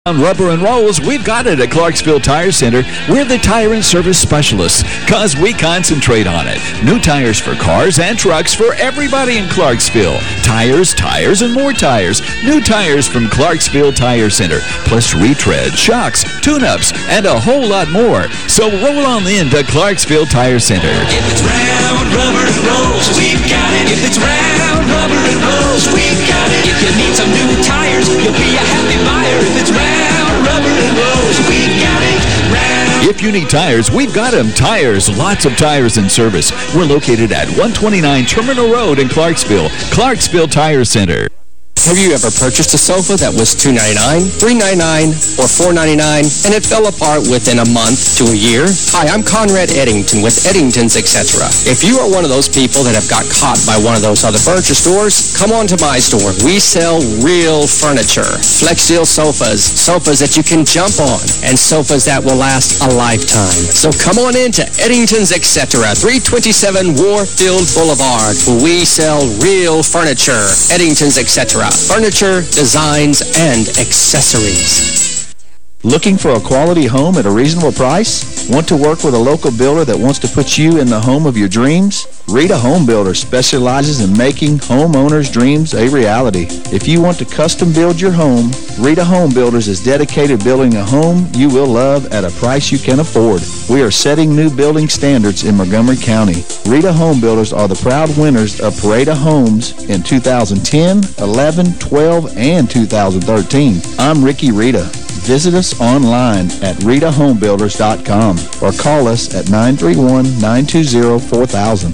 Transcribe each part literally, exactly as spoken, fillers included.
On rubber and rolls, we've got it at Clarksville Tire Center. We're the tire and service specialists, because we concentrate on it. New tires for cars and trucks for everybody in Clarksville. Tires, tires, and more tires. New tires from Clarksville Tire Center, plus retread, shocks, tune-ups, and a whole lot more. So roll on in to Clarksville Tire Center. If it's round, rubber, and rolls, we've got it. If it's round, rubber, and rolls, we've got it. If you need some new tires, you'll be a happy buyer. If it's round, rubber and rolls, we got it. Round. If you need tires, we've got them. Tires, lots of tires in service. We're located at one twenty-nine Terminal Road in Clarksville. Clarksville Tire Center. Have you ever purchased a sofa that was two ninety-nine, three ninety-nine, or four ninety-nine, and it fell apart within a month to a year? Hi, I'm Conrad Eddington with Eddington's, et cetera. If you are one of those people that have got caught by one of those other furniture stores, come on to my store. We sell real furniture. Flexsteel sofas, sofas that you can jump on, and sofas that will last a lifetime. So come on in to Eddington's, et cetera, three twenty-seven Warfield Boulevard, where we sell real furniture. Eddington's, et cetera. Furniture, designs, and accessories. Looking for a quality home at a reasonable price? Want to work with a local builder that wants to put you in the home of your dreams? Rita Home Builder specializes in making homeowners' dreams a reality. If you want to custom build your home, Rita Home Builders is dedicated to building a home you will love at a price you can afford. We are setting new building standards in Montgomery County. Rita Home Builders are the proud winners of Parade Homes in two thousand ten, eleven, twelve, and two thousand thirteen. I'm Ricky Rita. Visit us online at rita home builders dot com or call us at nine three one, nine two zero, four thousand.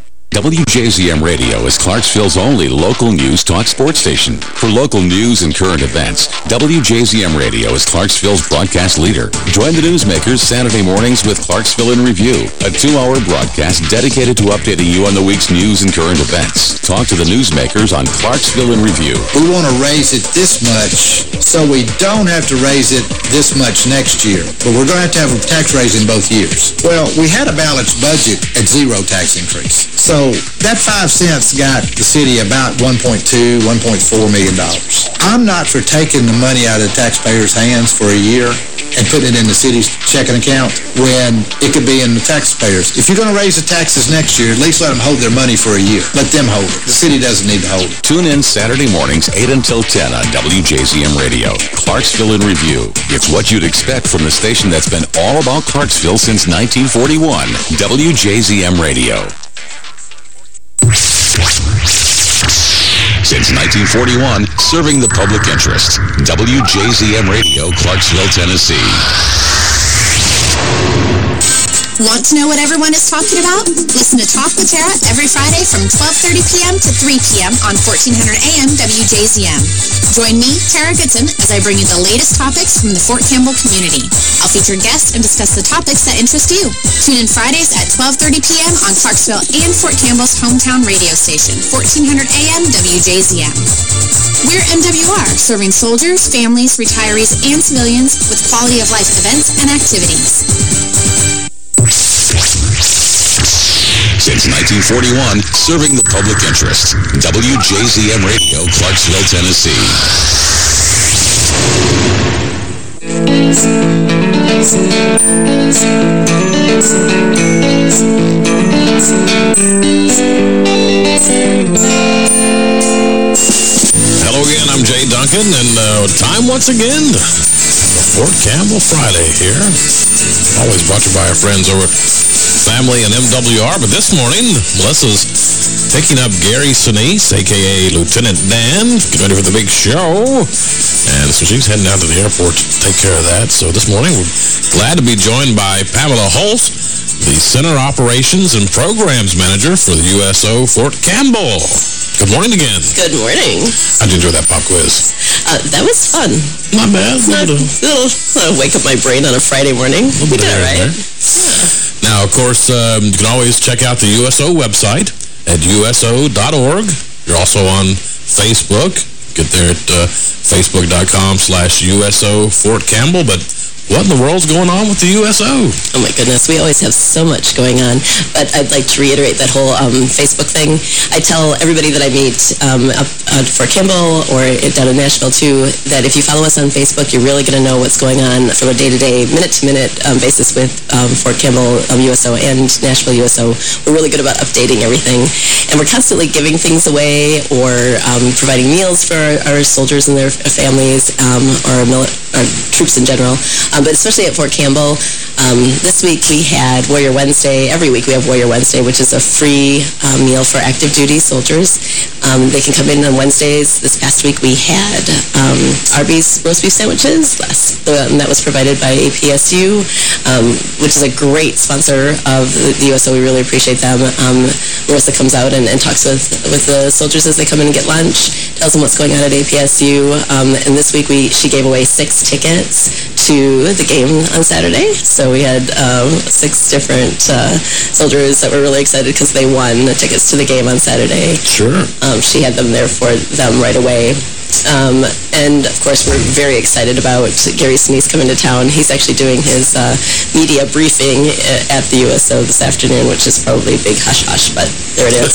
W J Z M Radio is Clarksville's only local news talk sports station. For local news and current events, W J Z M Radio is Clarksville's broadcast leader. Join the newsmakers Saturday mornings with Clarksville in Review, a two-hour broadcast dedicated to updating you on the week's news and current events. Talk to the newsmakers on Clarksville in Review. We want to raise it this much so we don't have to raise it this much next year. But we're going to have to have a tax raise in both years. Well, we had a balanced budget at zero tax increase. So that five cents got the city about one point two, one point four million dollars. I'm not for taking the money out of the taxpayers' hands for a year and putting it in the city's checking account when it could be in the taxpayers. If you're going to raise the taxes next year, at least let them hold their money for a year. Let them hold it. The city doesn't need to hold it. Tune in Saturday mornings, eight until ten on W J Z M Radio. Clarksville in Review. It's what you'd expect from the station that's been all about Clarksville since nineteen forty-one. W J Z M Radio. Since nineteen forty-one, serving the public interest. W J Z M Radio, Clarksville, Tennessee. Want to know what everyone is talking about? Listen to Talk with Tara every Friday from twelve thirty p m to three p m on fourteen hundred A M W J Z M. Join me, Tara Goodson, as I bring you the latest topics from the Fort Campbell community. I'll feature guests and discuss the topics that interest you. Tune in Fridays at twelve thirty p m on Clarksville and Fort Campbell's hometown radio station, fourteen hundred A M W J Z M. We're M W R, serving soldiers, families, retirees, and civilians with quality of life events and activities. Since nineteen forty-one, serving the public interest. W J Z M Radio, Clarksville, Tennessee. Hello again, I'm Jay Duncan, and uh, time once again for Fort Campbell Friday here. Always brought to you by our friends over Family and M W R, but this morning, Melissa's picking up Gary Sinise, a k a. Lieutenant Dan, get ready for the big show, and so she's heading down to the airport to take care of that. So this morning, we're glad to be joined by Pamela Holst, the Center Operations and Programs Manager for the U S O Fort Campbell. Good morning again. Good morning. How'd you enjoy that pop quiz? Uh, that was fun. Not bad. Not, it'll uh, wake up my brain on a Friday morning. We did it right. Yeah. Now, of course, um, you can always check out the U S O website at U S O dot org. You're also on Facebook. Get there at uh, facebook dot com slash U S O Fort Campbell. But what in the world's going on with the U S O? Oh, my goodness. We always have so much going on. But I'd like to reiterate that whole um, Facebook thing. I tell everybody that I meet um, up at Fort Campbell or down in Nashville, too, that if you follow us on Facebook, you're really going to know what's going on from a day-to-day, minute-to-minute um, basis with um, Fort Campbell um, U S O and Nashville U S O. We're really good about updating everything. And we're constantly giving things away or um, providing meals for our, our soldiers and their families um, or, or troops in general. Um, but especially at Fort Campbell, um, this week we had Warrior Wednesday. Every week we have Warrior Wednesday, which is a free uh, meal for active duty soldiers. Um, they can come in on Wednesdays. This past week we had um, Arby's roast beef sandwiches. Last, uh, and that was provided by A P S U, um, which is a great sponsor of the U S O. We really appreciate them. Um, Marissa comes out and, and talks with, with the soldiers as they come in and get lunch, tells them what's going on at A P S U. Um, and this week we she gave away six tickets to the game on Saturday. So we had um, six different uh, soldiers that were really excited because they won the tickets to the game on Saturday. Sure. Um, she had them there for them right away. Um, and, of course, we're very excited about Gary Sinise coming to town. He's actually doing his uh, media briefing at the U S O this afternoon, which is probably a big hush-hush, but there it is.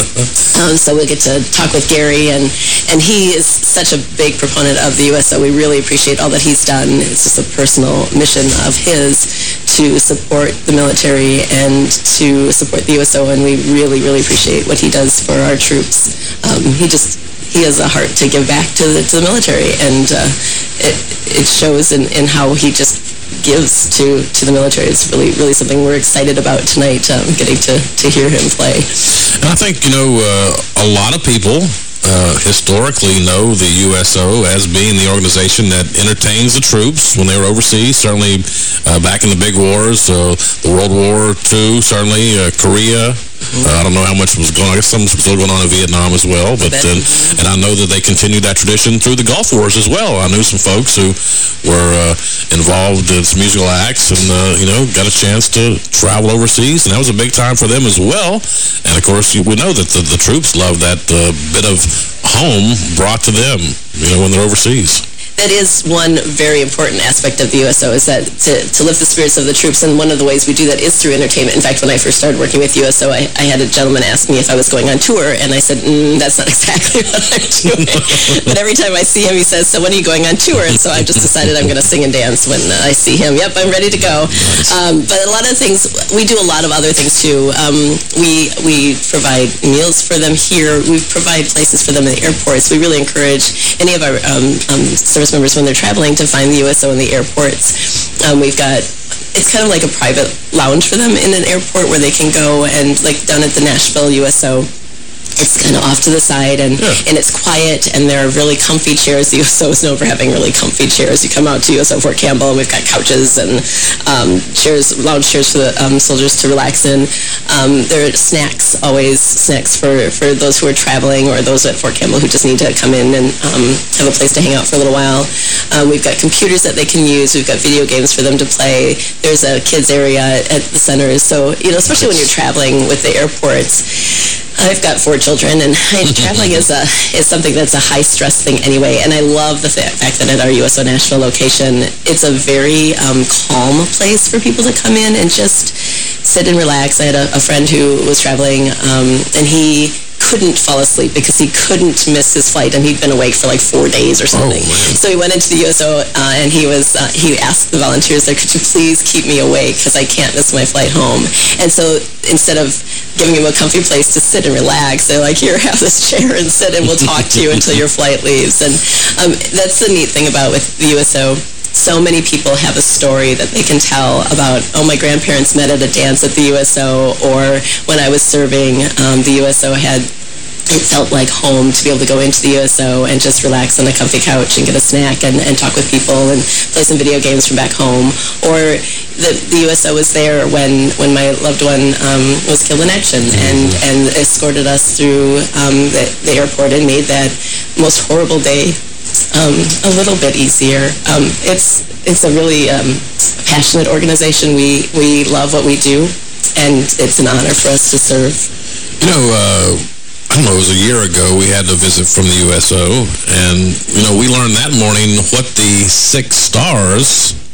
um, so we'll get to talk with Gary, and, and he is such a big proponent of the U S O. We really appreciate all that he's done. It's just a personal mission of his to support the military and to support the U S O, and we really, really appreciate what he does for our troops. Um, he just... He has a heart to give back to the, to the military, and uh, it it shows in, in how he just gives to, to the military. It's really, really something we're excited about tonight, um, getting to, to hear him play. And I think, you know, uh, a lot of people uh, historically know the U S O as being the organization that entertains the troops when they were overseas, certainly uh, back in the big wars, uh, the World War Two, certainly uh, Korea. Uh, I don't know how much was going on. I guess some was still going on in Vietnam as well. But uh, and I know that they continued that tradition through the Gulf Wars as well. I knew some folks who were uh, involved in some musical acts and, uh, you know, got a chance to travel overseas. And that was a big time for them as well. And, of course, we know that the, the troops love that uh, bit of home brought to them, you know, when they're overseas. That is one very important aspect of the U S O, is that to, to lift the spirits of the troops, and one of the ways we do that is through entertainment. In fact, when I first started working with U S O, I, I had a gentleman ask me if I was going on tour, and I said, mm, that's not exactly what I'm doing. But every time I see him, he says, so when are you going on tour? And so I just decided I'm going to sing and dance when I see him. Yep, I'm ready to go. Um, but a lot of things, we do a lot of other things too. Um, we, we provide meals for them here. We provide places for them in the airports. We really encourage any of our um, um, service members when they're traveling to find the U S O in the airports. Um, we've got, it's kind of like a private lounge for them in an airport where they can go, and like down at the Nashville U S O, it's kind of off to the side, and, yeah. and it's quiet, and there are really comfy chairs. The U S O is known for having really comfy chairs. You come out to U S O Fort Campbell, and we've got couches and um, chairs, lounge chairs for the um, soldiers to relax in. Um, there are snacks, always snacks for, for those who are traveling or those at Fort Campbell who just need to come in and um, have a place to hang out for a little while. Um, we've got computers that they can use. We've got video games for them to play. There's a kids area at the centers. So, you know, especially when you're traveling with the airports, I've got four children, and traveling is a is something that's a high-stress thing anyway, and I love the fact that at our U S O Nashville location, it's a very um, calm place for people to come in and just sit and relax. I had a, a friend who was traveling, um, and he couldn't fall asleep because he couldn't miss his flight, and he'd been awake for like four days or something. Oh, so he went into the U S O, uh, and he was uh, he asked the volunteers there, could you please keep me awake because I can't miss my flight home? And so instead of giving him a comfy place to sit and relax, they're like, here, have this chair and sit, and we'll talk to you until your flight leaves. And um, that's the neat thing about with the U S O. So many people have a story that they can tell about, oh, my grandparents met at a dance at the U S O, or when I was serving, um, the U S O had, it felt like home to be able to go into the U S O and just relax on a comfy couch and get a snack and, and talk with people and play some video games from back home. Or the, the U S O was there when, when my loved one um, was killed in action, and, and escorted us through um, the, the airport and made that most horrible day Um, a little bit easier. Um, it's it's a really um, passionate organization. We we love what we do, and it's an honor for us to serve. You know, uh, I don't know, it was a year ago we had a visit from the U S O, and, you know, we learned that morning what the six stars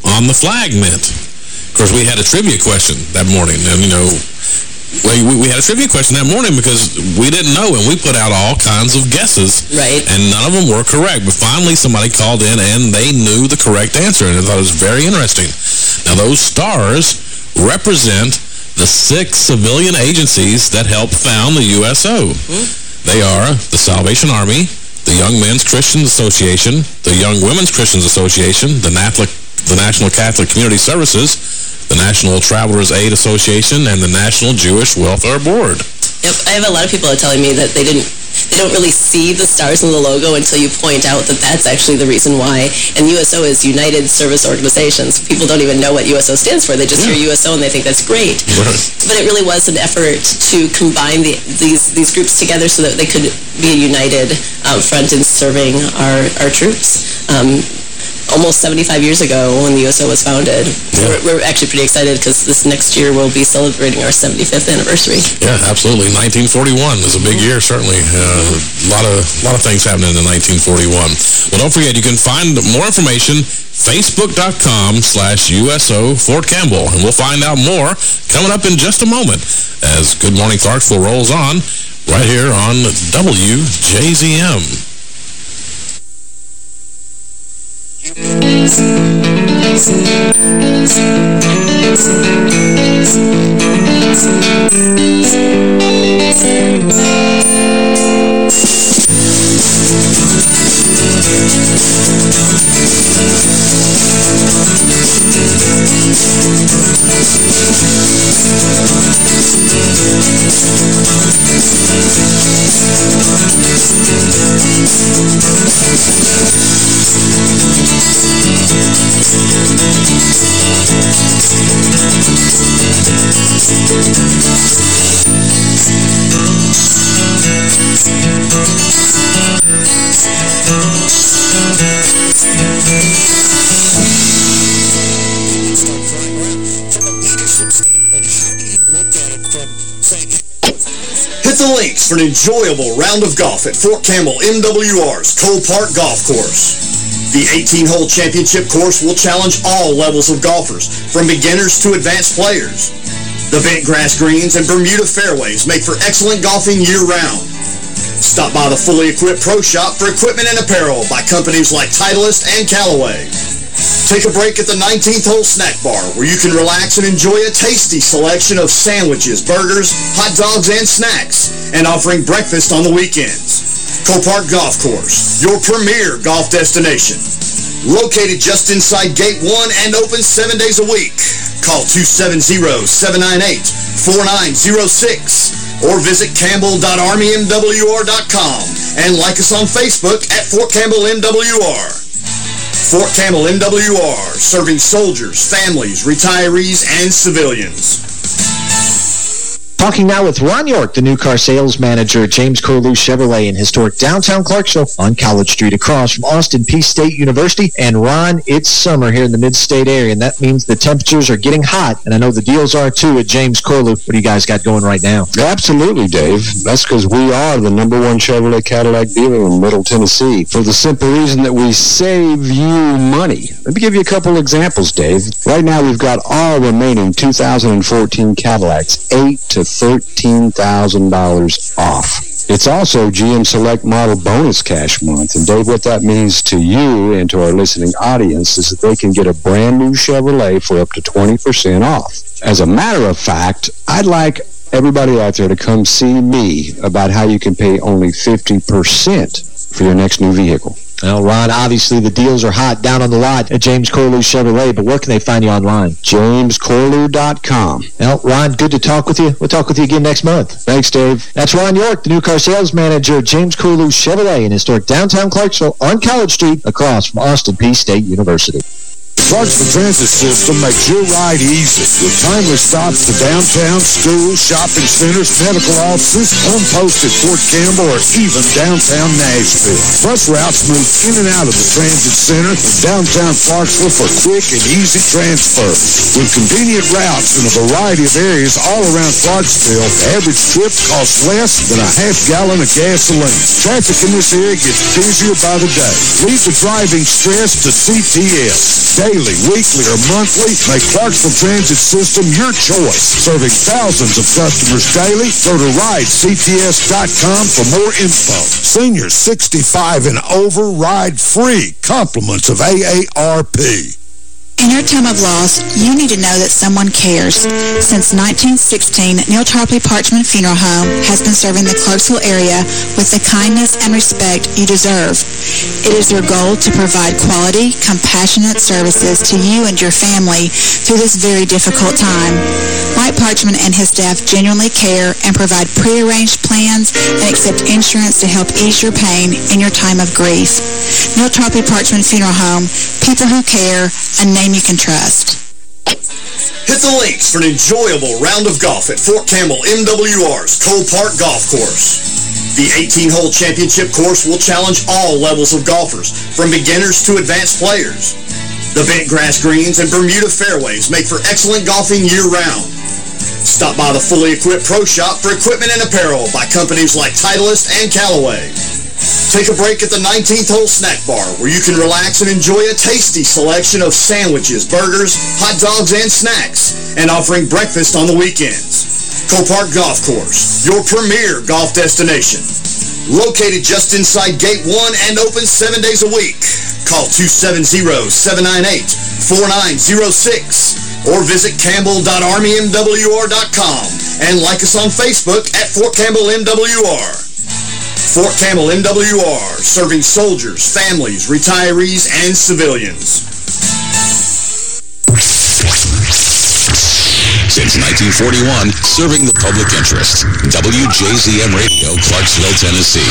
on the flag meant. Of course, we had a trivia question that morning, and, you know, we, we had a trivia question that morning because we didn't know, and we put out all kinds of guesses. Right. And none of them were correct. But finally, somebody called in, and they knew the correct answer, and I thought it was very interesting. Now, those stars represent the six civilian agencies that helped found the U S O. Mm-hmm. They are the Salvation Army, the Young Men's Christian Association, the Young Women's Christian Association, the Natholic the National Catholic Community Services, the National Travelers Aid Association, and the National Jewish Welfare Board. Yep, I have a lot of people that are telling me that they didn't, they don't really see the stars in the logo until you point out that that's actually the reason why. And U S O is United Service Organizations. People don't even know what U S O stands for. They just yeah. hear U S O and they think that's great. Right. But it really was an effort to combine the, these these groups together so that they could be a united um, front in serving our, our troops. Um, Almost seventy-five years ago when the U S O was founded. Yeah. We're, we're actually pretty excited because this next year we'll be celebrating our seventy-fifth anniversary. Yeah, absolutely. nineteen forty-one is a big year, certainly. Uh, a lot of a lot of things happening in nineteen forty-one. Well, don't forget, you can find more information, facebook.com slash USO Fort Campbell. And we'll find out more coming up in just a moment as Good Morning Clarksville rolls on right here on W J Z M. Hit the links for an enjoyable round of golf at Fort Campbell M W R's Cole Park Golf Course. The eighteen-hole championship course will challenge all levels of golfers, from beginners to advanced players. The bent grass greens and Bermuda fairways make for excellent golfing year-round. Stop by the fully equipped pro shop for equipment and apparel by companies like Titleist and Callaway. Take a break at the nineteenth hole snack bar, where you can relax and enjoy a tasty selection of sandwiches, burgers, hot dogs, and snacks, and offering breakfast on the weekends. Cole Park Golf Course, your premier golf destination. Located just inside Gate one and open seven days a week. Call two seven zero, seven nine eight, four nine zero six or visit campbell dot army m w r dot com and like us on Facebook at Fort Campbell M W R. Fort Campbell M W R, serving soldiers, families, retirees, and civilians. Talking now with Ron York, the new car sales manager at James Corlew Chevrolet in historic downtown Clarksville on College Street across from Austin Peay State University. And Ron, it's summer here in the mid-state area, and that means the temperatures are getting hot. And I know the deals are too at James Corlew. What do you guys got going right now? Absolutely, Dave. That's because we are the number one Chevrolet Cadillac dealer in Middle Tennessee for the simple reason that we save you money. Let me give you a couple examples, Dave. Right now, we've got all remaining two thousand fourteen Cadillacs, eight to thirteen thousand dollars off. It's also G M Select Model Bonus Cash Month. And, Dave, what that means to you and to our listening audience is that they can get a brand new Chevrolet for up to twenty percent off. As a matter of fact, I'd like everybody out there to come see me about how you can pay only fifty percent for your next new vehicle. Well, Ron, obviously the deals are hot down on the lot at James Corlew Chevrolet, but where can they find you online? james corlew dot com. Well, Ron, good to talk with you. We'll talk with you again next month. Thanks, Dave. That's Ron York, the new car sales manager at James Corlew Chevrolet in historic downtown Clarksville on College Street across from Austin Peay State University. Clarksville Transit System makes your ride easy with timely stops to downtown, schools, shopping centers, medical offices, home post at Fort Campbell, or even downtown Nashville. Bus routes move in and out of the transit center in downtown Clarksville for quick and easy transfer. With convenient routes in a variety of areas all around Clarksville, the average trip costs less than a half gallon of gasoline. Traffic in this area gets busier by the day. Leave the driving stress to C T S. daily, weekly, or monthly, make Clarksville Transit System your choice. Serving thousands of customers daily, go to ride C T S dot com for more info. Seniors sixty-five and over ride free. Compliments of A A R P. In your time of loss, you need to know that someone cares. Since nineteen sixteen, Neil Tarpley Parchman Funeral Home has been serving the Clarksville area with the kindness and respect you deserve. It is their goal to provide quality, compassionate services to you and your family through this very difficult time. Mike Parchman and his staff genuinely care and provide prearranged plans and accept insurance to help ease your pain in your time of grief. Neil Tarpley Parchman Funeral Home, people who care, a name you can trust. Hit the links for an enjoyable round of golf at Fort Campbell M W R's Cole Park Golf Course. The eighteen-hole championship course will challenge all levels of golfers, from beginners to advanced players. The bent grass greens and Bermuda fairways make for excellent golfing year-round. Stop by the fully equipped pro shop for equipment and apparel by companies like Titleist and Callaway. Take a break at the nineteenth hole snack bar, where you can relax and enjoy a tasty selection of sandwiches, burgers, hot dogs, and snacks, and offering breakfast on the weekends. Cole Park Golf Course, your premier golf destination. Located just inside Gate one and open seven days a week. Call two seven zero, seven nine eight, four nine zero six or visit campbell dot army m w r dot com and like us on Facebook at Fort Campbell M W R. Fort Campbell M W R, serving soldiers, families, retirees, and civilians. Since nineteen forty-one, serving the public interest. W J Z M Radio, Clarksville, Tennessee.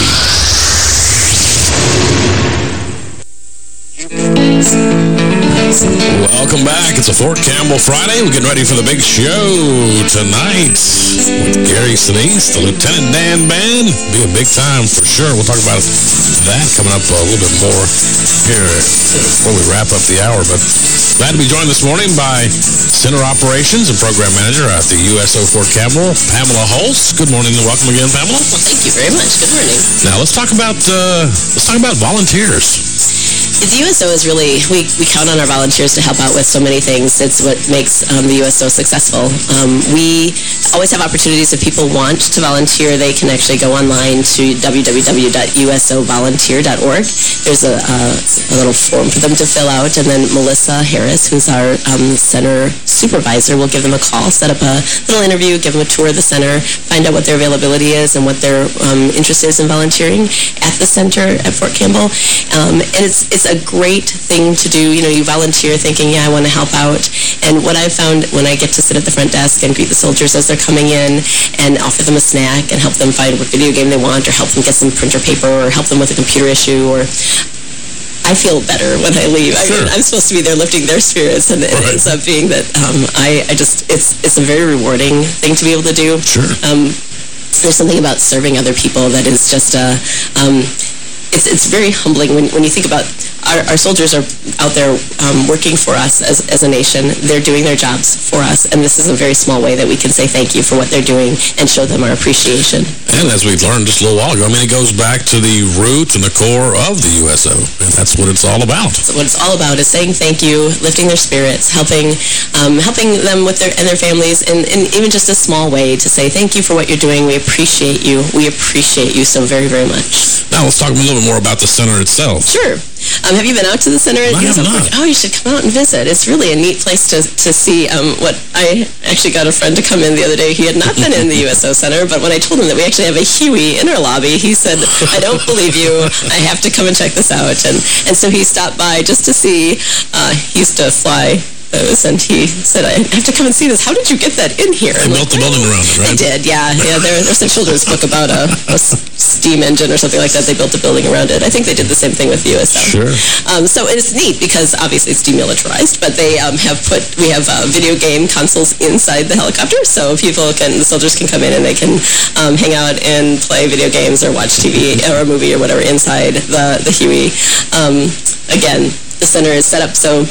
Welcome back. It's a Fort Campbell Friday. We're getting ready for the big show tonight with Gary Sinise, the Lieutenant Dan Band. Be a big time for sure. We'll talk about that coming up a little bit more here before we wrap up the hour. But glad to be joined this morning by Center Operations and Program Manager at the U S O Fort Campbell, Pamela Holtz. Good morning and welcome again, Pamela. Well, thank you very much. Good morning. Now let's talk about uh, let's talk about volunteers. The U S O is really, we, we count on our volunteers to help out with so many things. It's what makes um, the U S O successful. Um, we always have opportunities. If people want to volunteer, they can actually go online to w w w dot u s o volunteer dot org. There's a, a, a little form for them to fill out, and then Melissa Harris, who's our um, center supervisor, will give them a call, set up a little interview, give them a tour of the center, find out what their availability is and what their um, interest is in volunteering at the center at Fort Campbell. Um, and it's, it's a great thing to do. You know, you volunteer thinking, yeah, I want to help out. And what I've found when I get to sit at the front desk and greet the soldiers as they're coming in and offer them a snack and help them find what video game they want, or help them get some printer paper, or help them with a computer issue, or I feel better when I leave. I Sure. mean, I'm supposed to be there lifting their spirits, and it Right. ends up being that um, I, I just, it's it's a very rewarding thing to be able to do. Sure. Um, there's something about serving other people that is just a, um, it's, it's very humbling when, when you think about our, our soldiers are out there um, working for us as, as a nation. They're doing their jobs for us, and this is a very small way that we can say thank you for what they're doing and show them our appreciation. And as we learned just a little while ago, I mean, it goes back to the root and the core of the U S O, and that's what it's all about. So what it's all about is saying thank you, lifting their spirits, helping um, helping them with their and their families, and, and even just a small way to say thank you for what you're doing. We appreciate you. We appreciate you so very, very much. Now let's talk a little bit more about the center itself. Sure. Um, have you been out to the center? I have not. Oh, you should come out and visit. It's really a neat place to, to see um, what I actually got a friend to come in the other day. He had not been in the U S O Center, but when I told him that we actually have a Huey in our lobby, he said, I don't believe you. I have to come and check this out. And, and so he stopped by just to see. Uh, he used to fly those, and he said, I have to come and see this. How did you get that in here? They built the building around it, right? They did, yeah. yeah there, there's a children's book about a, a steam engine or something like that. They built a building around it. I think they did the same thing with the U S O. Sure. Um, so it's neat because obviously it's demilitarized, but they um, have put, we have uh, video game consoles inside the helicopter, so people can, the soldiers can come in and they can um, hang out and play video games or watch T V or a movie or whatever inside the, the Huey. Um, again, the center is set up so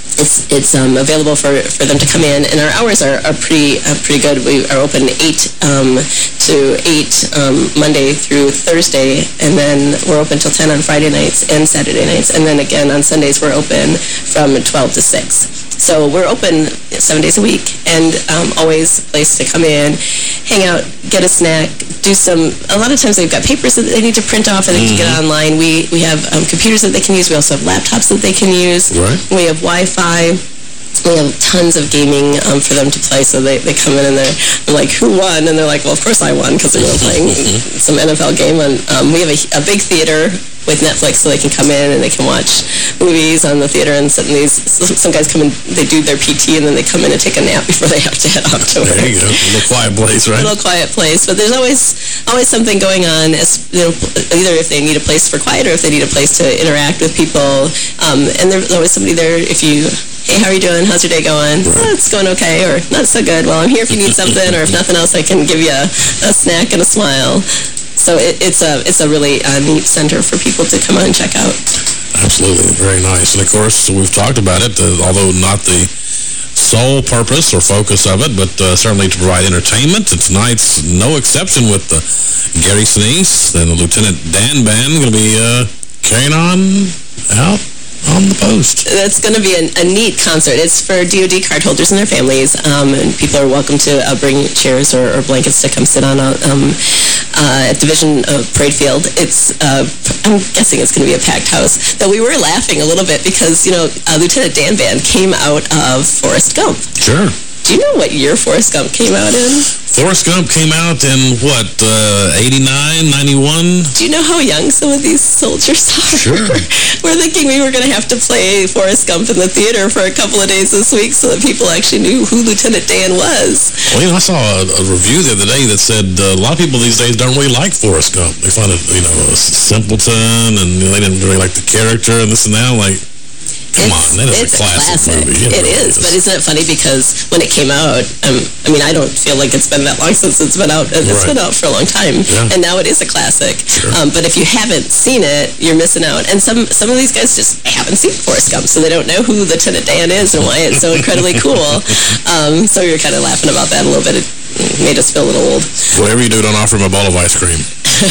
it's it's um, available for, for them to come in, and our hours are, are pretty uh, pretty good. We are open eight um, to eight um, Monday through Thursday, and then we're open till ten on Friday nights and Saturday nights, and then again on Sundays we're open from twelve to six. So we're open seven days a week, and um, always a place to come in, hang out, get a snack, do some, a lot of times they've got papers that they need to print off and they mm-hmm. can get online. We we have um, computers that they can use. We also have laptops that they can use. Right. We have Wi-Fi. We have tons of gaming um, for them to play, so they, they come in and they're, they're like, who won? And they're like, well, of course I won, because they're playing some N F L game. And um, we have a, a big theater with Netflix, so they can come in and they can watch movies on the theater and sit in these. Some guys come in, they do their P T, and then they come in and take a nap before they have to head off to work. There you go. A little quiet place, right? A little quiet place, but there's always always something going on, as, you know, either if they need a place for quiet or if they need a place to interact with people. Um, and there's always somebody there if you... Hey, how are you doing? How's your day going? Right. Oh, it's going okay, or not so good. Well, I'm here if you need something, or if nothing else, I can give you a, a snack and a smile. So it, it's a it's a really uh, neat center for people to come out and check out. Absolutely. Very nice. And, of course, we've talked about it, uh, although not the sole purpose or focus of it, but uh, certainly to provide entertainment. Tonight's no exception with uh, Gary Sinise and the Lieutenant Dan Band going to be uh, carrying on out on the post. That's going to be a, a neat concert. It's for D O D card holders and their families, um, and people are welcome to uh, bring chairs or, or blankets to come sit on a, um, uh, at Division uh, Parade Field. It's, uh, I'm guessing it's going to be a packed house. Though we were laughing a little bit because, you know, uh, Lieutenant Dan Band came out of Forrest Gump. Sure. Do you know what year Forrest Gump came out in? Forrest Gump came out in, what, uh, eighty-nine, ninety-one? Do you know how young some of these soldiers are? Sure. We're thinking we were going to have to play Forrest Gump in the theater for a couple of days this week so that people actually knew who Lieutenant Dan was. Well, you know, I saw a, a review the other day that said uh, a lot of people these days don't really like Forrest Gump. They find it, you know, a simpleton, and you know, they didn't really like the character and this and that. Like, come it's, on, that is it's a classic, classic movie. It, it really is, is, but isn't it funny because when it came out, um, I mean, I don't feel like it's been that long since it's been out. It's right. been out for a long time, yeah. and now it is a classic. Sure. Um, but if you haven't seen it, you're missing out. And some some of these guys just haven't seen Forrest Gump, so they don't know who Lieutenant Dan is and why it's so incredibly cool. Um, so we were kind of laughing about that a little bit. It made us feel a little old. Whatever you do, don't offer him a bowl of ice cream.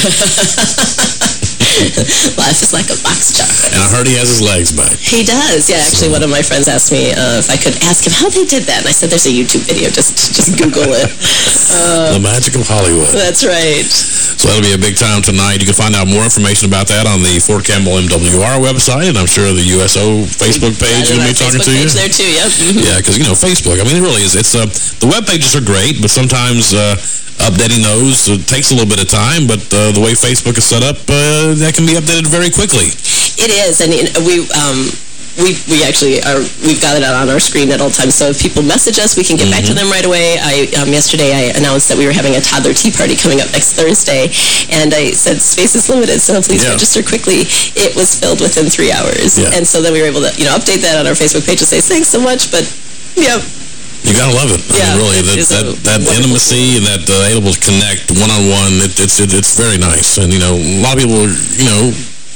Life is like a box of chocolate. And I heard he has his legs back. He does, yeah. Actually, so. One of my friends asked me uh, if I could ask him how they did that. And I said, there's a YouTube video. Just just Google it. Uh, the magic of Hollywood. That's right. So that'll be a big time tonight. You can find out more information about that on the Fort Campbell M W R website. And I'm sure the U S O Facebook page will be talking to you. There too, yep. Mm-hmm. Yeah, because, you know, Facebook, I mean, it really is. It's uh, the web pages are great, but sometimes uh, updating those uh, takes a little bit of time. But uh, the way Facebook is set up, uh, that can be updated very quickly. It is, and we um, we we actually are we've got it out on our screen at all times. So if people message us, we can get mm-hmm. back to them right away. I um, yesterday I announced that we were having a toddler tea party coming up next Thursday, and I said space is limited, so please yeah. register quickly. It was filled within three hours, yeah. and so then we were able to you know update that on our Facebook page and say thanks so much, but yeah. You gotta love it. I yeah, mean, really, it that that, that intimacy and that uh, able to connect one on one, it, it's it, it's very nice. And you know, a lot of people, you know,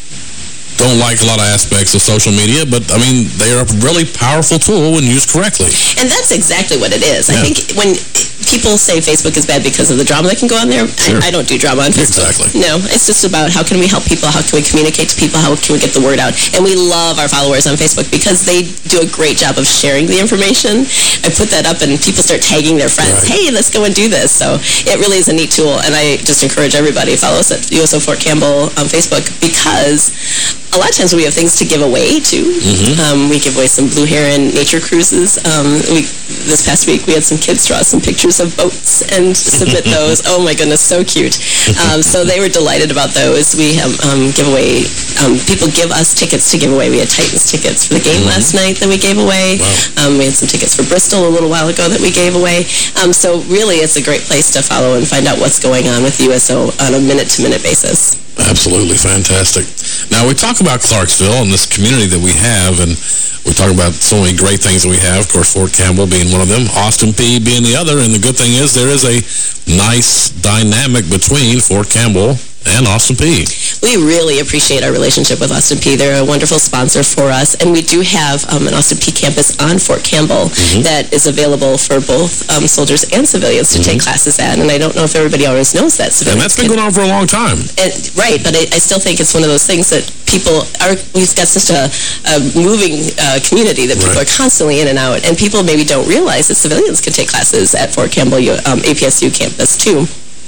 don't like a lot of aspects of social media, but I mean, they are a really powerful tool when used correctly. And that's exactly what it is. Yeah. I think when people say Facebook is bad because of the drama that can go on there, sure. I, I don't do drama on Facebook. Exactly. No, it's just about how can we help people, how can we communicate to people, how can we get the word out. And we love our followers on Facebook because they do a great job of sharing the information. I put that up and people start tagging their friends. Right. Hey, let's go and do this. So it really is a neat tool, and I just encourage everybody to follow us at U S O Fort Campbell on Facebook because a lot of times we have things to give away, too. Mm-hmm. Um, we give away some Blue Heron nature cruises. Um, we This past week, we had some kids draw some pictures of boats and submit those. Oh, my goodness, so cute. Um, so they were delighted about those. We have um, give away, um, people give us tickets to give away. We had Titans tickets for the game mm-hmm. last night that we gave away. Wow. Um, we had some tickets for Bristol a little while ago that we gave away. Um, so really, it's a great place to follow and find out what's going on with U S O on a minute-to-minute basis. Absolutely fantastic. Now, we talk about Clarksville and this community that we have, and we talk about so many great things that we have. Of course, Fort Campbell being one of them, Austin Peay being the other, and the good thing is there is a nice dynamic between Fort Campbell and Austin Peay. We really appreciate our relationship with Austin Peay. They're a wonderful sponsor for us, and we do have um, an Austin Peay campus on Fort Campbell mm-hmm. that is available for both um, soldiers and civilians to mm-hmm. take classes at, and I don't know if everybody always knows that. And that's been can, going on for a long time. And, right, but I, I still think it's one of those things that people are, we've got such a, a moving uh, community that people right. are constantly in and out, and people maybe don't realize that civilians can take classes at Fort Campbell um, A P S U campus too.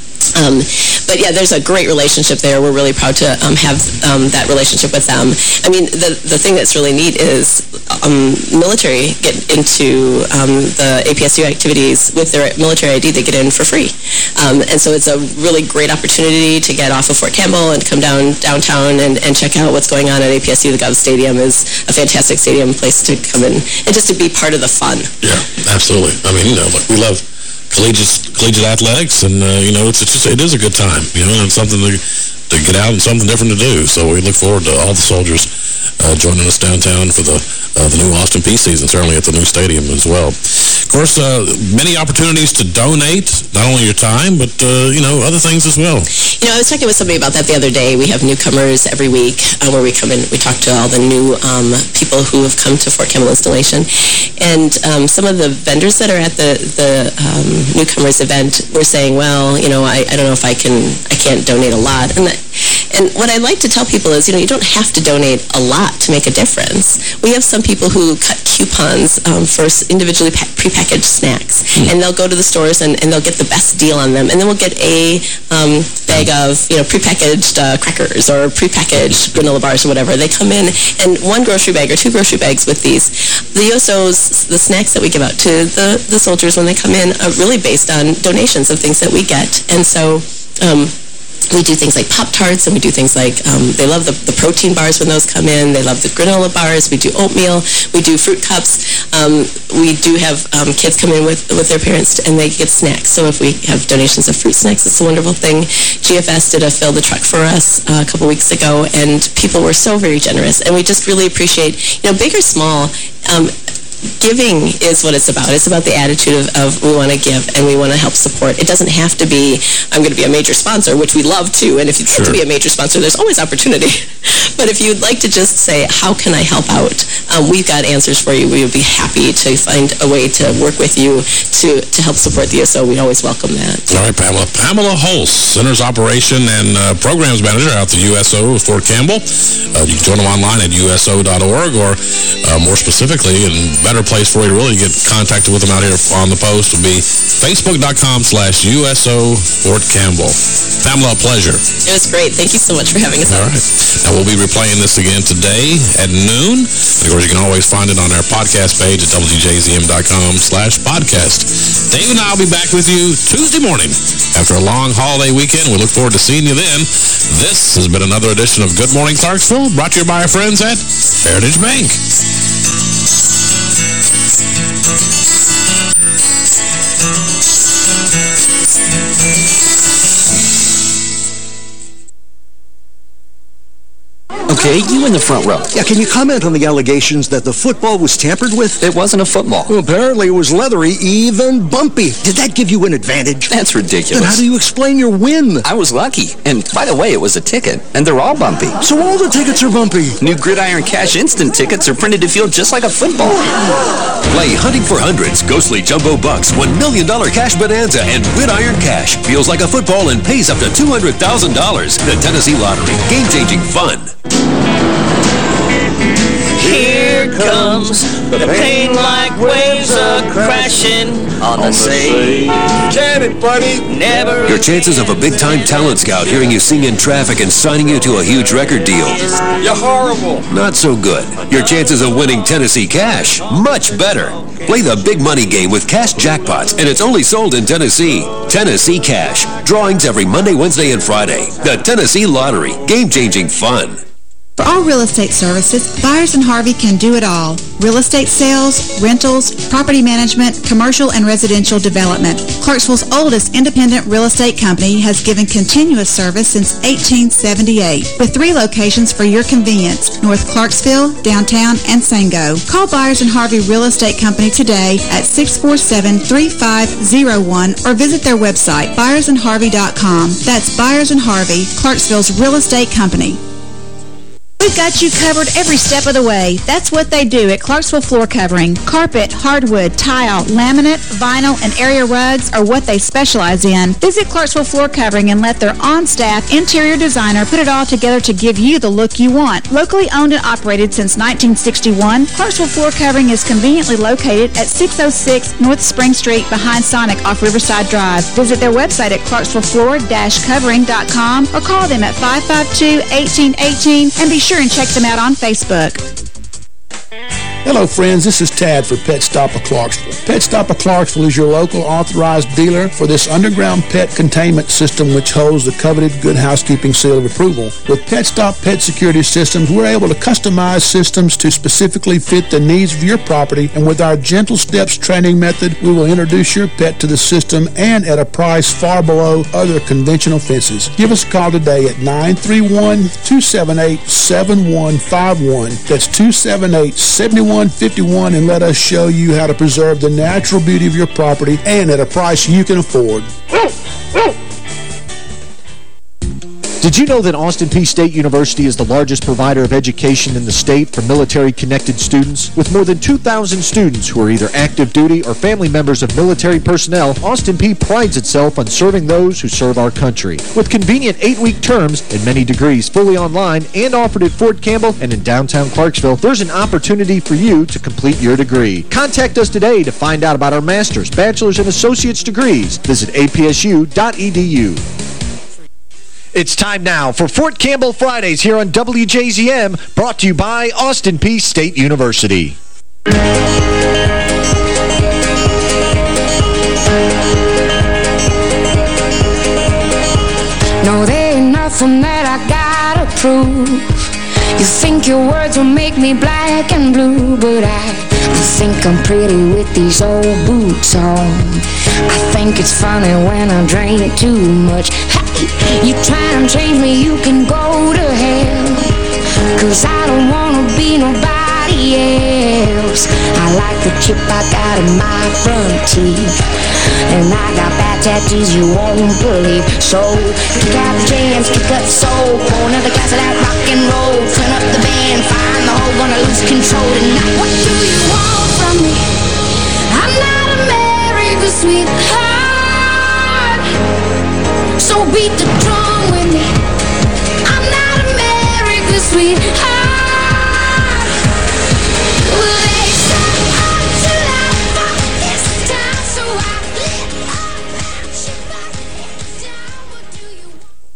Um, but yeah, there's a great relationship there. We're really proud to um, have um, that relationship with them. I mean, the the thing that's really neat is um, military get into um, the A P S U activities with their military I D. They get in for free, um, and so it's a really great opportunity to get off of Fort Campbell and come down downtown and, and check out what's going on at A P S U. The Gov Stadium is a fantastic stadium place to come in and just to be part of the fun. Yeah, absolutely. I mean, you know, look, we love collegiate collegiate athletics, and uh, you know, it's, it's just it is a good time, you know, and it's something to to get out and something different to do. So we look forward to all the soldiers uh, joining us downtown for the uh, the new Austin Peay season, certainly at the new stadium as well. Of course, uh, many opportunities to donate, not only your time, but uh, you know, other things as well. You know, I was talking with somebody about that the other day. We have newcomers every week uh, where we come in, we talk to all the new um, people who have come to Fort Campbell installation, and um, some of the vendors that are at the the um, newcomers event were saying, well, you know, I, I don't know if I can, I can't donate a lot. And that, and what I like to tell people is, you know, you don't have to donate a lot to make a difference. We have some people who cut coupons um, for individually prepackaged snacks, mm. and they'll go to the stores and, and they'll get the best deal on them, and then we'll get a um, bag of, you know, prepackaged uh, crackers or prepackaged granola bars or whatever. They come in, and one grocery bag or two grocery bags with these. The U S Os, the snacks that we give out to the, the soldiers when they come in are really based on donations of things that we get, and so um, we do things like Pop-Tarts, and we do things like, um, they love the, the protein bars when those come in. They love the granola bars. We do oatmeal. We do fruit cups. Um, we do have um, kids come in with, with their parents, and they get snacks. So if we have donations of fruit snacks, it's a wonderful thing. G F S did a Fill the Truck for us uh, a couple weeks ago, and people were so very generous. And we just really appreciate, you know, big or small, um, giving is what it's about. It's about the attitude of, of we want to give and we want to help support. It doesn't have to be, I'm going to be a major sponsor, which we love too. And if you'd sure. like to be a major sponsor, there's always opportunity. But if you'd like to just say, how can I help out? Um, we've got answers for you. We would be happy to find a way to work with you to, to help support the U S O. We'd always welcome that. All right, Pamela. Pamela Hulse, Center's Operation and uh, Programs Manager out at the U S O of Fort Campbell. Uh, you can join them online at U S O dot org, or uh, more specifically, and better place for you to really get contacted with them out here on the post would be Facebook dot com slash U S O Fort Campbell. Pamela, a pleasure. It was great. Thank you so much for having us. All right. Now, we'll be replaying this again today at noon. Of course, you can always find it on our podcast page at W J Z M dot com slash podcast. Dave and I will be back with you Tuesday morning after a long holiday weekend. We look forward to seeing you then. This has been another edition of Good Morning Clarksville, brought to you by our friends at Heritage Bank. Okay, you in the front row. Yeah, can you comment on the allegations that the football was tampered with? It wasn't a football. Well, apparently it was leathery, even bumpy. Did that give you an advantage? That's ridiculous. Then how do you explain your win? I was lucky. And by the way, it was a ticket, and they're all bumpy. So all the tickets are bumpy? New Gridiron Cash Instant tickets are printed to feel just like a football. Play Hunting for Hundreds, Ghostly Jumbo Bucks, one million dollar Cash Bonanza, and Gridiron Cash. Feels like a football and pays up to two hundred thousand dollars. The Tennessee Lottery. Game-changing fun. Here comes the pain like waves are crashing on the sea. Get it, buddy. Never. Your chances of a big-time talent scout hearing you sing in traffic and signing you to a huge record deal. You're horrible. Not so good. Your chances of winning Tennessee Cash, much better. Play the big money game with Cash Jackpots, and it's only sold in Tennessee. Tennessee Cash. Drawings every Monday, Wednesday, and Friday. The Tennessee Lottery. Game-changing fun. For all real estate services, Byers and Harvey can do it all. Real estate sales, rentals, property management, commercial and residential development. Clarksville's oldest independent real estate company has given continuous service since eighteen seventy-eight, with three locations for your convenience: North Clarksville, downtown, and Sango. Call Byers and Harvey Real Estate Company today at six four seven, three five zero one or visit their website, byers and harvey dot com. That's Byers and Harvey, Clarksville's real estate company. We've got you covered every step of the way. That's what they do at Clarksville Floor Covering. Carpet, hardwood, tile, laminate, vinyl, and area rugs are what they specialize in. Visit Clarksville Floor Covering and let their on-staff interior designer put it all together to give you the look you want. Locally owned and operated since nineteen sixty-one, Clarksville Floor Covering is conveniently located at six oh six North Spring Street behind Sonic off Riverside Drive. Visit their website at clarksville floor dash covering dot com or call them at five five two, one eight one eight and be sure and check them out on Facebook. Hello, friends. This is Tad for Pet Stop of Clarksville. Pet Stop of Clarksville is your local authorized dealer for this underground pet containment system, which holds the coveted Good Housekeeping seal of approval. With Pet Stop Pet Security Systems, we're able to customize systems to specifically fit the needs of your property, and with our Gentle Steps training method, we will introduce your pet to the system and at a price far below other conventional fences. Give us a call today at nine three one, two seven eight, seven one five one. That's two seven eight, seven one five one, and let us show you how to preserve the natural beauty of your property and at a price you can afford. Did you know that Austin Peay State University is the largest provider of education in the state for military-connected students? With more than two thousand students who are either active duty or family members of military personnel, Austin Peay prides itself on serving those who serve our country. With convenient eight-week terms and many degrees fully online and offered at Fort Campbell and in downtown Clarksville, there's an opportunity for you to complete your degree. Contact us today to find out about our master's, bachelor's, and associate's degrees. Visit A P S U dot E D U. It's time now for Fort Campbell Fridays here on W J Z M, brought to you by Austin Peay State University. No, there ain't nothing that I gotta prove. You think your words will make me black and blue, but I, I think I'm pretty with these old boots on. I think it's funny when I drink too much. Hey, you try and change me, you can go to hell, 'cause I don't wanna be nobody else. I like the chip I got in my front teeth, and I got bad tattoos you won't believe. So kick out the jams, kick up the soul, pour another glass of that rock and roll, turn up the band, find the hole, gonna lose control tonight. What do you want from me? I'm not America's sweetheart, so beat the drum with me. I'm not America's sweetheart. Well, they say I'm too loud for this town, so I lit up and shut my head down. What do you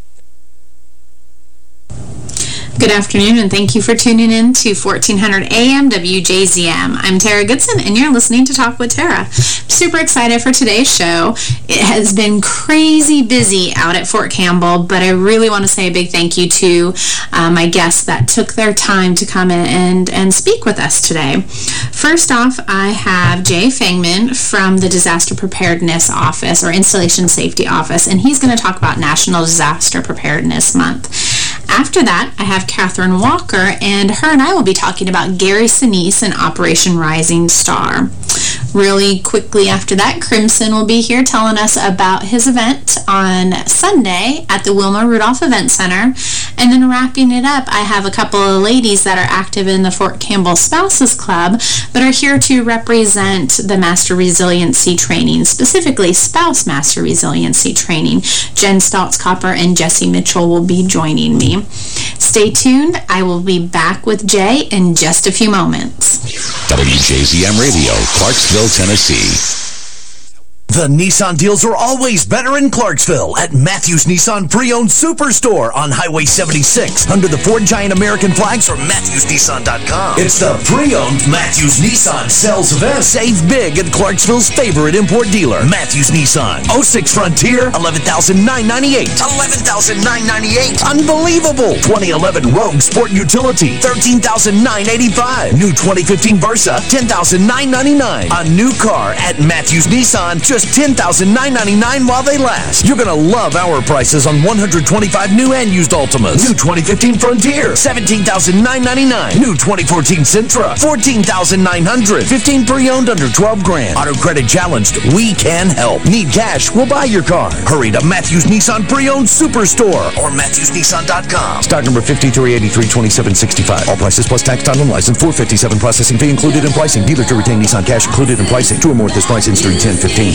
want? Good afternoon, and thank you for tuning in to fourteen hundred A M W J Z M. I'm Tara Goodson, and you're listening to Talk with Tara. Super excited for today's show. It has been crazy busy out at Fort Campbell, but I really want to say a big thank you to uh, my guests that took their time to come in and, and speak with us today. First off, I have Jay Fangman from the Disaster Preparedness Office, or Installation Safety Office, and he's going to talk about National Disaster Preparedness Month. After that, I have Catherine Walker, and her and I will be talking about Gary Sinise and Operation Rising Star. Really quickly after that, Crimson will be here telling us about his event on Sunday at the Wilma Rudolph Event Center. And then wrapping it up, I have a couple of ladies that are active in the Fort Campbell Spouses Club, but are here to represent the Master Resiliency Training, specifically Spouse Master Resiliency Training. Jen Stoltz-Copper and Jesse Mitchell will be joining me. Stay tuned. I will be back with Jay in just a few moments. W J Z M Radio, Clarksville, Tennessee. The Nissan deals are always better in Clarksville at Matthews Nissan Pre-Owned Superstore on Highway seventy-six under the Ford Giant American flags or Matthews Nissan dot com. It's the Pre-Owned Matthews Nissan sales event. Save big at Clarksville's favorite import dealer, Matthews Nissan. oh six Frontier, eleven thousand nine hundred ninety-eight dollars. eleven thousand nine hundred ninety-eight dollars. Unbelievable. twenty eleven Rogue Sport Utility, thirteen thousand nine hundred eighty-five dollars. New twenty fifteen Versa, ten thousand nine hundred ninety-nine dollars. A new car at Matthews Nissan, just ten thousand nine hundred ninety-nine dollars while they last. You're going to love our prices on one hundred twenty-five new and used Altimas. New twenty fifteen Frontier, seventeen thousand nine hundred ninety-nine dollars. New twenty fourteen Sentra, fourteen thousand nine hundred dollars. fifteen pre-owned under twelve grand. Auto credit challenged, we can help. Need cash, we'll buy your car. Hurry to Matthews Nissan Pre-Owned Superstore or Matthews Nissan dot com. Stock number fifty-three eighty-three twenty-seven sixty-five. All prices plus tax, time, and license. four fifty-seven processing fee included in pricing. Dealer to retain Nissan cash included in pricing. Two or more at this price ends during ten fifteen.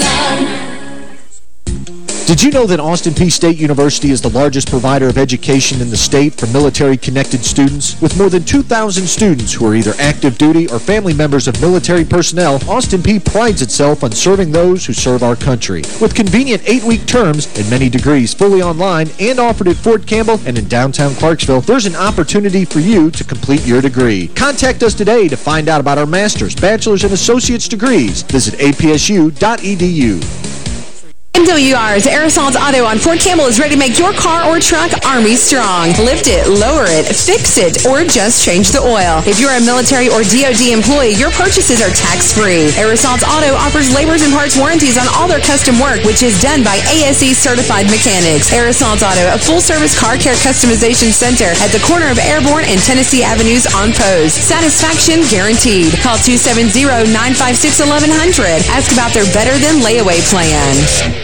Did you know that Austin Peay State University is the largest provider of education in the state for military-connected students? With more than two thousand students who are either active duty or family members of military personnel, Austin Peay prides itself on serving those who serve our country. With convenient eight-week terms and many degrees fully online and offered at Fort Campbell and in downtown Clarksville, there's an opportunity for you to complete your degree. Contact us today to find out about our master's, bachelor's, and associate's degrees. Visit A P S U dot E D U. M W R's Aerosols Auto on Fort Campbell is ready to make your car or truck Army strong. Lift it, lower it, fix it, or just change the oil. If you're a military or D O D employee, your purchases are tax-free. Aerosols Auto offers labors and parts warranties on all their custom work, which is done by A S E-certified mechanics. Aerosols Auto, a full-service car care customization center at the corner of Airborne and Tennessee Avenues on Pose. Satisfaction guaranteed. Call two seven zero, nine five six, eleven hundred. Ask about their Better Than Layaway plan.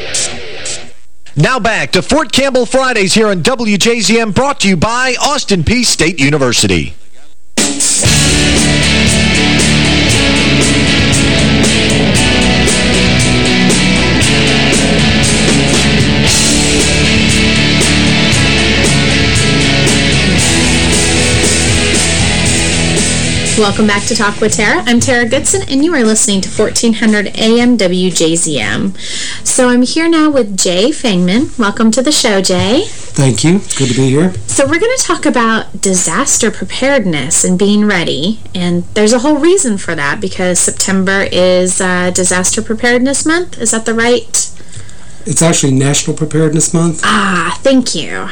Now back to Fort Campbell Fridays here on W J Z M, brought to you by Austin Peay State University. Welcome back to Talk with Tara. I'm Tara Goodson, and you are listening to fourteen hundred A M W J Z M. So I'm here now with Jay Fangman. Welcome to the show, Jay. Thank you. Good to be here. So we're going to talk about disaster preparedness and being ready, and there's a whole reason for that, because September is uh, Disaster Preparedness Month. Is that the right? It's actually National Preparedness Month. Ah, thank you.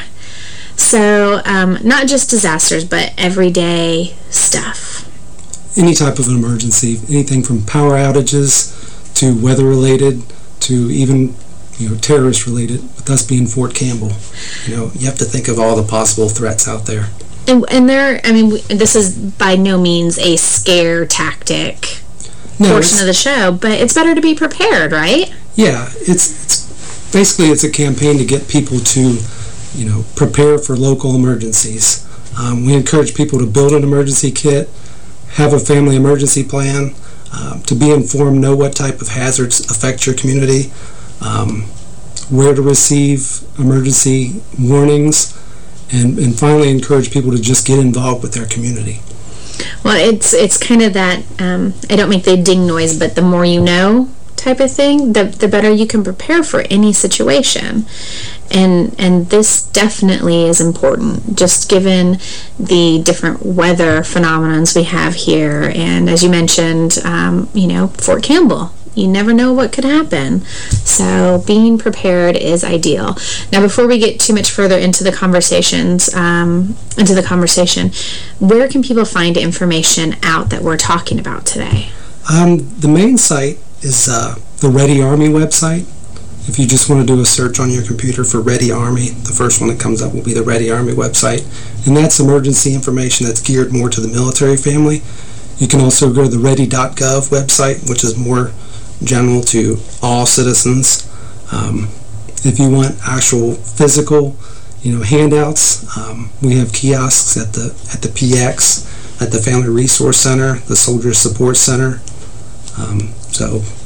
So um, not just disasters, but everyday stuff. Any type of an emergency, anything from power outages to weather-related to even, you know, terrorist-related, with us being Fort Campbell. You know, you have to think of all the possible threats out there. And, and there, I mean, we, this is by no means a scare tactic no, portion of the show, but it's better to be prepared, right? Yeah, it's, it's basically it's a campaign to get people to, you know, prepare for local emergencies. Um, we encourage people to build an emergency kit, have a family emergency plan, um, to be informed, know what type of hazards affect your community, um, where to receive emergency warnings, and, and finally encourage people to just get involved with their community. Well, it's it's kind of that, um, I don't make the ding noise, but the more you know type of thing, the, the better you can prepare for any situation. And and this definitely is important, just given the different weather phenomenons we have here. And as you mentioned, um, you know, Fort Campbell, you never know what could happen. So being prepared is ideal. Now, before we get too much further into the conversations, um, into the conversation, where can people find information out that we're talking about today? Um, the main site is uh, the Ready Army website. If you just want to do a search on your computer for Ready Army, the first one that comes up will be the Ready Army website. And that's emergency information that's geared more to the military family. You can also go to the ready dot gov website, which is more general to all citizens. Um, if you want actual physical, you know, handouts, um, we have kiosks at the at the P X, at the Family Resource Center, the Soldier Support Center. Um, so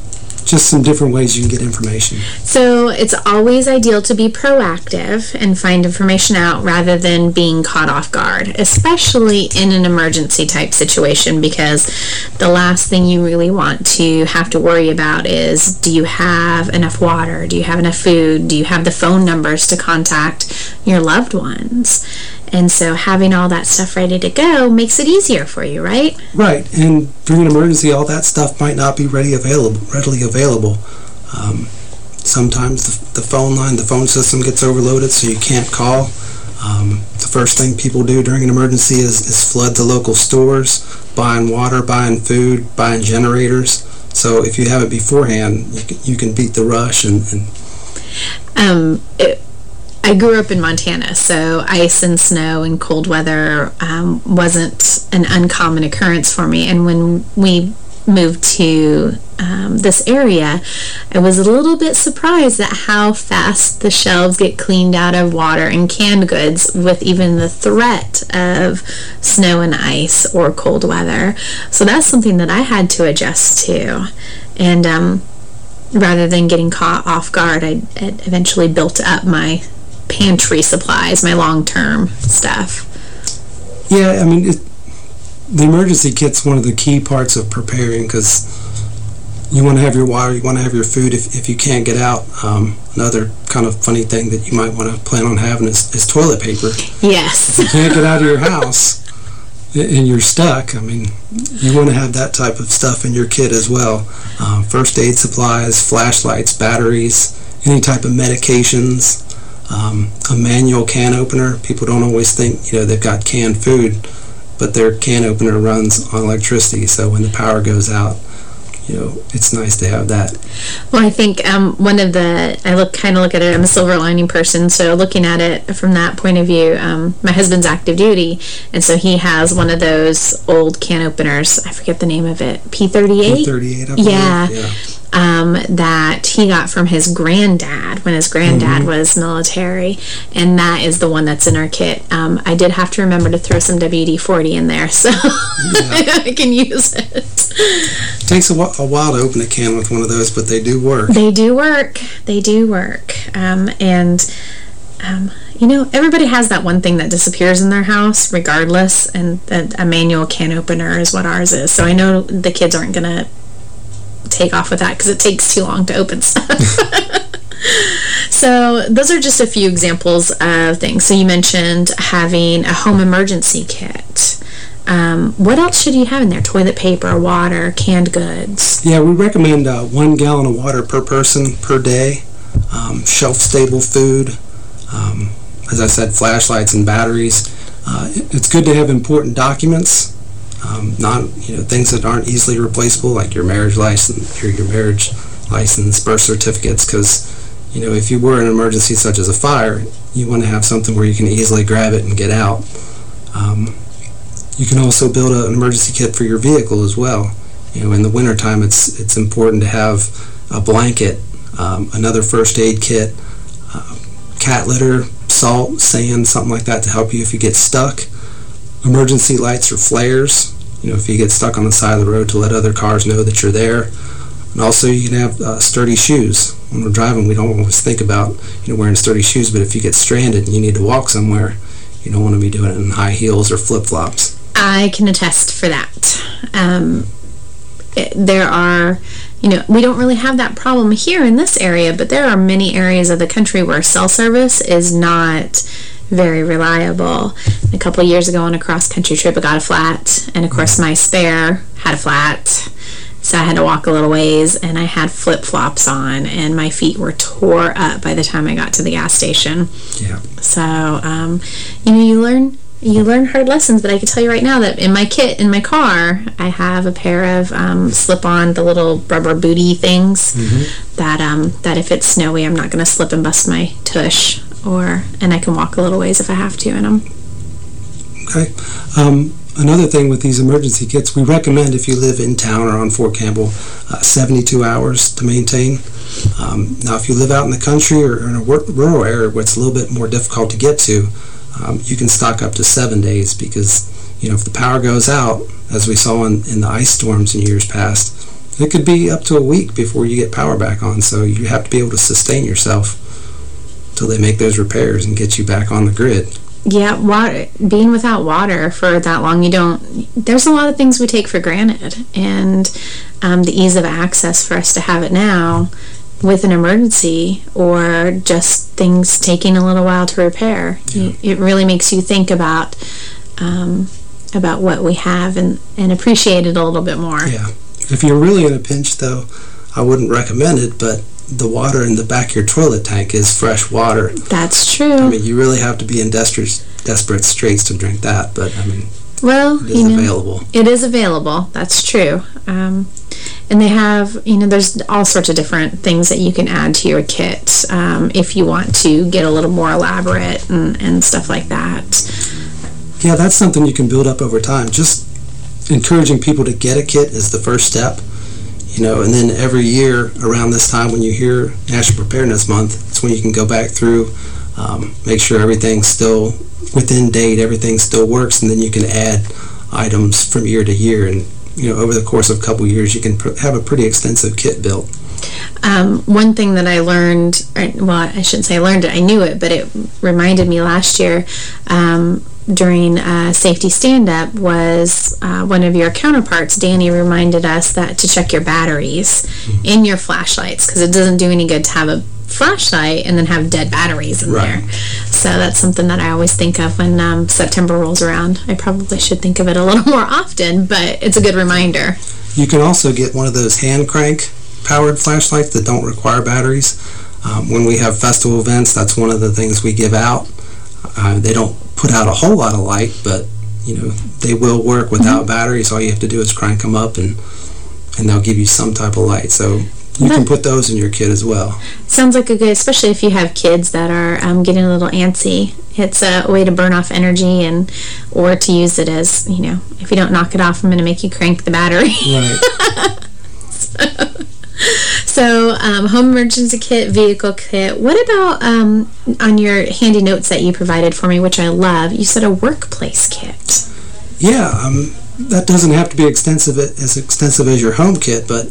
just some different ways you can get information. So it's always ideal to be proactive and find information out rather than being caught off guard, especially in an emergency type situation, because the last thing you really want to have to worry about is, do you have enough water? Do you have enough food? Do you have the phone numbers to contact your loved ones? And so having all that stuff ready to go makes it easier for you, right? Right, and during an emergency, all that stuff might not be ready available, readily available. Um, sometimes the, the phone line, the phone system gets overloaded, so you can't call. Um, the first thing people do during an emergency is, is flood the local stores, buying water, buying food, buying generators. So if you have it beforehand, you can, you can beat the rush. And, and um, it, I grew up in Montana, so ice and snow and cold weather um, wasn't an uncommon occurrence for me. And when we moved to um, this area, I was a little bit surprised at how fast the shelves get cleaned out of water and canned goods with even the threat of snow and ice or cold weather. So that's something that I had to adjust to. And um, rather than getting caught off guard, I, I eventually built up my pantry supplies, my long-term stuff. Yeah, I mean, it, the emergency kit's one of the key parts of preparing, because you want to have your water, you want to have your food if, if you can't get out. Um, another kind of funny thing that you might want to plan on having is, is toilet paper. Yes. If you can't get out of your house and you're stuck, I mean, you want to have that type of stuff in your kit as well. Um, first aid supplies, flashlights, batteries, any type of medications. Um, a manual can opener. People don't always think, you know, they've got canned food, but their can opener runs on electricity, so when the power goes out, you know, it's nice to have that. Well, I think um, one of the, I look kind of look at it, I'm a silver lining person, so looking at it from that point of view, um, my husband's active duty, and so he has one of those old can openers, I forget the name of it, P thirty-eight? P thirty-eight, I believe. Yeah. yeah. Um, that he got from his granddad when his granddad mm-hmm. was military, and that is the one that's in our kit. Um, I did have to remember to throw some W D forty in there, so yeah. I can use it. It takes a while, a while to open a can with one of those, but they do work. They do work. They do work. Um, and, um, you know, everybody has that one thing that disappears in their house regardless, and a, a manual can opener is what ours is. So I know the kids aren't going to take off with that because it takes too long to open stuff. So those are just a few examples of things. So you mentioned having a home emergency kit. Um, what else should you have in there? Toilet paper, water, canned goods? Yeah, we recommend uh, one gallon of water per person per day, um, shelf-stable food, um, as I said, flashlights and batteries. Uh, it's good to have important documents. Um, not, you know, things that aren't easily replaceable, like your marriage license, your, your marriage license, birth certificates, because, you know, if you were in an emergency such as a fire, you want to have something where you can easily grab it and get out. Um, you can also build a, an emergency kit for your vehicle as well. You know, in the wintertime, it's, it's important to have a blanket, um, another first aid kit, uh, cat litter, salt, sand, something like that to help you if you get stuck. Emergency lights or flares, you know, if you get stuck on the side of the road, to let other cars know that you're there. And also you can have uh, sturdy shoes. When we're driving, we don't always think about, you know, wearing sturdy shoes, but if you get stranded and you need to walk somewhere, you don't want to be doing it in high heels or flip-flops. I can attest for that. Um, it, there are, you know, we don't really have that problem here in this area, but there are many areas of the country where cell service is not very reliable. A couple of years ago on a cross-country trip, I got a flat, and of course my spare had a flat, so I had to walk a little ways, and I had flip-flops on, and my feet were tore up by the time I got to the gas station. Yeah. So, um, you know, you learn you learn hard lessons, but I can tell you right now that in my kit, in my car, I have a pair of um, slip-on, the little rubber booty things, mm-hmm. that, um, that if it's snowy, I'm not going to slip and bust my tush. Or, and I can walk a little ways if I have to in them. Okay. Um, another thing with these emergency kits, we recommend if you live in town or on Fort Campbell, uh, seventy-two hours to maintain. Um, now, if you live out in the country or in a rural area where it's a little bit more difficult to get to, um, you can stock up to seven days because, you know, if the power goes out, as we saw in, in the ice storms in years past, it could be up to a week before you get power back on, so you have to be able to sustain yourself till they make those repairs and get you back on the grid. Yeah, water, being without water for that long, you don't, there's a lot of things we take for granted, and um, the ease of access for us to have it now with an emergency or just things taking a little while to repair. Yeah. It really makes you think about um, about what we have and, and appreciate it a little bit more. Yeah. If you're really in a pinch, though, I wouldn't recommend it, but the water in the back of your toilet tank is fresh water. That's true. I mean, you really have to be in desperate, desperate straits to drink that, but, I mean, well, it is you know, available. It is available. That's true. Um, and they have, you know, there's all sorts of different things that you can add to your kit um, if you want to get a little more elaborate and, and stuff like that. Yeah, that's something you can build up over time. Just encouraging people to get a kit is the first step. You know, and then every year around this time when you hear National Preparedness Month, it's when you can go back through, um, make sure everything's still within date, everything still works, and then you can add items from year to year. And, you know, over the course of a couple years, you can pr have a pretty extensive kit built. Um, one thing that I learned, or, well, I shouldn't say I learned it, I knew it, but it reminded me last year um, during uh, safety stand-up was uh, one of your counterparts, Danny, reminded us that to check your batteries mm-hmm. in your flashlights, because it doesn't do any good to have a flashlight and then have dead batteries in right. there. So that's something that I always think of when um, September rolls around. I probably should think of it a little more often, but it's a good reminder. You can also get one of those hand crank powered flashlights that don't require batteries. Um, when we have festival events, that's one of the things we give out. Uh, they don't put out a whole lot of light, but you know they will work without mm-hmm. batteries. All you have to do is crank them up, and and they'll give you some type of light. So you that can put those in your kit as well. Sounds like a good, especially if you have kids that are um, getting a little antsy. It's a way to burn off energy, and or to use it as, you know, if you don't knock it off, I'm going to make you crank the battery. Right. so, So, um, home emergency kit, vehicle kit. What about um, on your handy notes that you provided for me, which I love, you said a workplace kit. Yeah, um, that doesn't have to be extensive as extensive as your home kit, but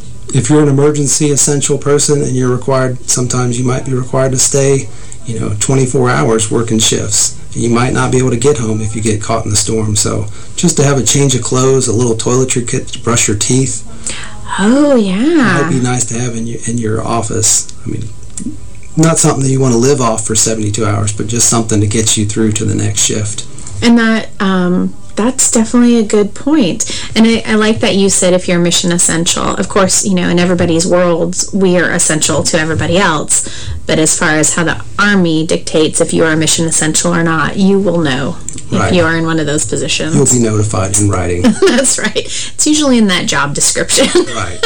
if you're an emergency essential person and you're required, sometimes you might be required to stay, you know, twenty-four hours working shifts. You might not be able to get home if you get caught in the storm. So just to have a change of clothes, a little toiletry kit to brush your teeth. Oh, yeah. Might be nice to have in your, in your office. I mean, not something that you want to live off for seventy-two hours, but just something to get you through to the next shift. And that, um, that's definitely a good point. And I, I like that you said if you're mission essential. Of course, you know, in everybody's worlds, we are essential to everybody else. But as far as how the Army dictates if you are a mission essential or not, you will know right. if you are in one of those positions. You'll be notified in writing. That's right. It's usually in that job description. Right.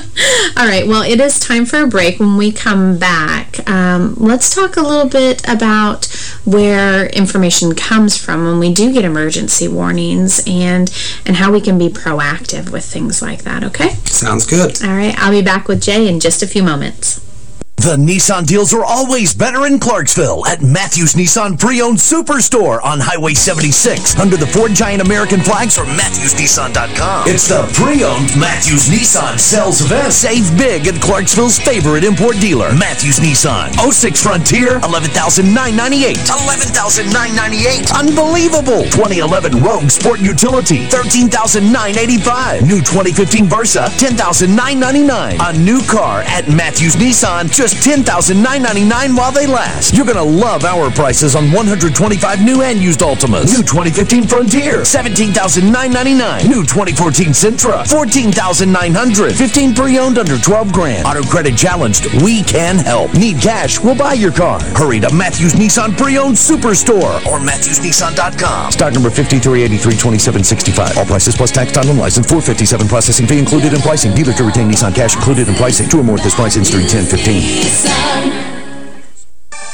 All right. Well, it is time for a break. When we come back, um, let's talk a little bit about where information comes from when we do get emergency warnings and, and how we can be proactive with things like that, okay? Sounds good. All right. I'll be back with Jay in just a few moments. The Nissan deals are always better in Clarksville at Matthews Nissan Pre-Owned Superstore on Highway seventy-six under the Ford Giant American flags or Matthews Nissan dot com. It's the Pre-Owned Matthews Nissan sales event. Save big at Clarksville's favorite import dealer, Matthews Nissan. oh six Frontier, eleven thousand nine hundred ninety-eight dollars. eleven thousand nine hundred ninety-eight dollars. Unbelievable. twenty eleven Rogue Sport Utility, thirteen thousand nine hundred eighty-five dollars. New twenty fifteen Versa, ten thousand nine hundred ninety-nine dollars. A new car at Matthews Nissan, just ten thousand nine hundred ninety-nine dollars while they last. You're going to love our prices on one hundred twenty-five new and used Altimas. New twenty fifteen Frontier, seventeen thousand nine hundred ninety-nine dollars. New twenty fourteen Sentra, fourteen thousand nine hundred dollars. fifteen pre-owned under twelve grand. Auto credit challenged, we can help. Need cash, we'll buy your car. Hurry to Matthews Nissan Pre-Owned Superstore or Matthews Nissan dot com. Stock number fifty-three eighty-three twenty-seven sixty-five. All prices plus tax, title, and license. four fifty-seven processing fee included in pricing. Dealer to retain Nissan cash included in pricing. Two or more at this price ends during ten fifteen.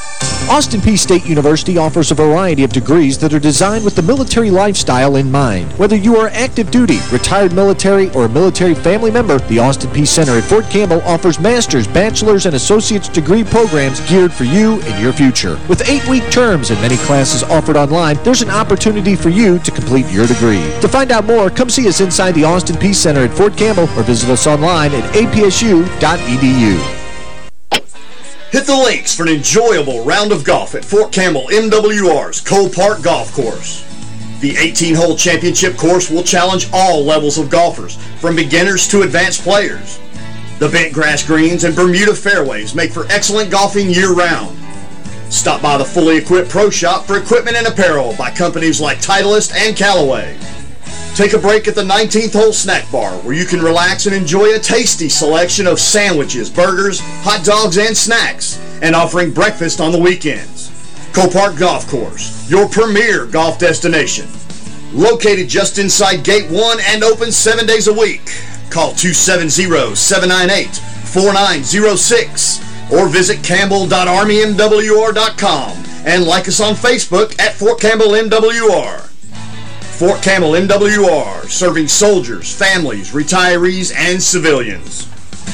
Austin Peay State University offers a variety of degrees that are designed with the military lifestyle in mind. Whether you are active duty, retired military, or a military family member, the Austin Peay Center at Fort Campbell offers master's, bachelor's, and associate's degree programs geared for you and your future. With eight-week terms and many classes offered online, there's an opportunity for you to complete your degree. To find out more, come see us inside the Austin Peay Center at Fort Campbell or visit us online at a p s u dot e d u. Hit the links for an enjoyable round of golf at Fort Campbell M W R's Cole Park Golf Course. The eighteen-hole championship course will challenge all levels of golfers, from beginners to advanced players. The bent grass greens and Bermuda fairways make for excellent golfing year-round. Stop by the fully equipped pro shop for equipment and apparel by companies like Titleist and Callaway. Take a break at the nineteenth hole snack bar, where you can relax and enjoy a tasty selection of sandwiches, burgers, hot dogs, and snacks, and offering breakfast on the weekends. Cole Park Golf Course, your premier golf destination. Located just inside Gate one and open seven days a week. Call two seven zero, seven nine eight, four nine zero six or visit campbell dot army m w r dot com and like us on Facebook at Fort Campbell M W R. Fort Campbell M W R, serving soldiers, families, retirees, and civilians.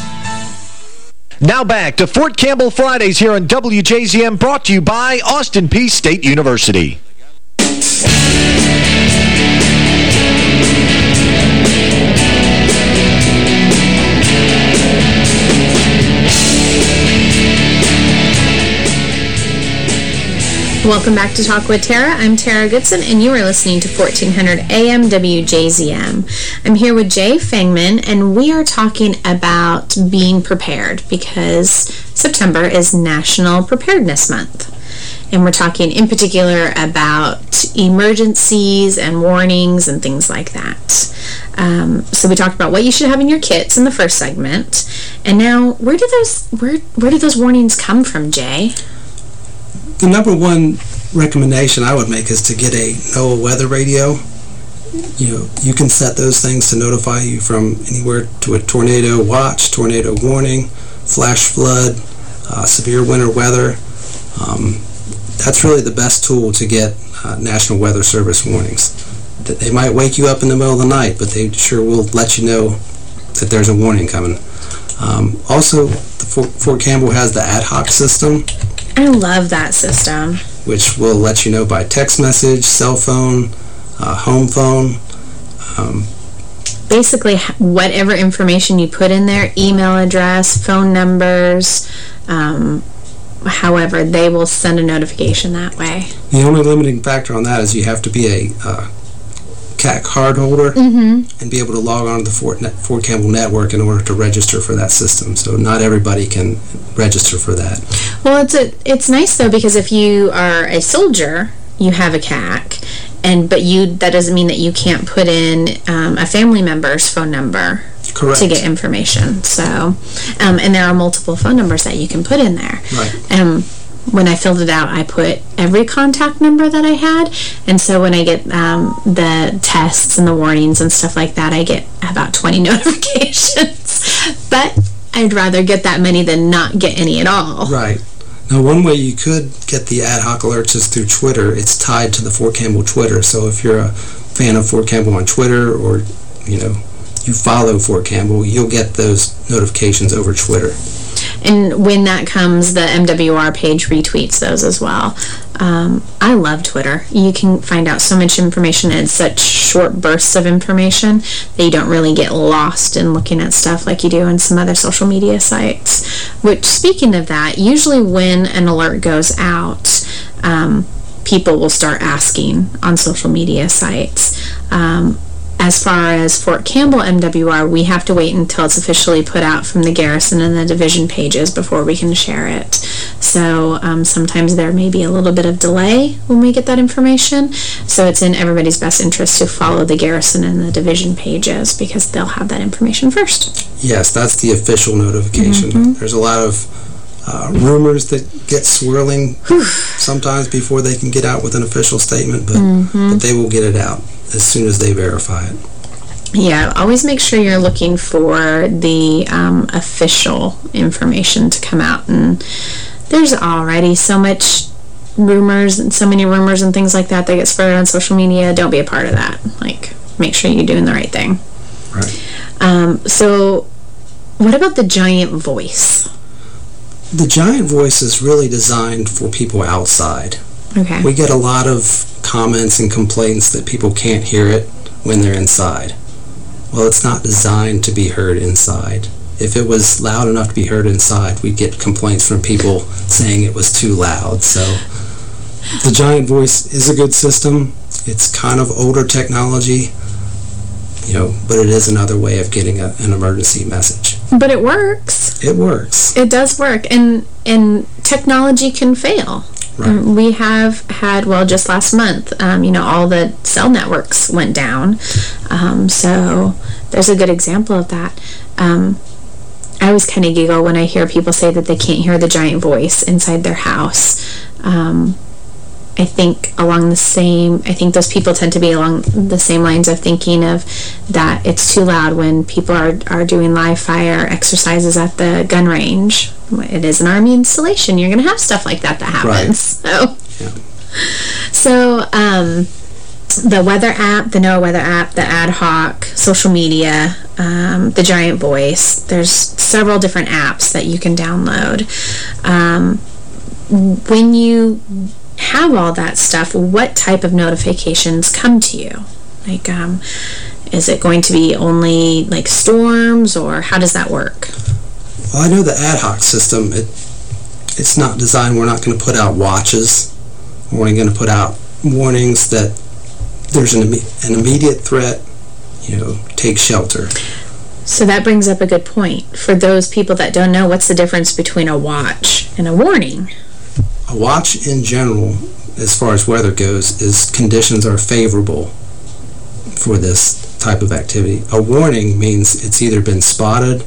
Now back to Fort Campbell Fridays here on W J Z M, brought to you by Austin Peay State University. Welcome back to Talk with Tara. I'm Tara Goodson, and you are listening to fourteen hundred A M W J Z M. I'm here with Jay Fangman, and we are talking about being prepared because September is National Preparedness Month. And we're talking in particular about emergencies and warnings and things like that. Um, so we talked about what you should have in your kits in the first segment. And now, where do those where where do those warnings come from, Jay? The number one recommendation I would make is to get a NOAA weather radio. You know, you can set those things to notify you from anywhere to a tornado watch, tornado warning, flash flood, uh, severe winter weather. Um, that's really the best tool to get uh, National Weather Service warnings. They might wake you up in the middle of the night, but they sure will let you know that there's a warning coming. Um, also, the Fort, Fort Campbell has the ad hoc system. I love that system. Which will let you know by text message, cell phone, uh, home phone. Um, Basically, whatever information you put in there, email address, phone numbers, um, however, they will send a notification that way. The only limiting factor on that is you have to be a uh, C A C card holder mm-hmm. and be able to log on to the Fort, Net, Fort Campbell network in order to register for that system. So not everybody can register for that. Well, it's a, it's nice, though, because if you are a soldier, you have a C A C, and but you that doesn't mean that you can't put in um, a family member's phone number Correct. to get information. So, um, and there are multiple phone numbers that you can put in there. Right. Um, when I filled it out, I put every contact number that I had, and so when I get um, the tests and the warnings and stuff like that, I get about twenty notifications. But I'd rather get that many than not get any at all. Right. Now, one way you could get the ad hoc alerts is through Twitter. It's tied to the Fort Campbell Twitter. So if you're a fan of Fort Campbell on Twitter, or, you know, you follow Fort Campbell, you'll get those notifications over Twitter. And when that comes, the M W R page retweets those as well. Um, I love Twitter. You can find out so much information in such short bursts of information that you don't really get lost in looking at stuff like you do in some other social media sites. Which, speaking of that, usually when an alert goes out, um, people will start asking on social media sites. Um, As far as Fort Campbell M W R, we have to wait until it's officially put out from the garrison and the division pages before we can share it. So um, sometimes there may be a little bit of delay when we get that information. So it's in everybody's best interest to follow the garrison and the division pages because they'll have that information first. Yes, that's the official notification. Mm-hmm. There's a lot of uh, rumors that get swirling sometimes before they can get out with an official statement, but, mm-hmm. but they will get it out as soon as they verify it. Yeah, always make sure you're looking for the um, official information to come out. And there's already so much rumors and so many rumors and things like that that get spread on social media. Don't be a part of that. Like, make sure you're doing the right thing. Right. Um, so, what about the giant voice? The giant voice is really designed for people outside. Okay. We get a lot of comments and complaints that people can't hear it when they're inside. Well, it's not designed to be heard inside. If it was loud enough to be heard inside, we'd get complaints from people saying it was too loud. So the giant voice is a good system. It's kind of older technology, you know, but it is another way of getting a, an emergency message. But it works. It works. It does work. And, and technology can fail. Right. Um, we have had, well, just last month, um, you know, all the cell networks went down. Um, so there's a good example of that. Um, I always kind of giggle when I hear people say that they can't hear the giant voice inside their house. Um, I think along the same, I think those people tend to be along the same lines of thinking of that it's too loud when people are, are doing live fire exercises at the gun range. It is an Army installation. You're going to have stuff like that that happens. Right. So, yeah. so um, the weather app, the NOAA weather app, the ad hoc, social media, um, the giant voice. There's several different apps that you can download. Um, when you have all that stuff, what type of notifications come to you? Like, um, is it going to be only like storms, or how does that work? Well, I know the ad hoc system, it it's not designed, we're not going to put out watches. We're going to put out warnings that there's an, an immediate threat, you know, take shelter. So that brings up a good point. For those people that don't know, what's the difference between a watch and a warning? A watch in general, as far as weather goes, is conditions are favorable for this type of activity. A warning means it's either been spotted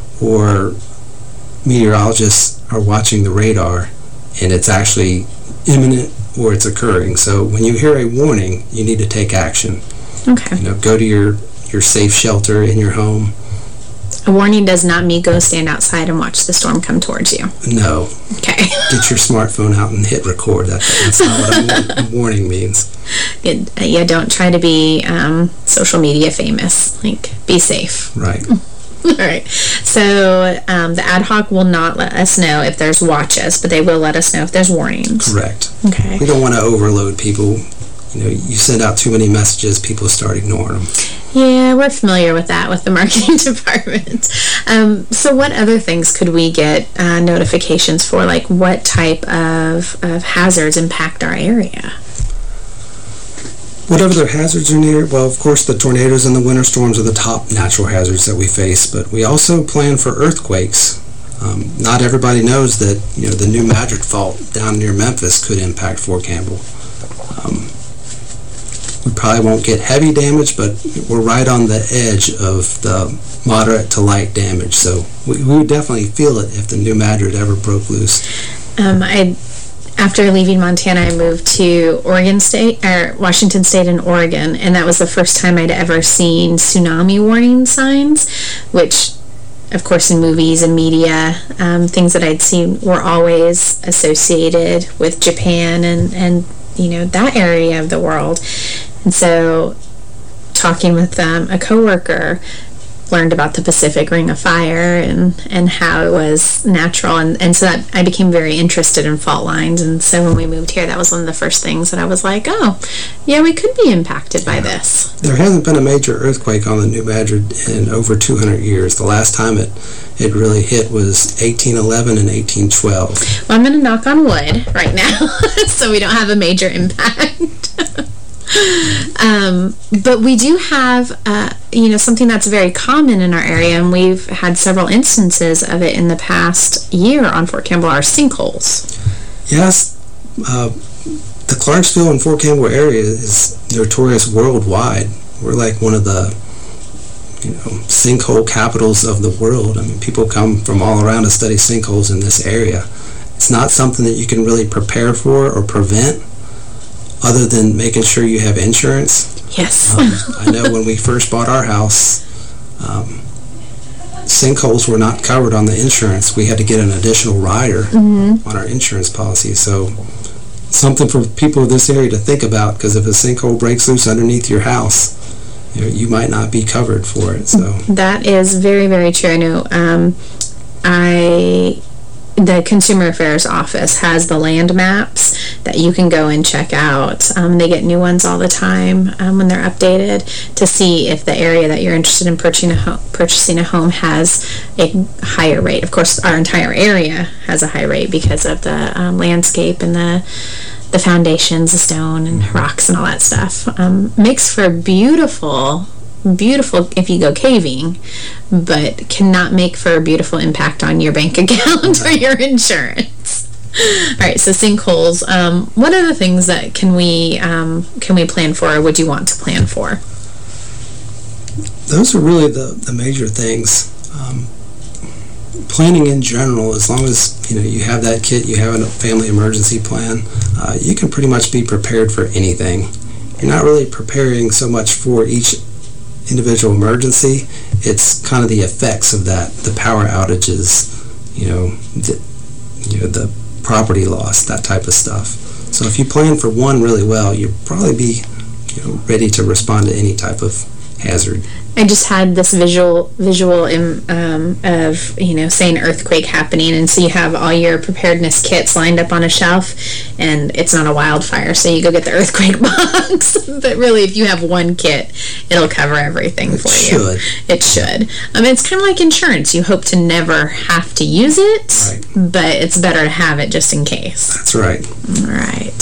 or meteorologists are watching the radar and it's actually imminent or it's occurring. So when you hear a warning, you need to take action. Okay. You know, go to your, your safe shelter in your home. A warning does not mean go stand outside and watch the storm come towards you. No. Okay. Get your smartphone out and hit record. That, that's not what a warning means. It, yeah, don't try to be um, social media famous. Like, be safe. Right. All right. So um, the ad hoc will not let us know if there's watches, but they will let us know if there's warnings. Correct. Okay. We don't want to overload people. You know, you send out too many messages, people start ignoring them. Yeah, we're familiar with that with the marketing department. Um, so what other things could we get uh, notifications for? Like, what type of, of hazards impact our area? Whatever their hazards are near, well, of course, the tornadoes and the winter storms are the top natural hazards that we face, but we also plan for earthquakes. Um, not everybody knows that, you know, the New Madrid Fault down near Memphis could impact Fort Campbell. Um, we probably won't get heavy damage, but we're right on the edge of the moderate to light damage, so we, we would definitely feel it if the New Madrid ever broke loose. Um, I... After leaving Montana, I moved to Oregon State, or Washington State and Oregon, and that was the first time I'd ever seen tsunami warning signs, which, of course, in movies and media, um, things that I'd seen were always associated with Japan and, and, you know, that area of the world. And so, talking with um, a coworker, learned about the Pacific Ring of Fire and, and how it was natural, and, and so that I became very interested in fault lines, and so when we moved here, that was one of the first things that I was like, oh, yeah, we could be impacted by this. There hasn't been a major earthquake on the New Madrid in over two hundred years. The last time it, it really hit was eighteen eleven and eighteen twelve. Well, I'm going to knock on wood right now so we don't have a major impact. Um, but we do have, uh, you know, something that's very common in our area, and we've had several instances of it in the past year on Fort Campbell, are sinkholes. Yes, uh, the Clarksville and Fort Campbell area is notorious worldwide. We're like one of the, you know, sinkhole capitals of the world. I mean, people come from all around to study sinkholes in this area. It's not something that you can really prepare for or prevent, other than making sure you have insurance. Yes. Um, I know when we first bought our house, um, sinkholes were not covered on the insurance. We had to get an additional rider mm-hmm. on our insurance policy. So, something for people of this area to think about, because if a sinkhole breaks loose underneath your house, you know, you might not be covered for it. So that is very, very true. I know um, I... the Consumer Affairs Office has the land maps that you can go and check out. Um, they get new ones all the time um, when they're updated to see if the area that you're interested in purchasing a, home, purchasing a home has a higher rate. Of course, our entire area has a high rate because of the um, landscape and the the foundations, the stone and rocks and all that stuff. Um, makes for beautiful beautiful if you go caving, but cannot make for a beautiful impact on your bank account or your insurance. All right, so sinkholes. Um, what are the things that can we um, can we plan for, or would you want to plan for? Those are really the, the major things. Um, planning in general, as long as you know you have that kit, you have a family emergency plan, uh, you can pretty much be prepared for anything. You're not really preparing so much for each individual emergency. It's kind of the effects of that, the power outages, you know, the, you know, the property loss, that type of stuff. So if you plan for one really well, you'll probably be, you know, ready to respond to any type of hazard. I just had this visual visual in, um, of, you know, say an earthquake happening, and so you have all your preparedness kits lined up on a shelf, and it's not a wildfire, so you go get the earthquake box. But really, if you have one kit, it'll cover everything it for should. you. It should. I mean, it's kind of like insurance. You hope to never have to use it, right, but it's better to have it just in case. That's right. All right.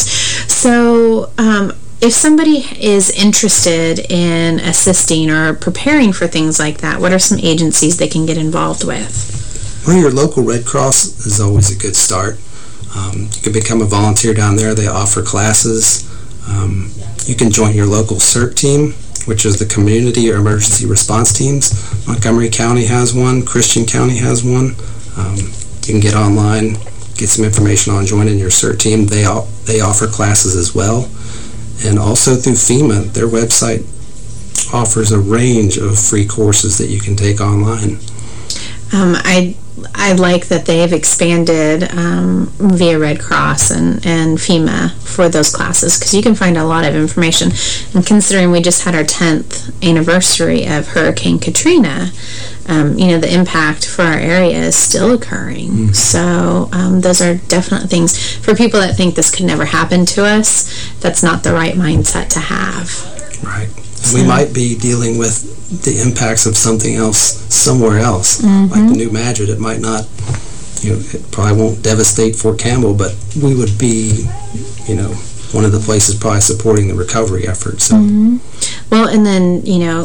So, um, if somebody is interested in assisting or preparing for things like that, what are some agencies they can get involved with? Well, your local Red Cross is always a good start. Um, you can become a volunteer down there. They offer classes. Um, you can join your local CERT team, which is the Community or Emergency Response Teams. Montgomery County has one. Christian County has one. Um, you can get online, get some information on joining your CERT team. They, they offer classes as well. And also through FEMA, their website offers a range of free courses that you can take online. Um, I I like that they have expanded um, via Red Cross and, and FEMA for those classes, because you can find a lot of information. And considering we just had our tenth anniversary of Hurricane Katrina, um, you know, the impact for our area is still occurring. Mm-hmm. So um, those are definitely things for people that think this could never happen to us. That's not the right mindset to have. Right. So. We might be dealing with the impacts of something else somewhere else, mm-hmm. like the New Madrid. It might not, you know, it probably won't devastate Fort Campbell, but we would be, you know, one of the places probably supporting the recovery effort. So, mm-hmm. Well, and then, you know,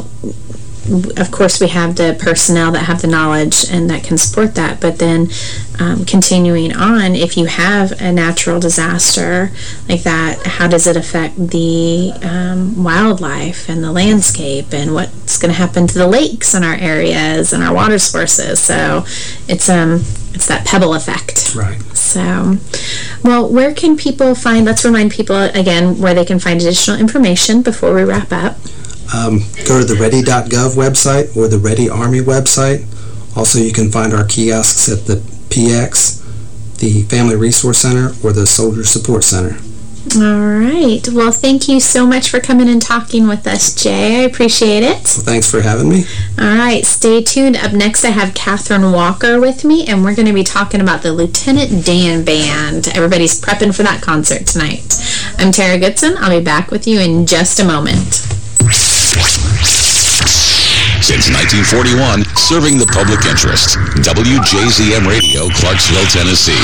of course we have the personnel that have the knowledge and that can support that, but then um, continuing on, if you have a natural disaster like that, how does it affect the um, wildlife and the landscape, and what's going to happen to the lakes in our areas and our water sources? So it's um it's that pebble effect. Right. So, well, where can people find, let's remind people again where they can find additional information before we wrap up. Um, go to the ready dot gov website or the Ready Army website. Also, you can find our kiosks at the P X, the Family Resource Center, or the Soldier Support Center. All right. Well, thank you so much for coming and talking with us, Jay. I appreciate it. Well, thanks for having me. All right. Stay tuned. Up next, I have Catherine Walker with me, and we're going to be talking about the Lieutenant Dan Band. Everybody's prepping for that concert tonight. I'm Tara Goodson. I'll be back with you in just a moment. Since nineteen forty-one, serving the public interest. W J Z M Radio, Clarksville, Tennessee.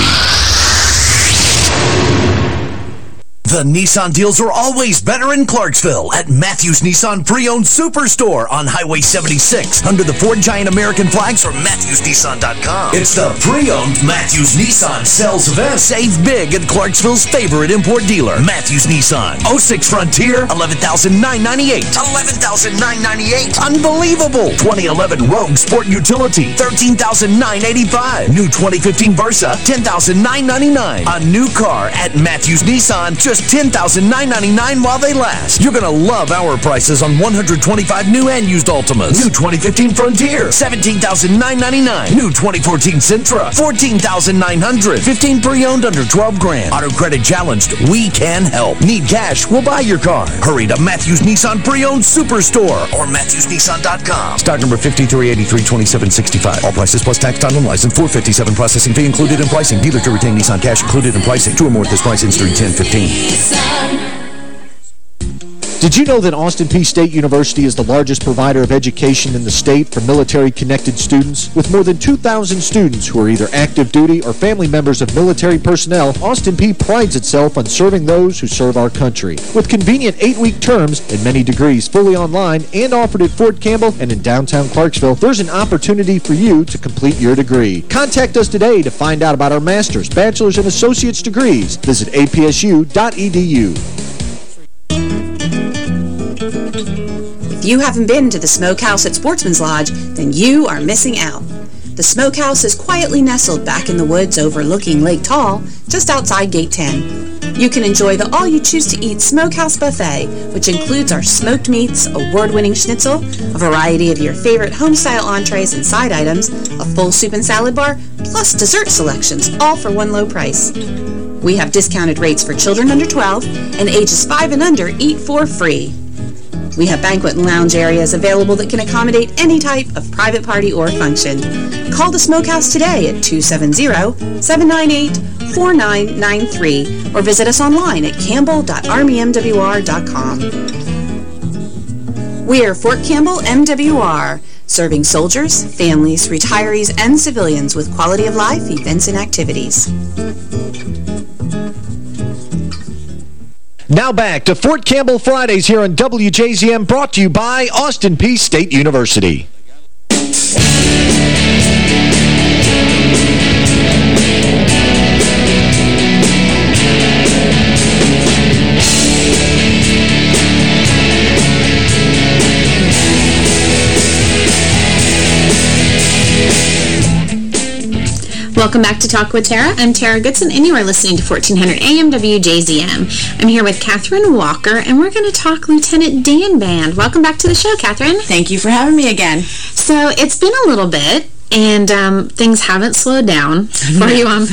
The Nissan deals are always better in Clarksville at Matthews Nissan Pre-Owned Superstore on Highway seventy-six under the Ford Giant American flags or Matthews Nissan dot com. It's the Pre-Owned Matthews Nissan Sales Event. Save big at Clarksville's favorite import dealer, Matthews Nissan. oh six Frontier, eleven thousand nine hundred ninety-eight dollars. eleven thousand nine hundred ninety-eight dollars. Unbelievable. twenty eleven Rogue Sport Utility, thirteen thousand nine hundred eighty-five dollars. New twenty fifteen Versa, ten thousand nine hundred ninety-nine dollars. A new car at Matthews Nissan, just ten thousand nine hundred ninety-nine dollars while they last. You're going to love our prices on one hundred twenty-five new and used Altimas. New twenty fifteen Frontier, seventeen thousand nine hundred ninety-nine dollars. New twenty fourteen Sentra, fourteen thousand nine hundred dollars. fifteen pre-owned under twelve grand. Auto credit challenged, we can help. Need cash, we'll buy your car. Hurry to Matthews Nissan Pre-Owned Superstore or Matthews Nissan dot com. Stock number fifty-three eighty-three twenty-seven sixty-five. All prices plus tax, title, and license. four fifty-seven processing fee included in pricing. Dealer to retain Nissan cash included in pricing. Two or more at this price, in three ten fifteen. Did you know that Austin Peay State University is the largest provider of education in the state for military-connected students? With more than two thousand students who are either active duty or family members of military personnel, Austin Peay prides itself on serving those who serve our country. With convenient eight-week terms and many degrees fully online and offered at Fort Campbell and in downtown Clarksville, there's an opportunity for you to complete your degree. Contact us today to find out about our master's, bachelor's, and associate's degrees. Visit A P S U dot E D U. If you haven't been to the Smokehouse at Sportsman's Lodge, then you are missing out. The Smokehouse is quietly nestled back in the woods overlooking Lake Tall, just outside Gate ten. You can enjoy the all-you-choose-to-eat Smokehouse Buffet, which includes our smoked meats, award-winning schnitzel, a variety of your favorite home-style entrees and side items, a full soup and salad bar, plus dessert selections, all for one low price. We have discounted rates for children under twelve, and ages five and under eat for free. We have banquet and lounge areas available that can accommodate any type of private party or function. Call the Smokehouse today at two seven zero, seven nine eight, four nine nine three or visit us online at campbell dot army m w r dot com. We're Fort Campbell M W R, serving soldiers, families, retirees, and civilians with quality of life events and activities. Now back to Fort Campbell Fridays here on W J Z M, brought to you by Austin Peay State University. Welcome back to Talk with Tara. I'm Tara Goodson, and you are listening to fourteen hundred A M W J Z M. I'm here with Catherine Walker, and we're going to talk Lieutenant Dan Band. Welcome back to the show, Catherine. Thank you for having me again. So it's been a little bit, and um, things haven't slowed down for you on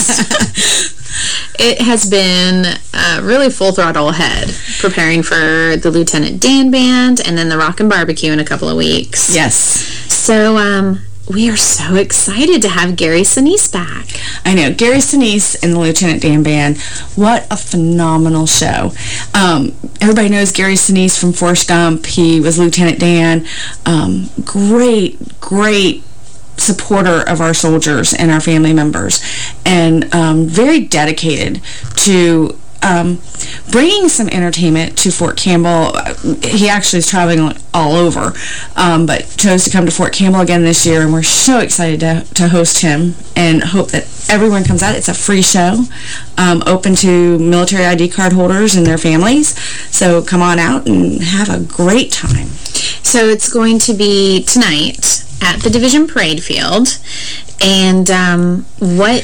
post. It has been uh, really full throttle ahead, preparing for the Lieutenant Dan Band and then the Rockin' Barbecue in a couple of weeks. Yes. So, um... we are so excited to have Gary Sinise back. I know. Gary Sinise and the Lieutenant Dan Band. What a phenomenal show. Um, everybody knows Gary Sinise from Forrest Gump. He was Lieutenant Dan. Um, great, great supporter of our soldiers and our family members. And um, very dedicated to Um, bringing some entertainment to Fort Campbell. He actually is traveling all over, um, but chose to come to Fort Campbell again this year, and we're so excited to, to host him and hope that everyone comes out. It's a free show, um, open to military I D card holders and their families, so come on out and have a great time. So it's going to be tonight at the Division Parade Field, and um, what...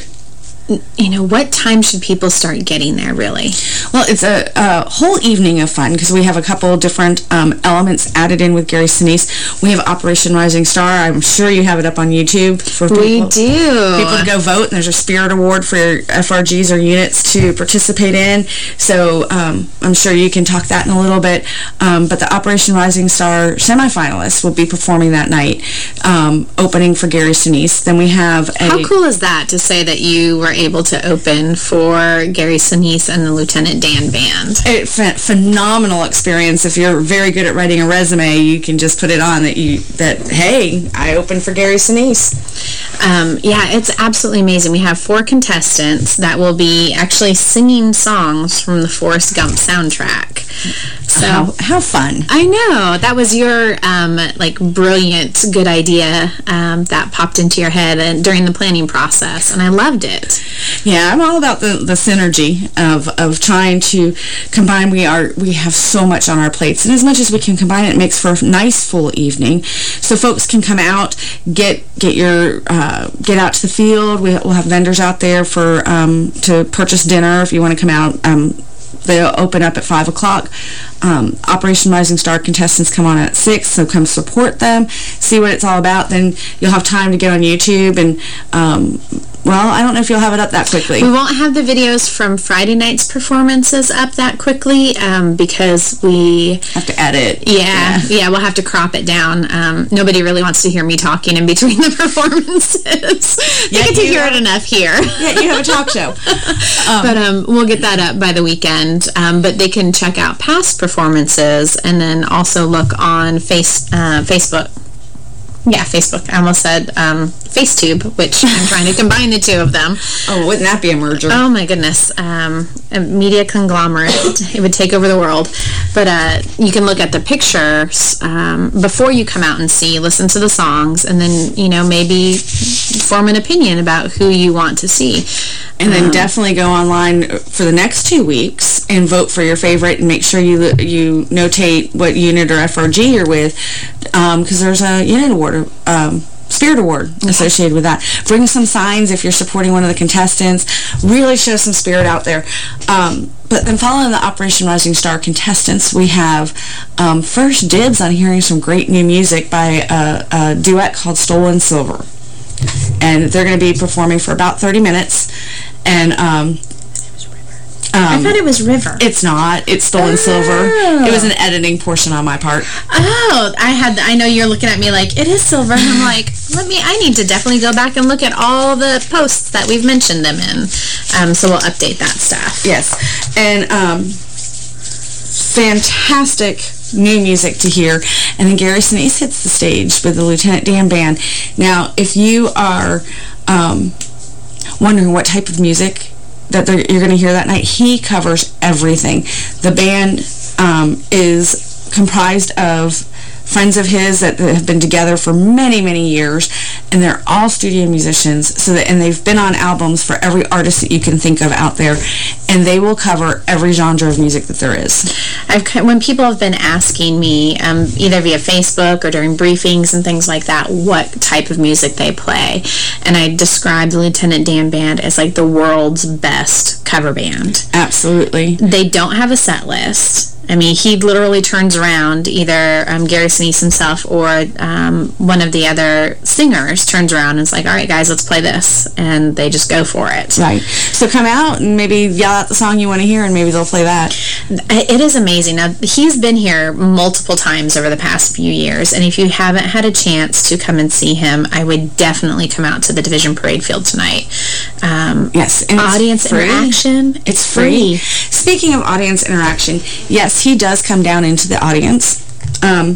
you know, what time should people start getting there, really? Well, it's a, a whole evening of fun because we have a couple different um, elements added in with Gary Sinise. We have Operation Rising Star. I'm sure you have it up on YouTube. For people, we do. People to go vote, and there's a Spirit Award for F R Gs or units to participate in. So um, I'm sure you can talk that in a little bit. Um, but the Operation Rising Star semifinalists will be performing that night, um, opening for Gary Sinise. Then we have a... How cool is that to say that you were able to open for Gary Sinise and the Lieutenant Dan Band? A ph phenomenal experience. If you're very good at writing a resume, you can just put it on that you that hey, I opened for Gary Sinise. Um, yeah, it's absolutely amazing. We have four contestants that will be actually singing songs from the Forrest Gump soundtrack. So how, how fun! I know that was your um, like brilliant, good idea um, that popped into your head and during the planning process, and I loved it. Yeah, I'm all about the the synergy of of trying to combine. We are we have so much on our plates, and as much as we can combine it, it makes for a nice full evening. So folks can come out, get get your uh, get out to the field. We, we'll have vendors out there for um, to purchase dinner if you want to come out. Um, they'll open up at five o'clock. Um, Operation Rising Star contestants come on at six, so come support them, see what it's all about. Then you'll have time to get on YouTube and, um, well, I don't know if you'll have it up that quickly. We won't have the videos from Friday night's performances up that quickly um, because we... have to edit. Yeah, yeah, yeah, we'll have to crop it down. Um, nobody really wants to hear me talking in between the performances. They Yeah, get to you hear have- it enough here. Yeah, you have a talk show. Um, but um, we'll get that up by the weekend. Um, but they can check out past performances and then also look on face uh, Facebook. Yeah, Facebook. I almost said um, FaceTube, which I'm trying to combine the two of them. Oh, wouldn't that be a merger? Oh, my goodness. Um, a media conglomerate. It would take over the world. But uh, you can look at the pictures um, before you come out and see, listen to the songs, and then, you know, maybe form an opinion about who you want to see. And then Um, definitely go online for the next two weeks and vote for your favorite and make sure you you notate what unit or F R G you're with, because um, there's a unit award, um, Spirit Award associated with that. Bring some signs if you're supporting one of the contestants. Really show some spirit out there. Um, but then following the Operation Rising Star contestants, we have um, first dibs on hearing some great new music by a, a duet called Stolen Silver. And they're going to be performing for about thirty minutes. And, um... I thought it was River. It's not. It's Stolen Oh. Silver. It was an editing portion on my part. Oh, I had. I know you're looking at me like, it is Silver. And I'm like, let me, I need to definitely go back and look at all the posts that we've mentioned them in. Um, so we'll update that stuff. Yes. And, um, fantastic new music to hear. And then Gary Sinise hits the stage with the Lieutenant Dan Band. Now, if you are um, wondering what type of music that you're going to hear that night, he covers everything. The band um, is comprised of friends of his that have been together for many, many years, and they're all studio musicians, so that, and they've been on albums for every artist that you can think of out there, and they will cover every genre of music that there is. I've when people have been asking me, um, either via Facebook or during briefings and things like that, what type of music they play, and I describe the Lieutenant Dan Band as like the world's best cover band. Absolutely. They don't have a set list. I mean, he literally turns around, either um, Gary Sinise himself or um, one of the other singers turns around and is like, all right, guys, let's play this. And they just go for it. Right. So come out and maybe yell out the song you want to hear, and maybe they'll play that. It is amazing. Now, he's been here multiple times over the past few years, and if you haven't had a chance to come and see him, I would definitely come out to the Division Parade Field tonight. Um, yes. And audience it's free. interaction. It's, it's free. free. Speaking of audience interaction, yes, he does come down into the audience. Um,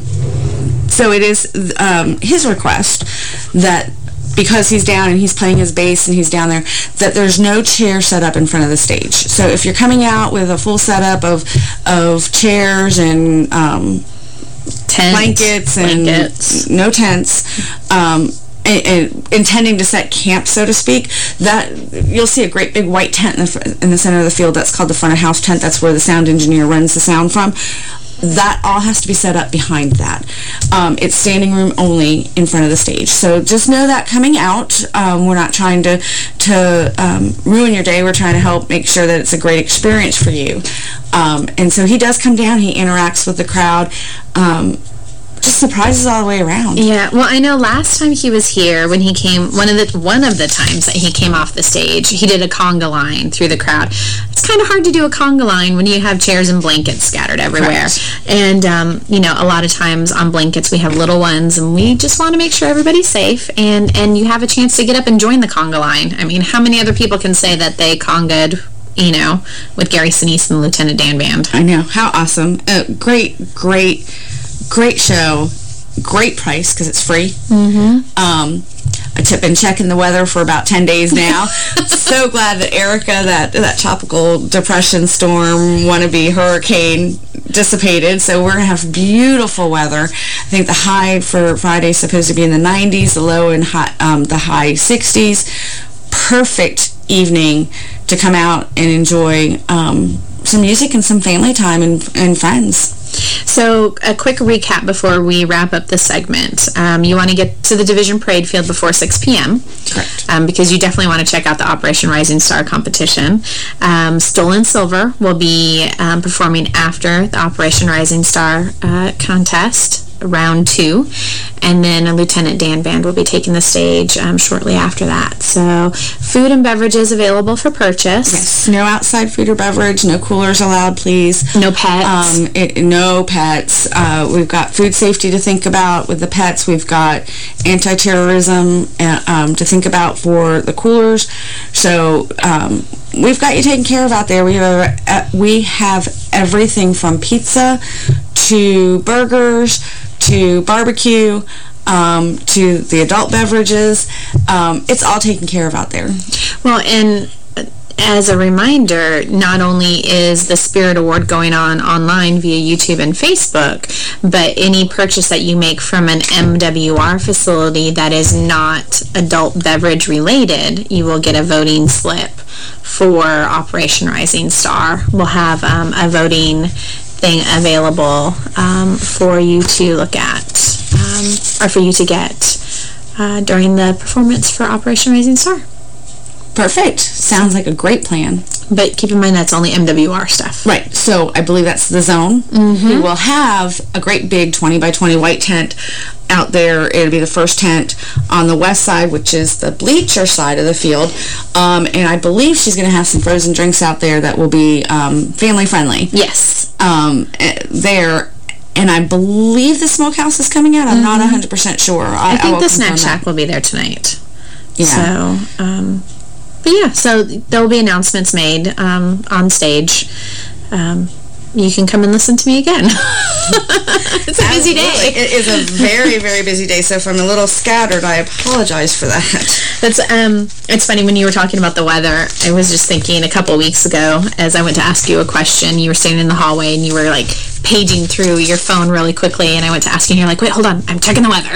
so it is um, his request that, because he's down and he's playing his bass and he's down there, that there's no chair set up in front of the stage. So if you're coming out with a full setup of of chairs and um, Tent, blankets and blankets. no tents, um, and, and intending to set camp, so to speak, that you'll see a great big white tent in the, in the center of the field. That's called the front of house tent. That's where the sound engineer runs the sound from. That all has to be set up behind that. Um, it's standing room only in front of the stage. So just know that coming out, um, we're not trying to, to um, ruin your day. We're trying to help make sure that it's a great experience for you. Um, and so he does come down. He interacts with the crowd. Um, just surprises all the way around. Yeah, well, I know last time he was here, when he came, one of the one of the times that he came off the stage, he did a conga line through the crowd. It's kind of hard to do a conga line when you have chairs and blankets scattered everywhere. Right. And, um, you know, a lot of times on blankets we have little ones, and we just want to make sure everybody's safe, and, and you have a chance to get up and join the conga line. I mean, how many other people can say that they congaed, you know, with Gary Sinise and the Lieutenant Dan Band? I know. How awesome. Uh, great, great... Great show, great price because it's free. Mm-hmm. Um, I've been checking the weather for about ten days now. So glad that Erica, that that tropical depression storm, wannabe hurricane, dissipated. So we're going to have beautiful weather. I think the high for Friday is supposed to be in the nineties, the low in high, um, the high sixties. Perfect evening to come out and enjoy um, some music and some family time and, and friends. So a quick recap before we wrap up this segment. Um, you want to get to the Division Parade Field before six p m Correct. Um, because you definitely want to check out the Operation Rising Star competition. Um, Stolen Silver will be um, performing after the Operation Rising Star uh, contest, round two, and then a Lieutenant Dan Band will be taking the stage um, shortly after that. So food and beverages available for purchase. Yes, no outside food or beverage, no coolers allowed, please. No pets. Um, it, no pets. Uh, we've got food safety to think about with the pets. We've got anti-terrorism uh, um, to think about for the coolers. So um, we've got you taken care of out there. We have, uh, we have everything from pizza to burgers to barbecue, um, to the adult beverages. Um, it's all taken care of out there. Well, and as a reminder, not only is the Spirit Award going on online via YouTube and Facebook, but any purchase that you make from an M W R facility that is not adult beverage related, you will get a voting slip for Operation Rising Star. We'll have um, a voting thing available um, for you to look at, um, or for you to get uh, during the performance for Operation Rising Star. Perfect. Sounds like a great plan. But keep in mind that's only M W R stuff. Right. So I believe that's the zone. Mm-hmm. We will have a great big twenty by twenty white tent out there. It'll be the first tent on the west side, which is the bleacher side of the field. Um, and I believe she's going to have some frozen drinks out there that will be um, family friendly. Yes. Um, there. And I believe the smokehouse is coming out. I'm mm-hmm. not one hundred percent sure. I, I think I the Snack Shack that. will be there tonight. Yeah. So, um, but yeah, so there will be announcements made um, on stage. Um, you can come and listen to me again. It's a busy day. It is a very, very busy day, so if I'm a little scattered, I apologize for that. That's um. It's funny, when you were talking about the weather, I was just thinking a couple of weeks ago, as I went to ask you a question, you were standing in the hallway and you were like paging through your phone really quickly, and I went to ask you and you're like, wait, hold on, I'm checking the weather.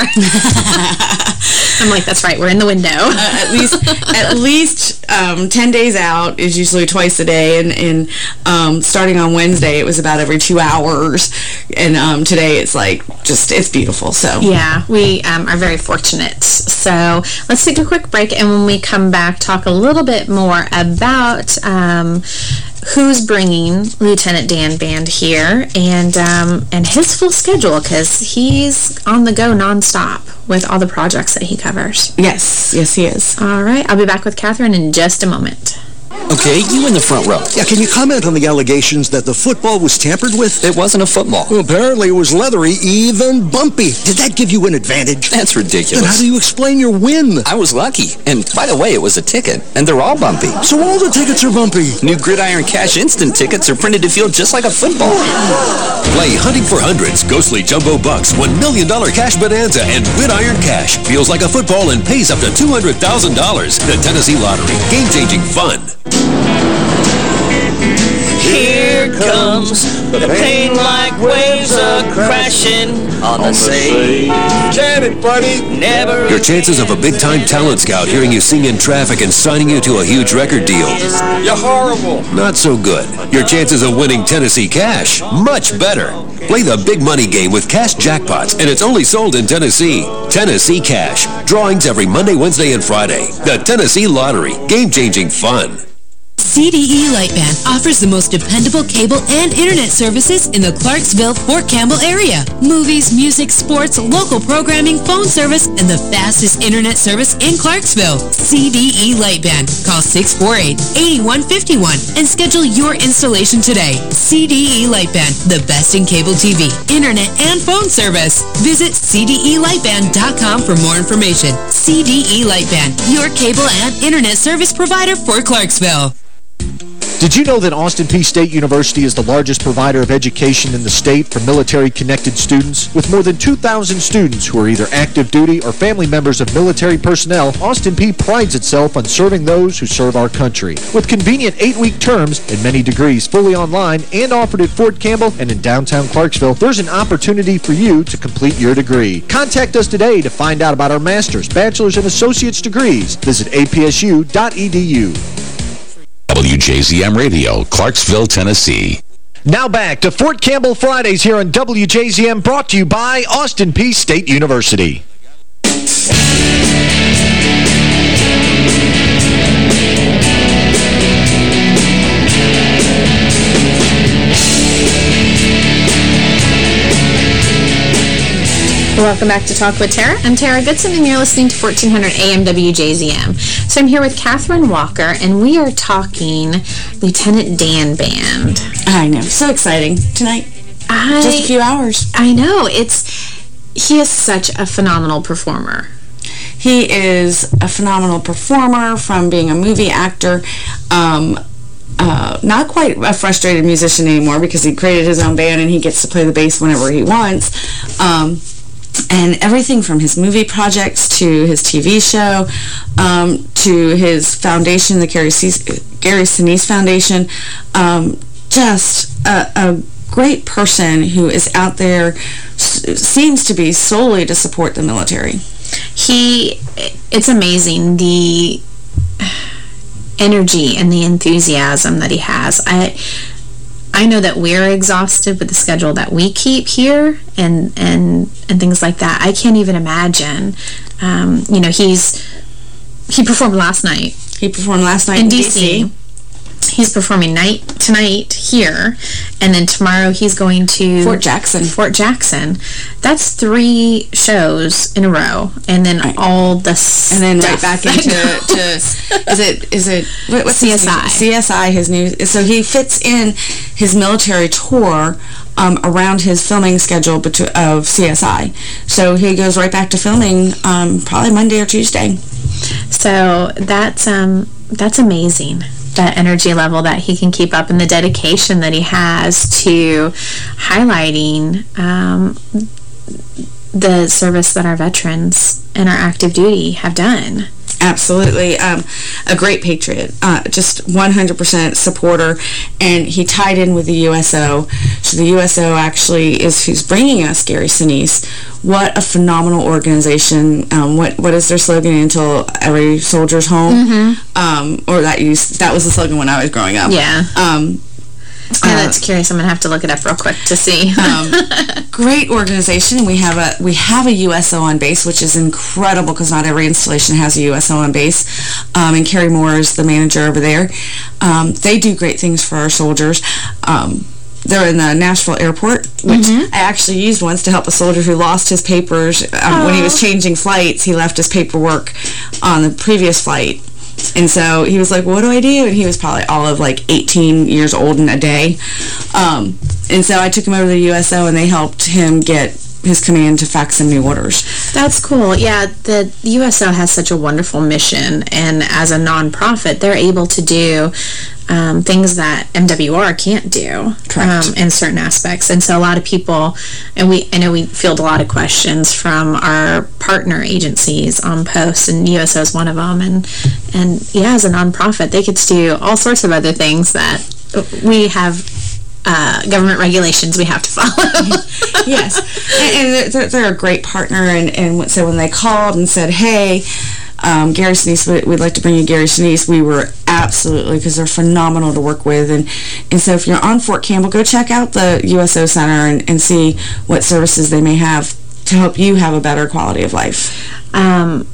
I'm like, that's right, we're in the window. uh, at least at least um, ten days out is usually twice a day, and, and um, starting on Wednesday it was about every two hours, and um, today it's like just, it's beautiful. So yeah, we um, are very fortunate. So let's take a quick break, and when we come back, talk a little bit more about um, who's bringing Lieutenant Dan Band here, and um, and his full schedule, because he's on the go nonstop with all the projects that he covers. Yes, yes he is. All right, I'll be back with Catherine in just a moment. Okay, you in the front row. Yeah, can you comment on the allegations that the football was tampered with? It wasn't a football. Well, apparently it was leathery, even bumpy. Did that give you an advantage? That's ridiculous. Then how do you explain your win? I was lucky. And by the way, it was a ticket, and they're all bumpy. So all the tickets are bumpy? New Gridiron Cash Instant tickets are printed to feel just like a football. Play Hunting for Hundreds, Ghostly Jumbo Bucks, one million dollar cash bonanza, and Gridiron Cash. Feels like a football and pays up to two hundred thousand dollars. The Tennessee Lottery. Game-changing fun. Here comes the pain like waves are crashing on the sea. Get it, buddy. Never. Your chances of a big-time talent scout hearing you sing in traffic and signing you to a huge record deal. You're horrible. Not so good. Your chances of winning Tennessee Cash, much better. Play the big money game with Cash Jackpots, and it's only sold in Tennessee. Tennessee Cash. Drawings every Monday, Wednesday, and Friday. The Tennessee Lottery. Game-changing fun. C D E Lightband offers the most dependable cable and internet services in the Clarksville-Fort Campbell area. Movies, music, sports, local programming, phone service, and the fastest internet service in Clarksville. C D E Lightband. Call six four eight, eight one five one and schedule your installation today. C D E Lightband, the best in cable T V, internet, and phone service. Visit C D E lightband dot com for more information. C D E Lightband, your cable and internet service provider for Clarksville. Did you know that Austin Peay State University is the largest provider of education in the state for military-connected students? With more than two thousand students who are either active duty or family members of military personnel, Austin Peay prides itself on serving those who serve our country. With convenient eight-week terms and many degrees fully online and offered at Fort Campbell and in downtown Clarksville, there's an opportunity for you to complete your degree. Contact us today to find out about our master's, bachelor's, and associate's degrees. Visit A P S U dot E D U. W J Z M Radio, Clarksville, Tennessee. Now back to Fort Campbell Fridays here on W J Z M, brought to you by Austin Peay State University. Welcome back to Talk with Tara. I'm Tara Goodson, and you're listening to fourteen hundred A M W J Z M. So I'm here with Catherine Walker, and we are talking Lieutenant Dan Band. I know. So exciting. Tonight. I, Just a few hours. I know. It's he is such a phenomenal performer. He is a phenomenal performer, from being a movie actor, um... Uh, not quite a frustrated musician anymore, because he created his own band and he gets to play the bass whenever he wants. Um, and everything from his movie projects to his T V show, um, to his foundation, the Gary, C Gary Sinise Foundation. Um, just a, a great person who is out there, seems to be solely to support the military. He, it's amazing, the energy and the enthusiasm that he has. I I know that we're exhausted with the schedule that we keep here and and and things like that. I can't even imagine. Um, you know, he's he performed last night. He performed last night in, in D C He's performing night tonight here, and then tomorrow he's going to Fort Jackson. Fort Jackson. That's three shows in a row, and then right. all the and then right back into to is it is it what, what's C S I C S I his new. So he fits in his military tour um, around his filming schedule of C S I. So he goes right back to filming um, probably Monday or Tuesday. So that's um that's amazing. That energy level that he can keep up and the dedication that he has to highlighting um, the service that our veterans and our active duty have done. Absolutely. Um, a great patriot. Uh, just one hundred percent supporter. And he tied in with the U S O. So the U S O actually is who's bringing us Gary Sinise. What a phenomenal organization. Um, what What is their slogan? Until every soldier's home? Mm-hmm. um, or that used, that was the slogan when I was growing up. Yeah. Um, Yeah, that's uh, curious. I'm gonna have to look it up real quick to see. um, great organization. We have a we have a U S O on base, which is incredible because not every installation has a U S O on base. Um, and Carrie Moore is the manager over there. Um, they do great things for our soldiers. Um, they're in the Nashville airport, which mm-hmm. I actually used once to help a soldier who lost his papers um, when he was changing flights. He left his paperwork on the previous flight. And so he was like, what do I do? And he was probably all of like eighteen years old in a day. Um, and so I took him over to the U S O and they helped him get his command to fax some new orders. That's cool. Yeah, the U S O has such a wonderful mission, and as a nonprofit, they're able to do um, things that M W R can't do um, in certain aspects. And so a lot of people, and we, I know we field a lot of questions from our partner agencies on posts, and U S O is one of them. And, and yeah, as a nonprofit, they could do all sorts of other things that we have Uh, government regulations we have to follow. Yes. And, and they're, they're a great partner. And, and so when they called and said, hey, um, Gary Sinise, we'd like to bring you Gary Sinise, we were absolutely, because they're phenomenal to work with. And, and so if you're on Fort Campbell, go check out the U S O Center and, and see what services they may have to help you have a better quality of life. Um,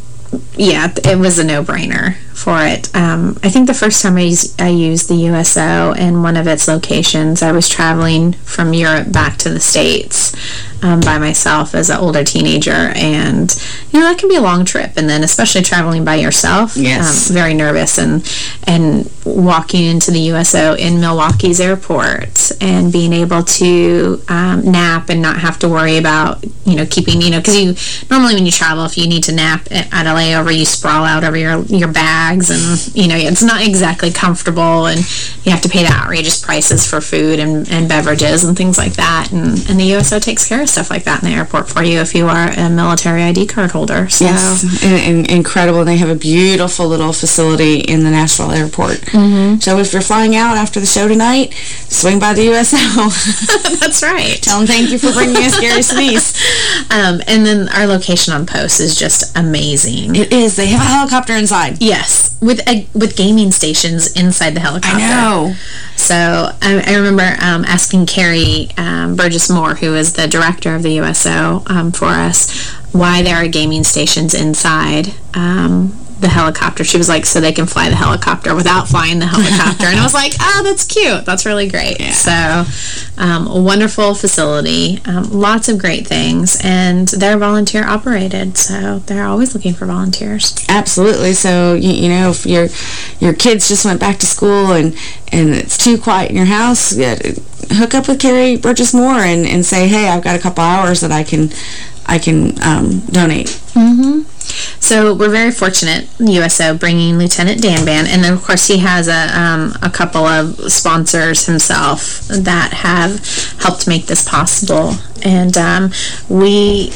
yeah, it was a no-brainer for it. Um, I think the first time I used, I used the U S O in one of its locations, I was traveling from Europe back to the States um, by myself as an older teenager, and you know, that can be a long trip, and then especially traveling by yourself. Yes. Um, very nervous, and and walking into the U S O in Milwaukee's airport and being able to um, nap and not have to worry about, you know, keeping, you know, because you normally when you travel, if you need to nap at a layover, you sprawl out over your your bags, and you know, it's not exactly comfortable, and you have to pay the outrageous prices for food and, and beverages and things like that, and, and the U S O takes care of stuff like that in the airport for you if you are a military I D card holder. So. Yes, and, and incredible. And they have a beautiful little facility in the Nashville airport. Mm-hmm. So if you're flying out after the show tonight, swing by the U S O. That's right. Tell them thank you for bringing us Gary Sinise. Um, and then our location on post is just amazing. It is. They have a helicopter inside. Yes. with a, with gaming stations inside the helicopter. I know. So I, I remember um, asking Carrie um, Burgess Moore, who is the director of the U S O um, for us, why there are gaming stations inside um, the helicopter. She was like, so they can fly the helicopter without flying the helicopter. And I was like, oh, that's cute. That's really great. Yeah. So um, a wonderful facility, um, lots of great things, and they're volunteer operated, so they're always looking for volunteers. Absolutely. So, you, you know, if your your kids just went back to school and, and it's too quiet in your house, yeah, hook up with Carrie Burgess Moore and, and say, hey, I've got a couple hours that I can I can um, donate. Mm-hmm. So we're very fortunate, U S O, bringing Lieutenant Dan Band, and then of course he has a um, a couple of sponsors himself that have helped make this possible, and um, we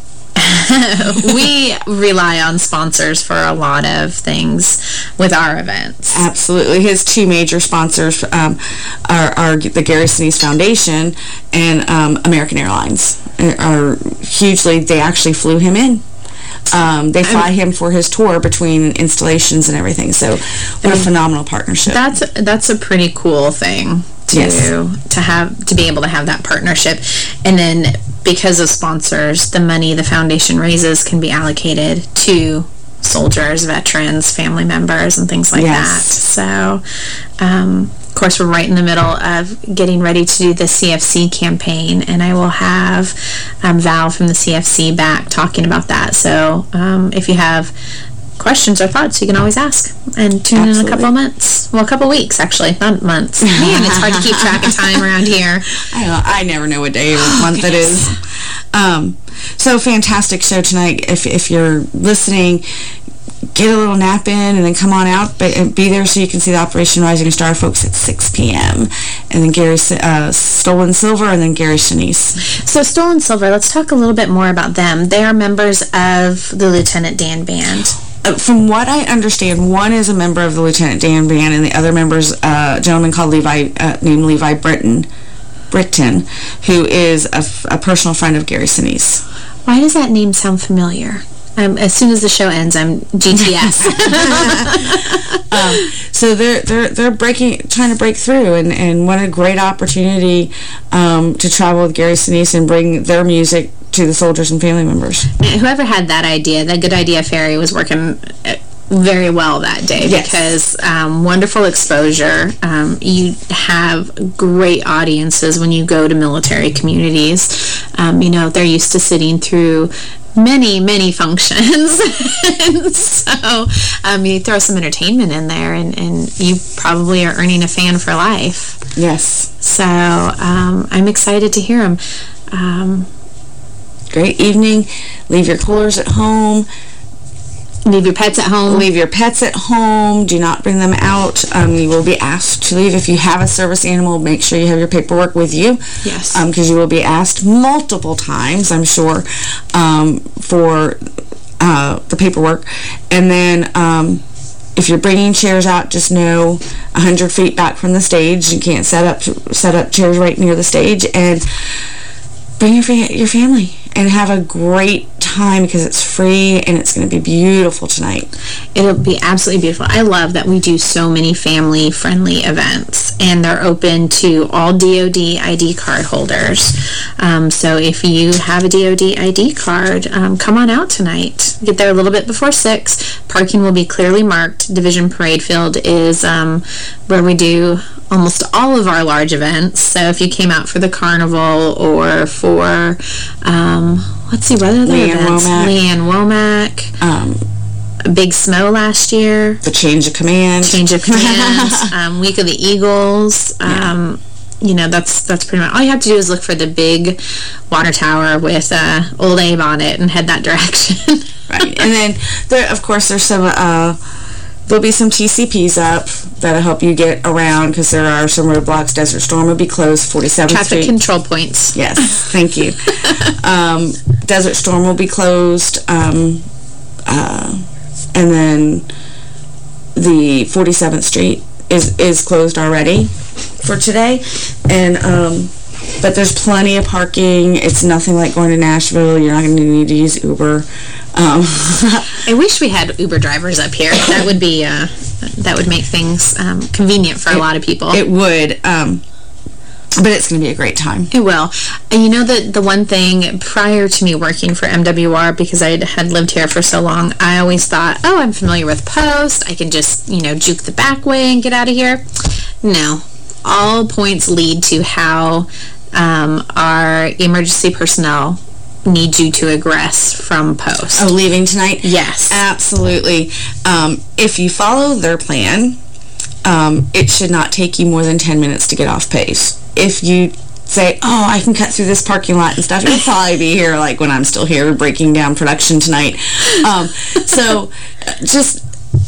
we rely on sponsors for a lot of things with our events. Absolutely. His two major sponsors um, are, are the Gary Sinise Foundation and um, American Airlines. Are hugely, they actually flew him in. Um, they fly him for his tour between installations and everything. So what a phenomenal partnership. That's that's a pretty cool thing to yes. to have to be able to have that partnership. And then because of sponsors, the money the foundation raises can be allocated to soldiers, veterans, family members, and things like yes. that. So um, of course, we're right in the middle of getting ready to do the C F C campaign, and I will have um, Val from the C F C back talking about that. So um, if you have questions or thoughts, you can always ask. And tune Absolutely. in in a couple of months. Well, a couple of weeks, actually, not months. Man, it's hard to keep track of time around here. I know, I never know what day or oh, month goodness. it is. Um, so, fantastic show tonight. If, if you're listening, get a little nap in and then come on out, but be there so you can see the Operation Rising Star folks at six p m And then Gary uh, Stolen Silver and then Gary Sinise. So Stolen Silver, let's talk a little bit more about them. They are members of the Lieutenant Dan Band. Uh, from what I understand, one is a member of the Lieutenant Dan Band and the other member is uh, a gentleman called Levi, uh, named Levi Britton, Britton, who is a, f a personal friend of Gary Sinise. Why does that name sound familiar? Um, as soon as the show ends, I'm G T S. um, so they're they're they're breaking, trying to break through, and and what a great opportunity um, to travel with Gary Sinise and bring their music to the soldiers and family members. And whoever had that idea, that Good Idea Fairy, was working very well that day yes. because um, wonderful exposure. Um, you have great audiences when you go to military communities. Um, you know, they're used to sitting through many, many functions. And so um, you throw some entertainment in there, and, and you probably are earning a fan for life. Yes. So um, I'm excited to hear them. Um, Great evening. Leave your coolers at home. Leave your pets at home. Leave your pets at home. Do not bring them out. Um, you will be asked to leave. If you have a service animal, make sure you have your paperwork with you. Yes. Because um, you will be asked multiple times, I'm sure, um, for uh, the paperwork. And then um, if you're bringing chairs out, just know a hundred feet back from the stage. You can't set up set up chairs right near the stage. And bring your, fa your family and have a great time because it's free and it's going to be beautiful tonight. It'll be absolutely beautiful. I love that we do so many family-friendly events, and they're open to all D O D I D card holders. Um, so if you have a D O D I D card, um, come on out tonight. Get there a little bit before six. Parking will be clearly marked. Division Parade Field is um, where we do almost all of our large events. So if you came out for the carnival or for, um, let's see, what other Leanne events? Womack. Leanne Womack. Um, Big Smo last year. The Change of Command. Change of Command. um, Week of the Eagles. Um, yeah. You know, that's that's pretty much all you have to do is look for the big water tower with uh, Old Abe on it and head that direction. Right. And then, there, of course, there's some... Uh, There'll be some T C Ps up that'll help you get around because there are some roadblocks. Desert Storm will be closed, forty-seventh Street. Traffic control points. Yes, thank you. um, Desert Storm will be closed. Um, uh, and then the forty-seventh Street is, is closed already for today. And um, but there's plenty of parking. It's nothing like going to Nashville. You're not going to need to use Uber. Um, I wish we had Uber drivers up here. That would be, uh, that would make things um, convenient for it, a lot of people. It would. Um, But it's going to be a great time. It will. And you know that the one thing, prior to me working for M W R, because I had lived here for so long, I always thought, oh, I'm familiar with Post. I can just, you know, juke the back way and get out of here. No. All points lead to how um, our emergency personnel need you to egress from Post. Oh, leaving tonight? Yes. Absolutely. Um, if you follow their plan, um, it should not take you more than ten minutes to get off Pace. If you say, oh, I can cut through this parking lot and stuff, you'll probably be here like when I'm still here breaking down production tonight. Um, so just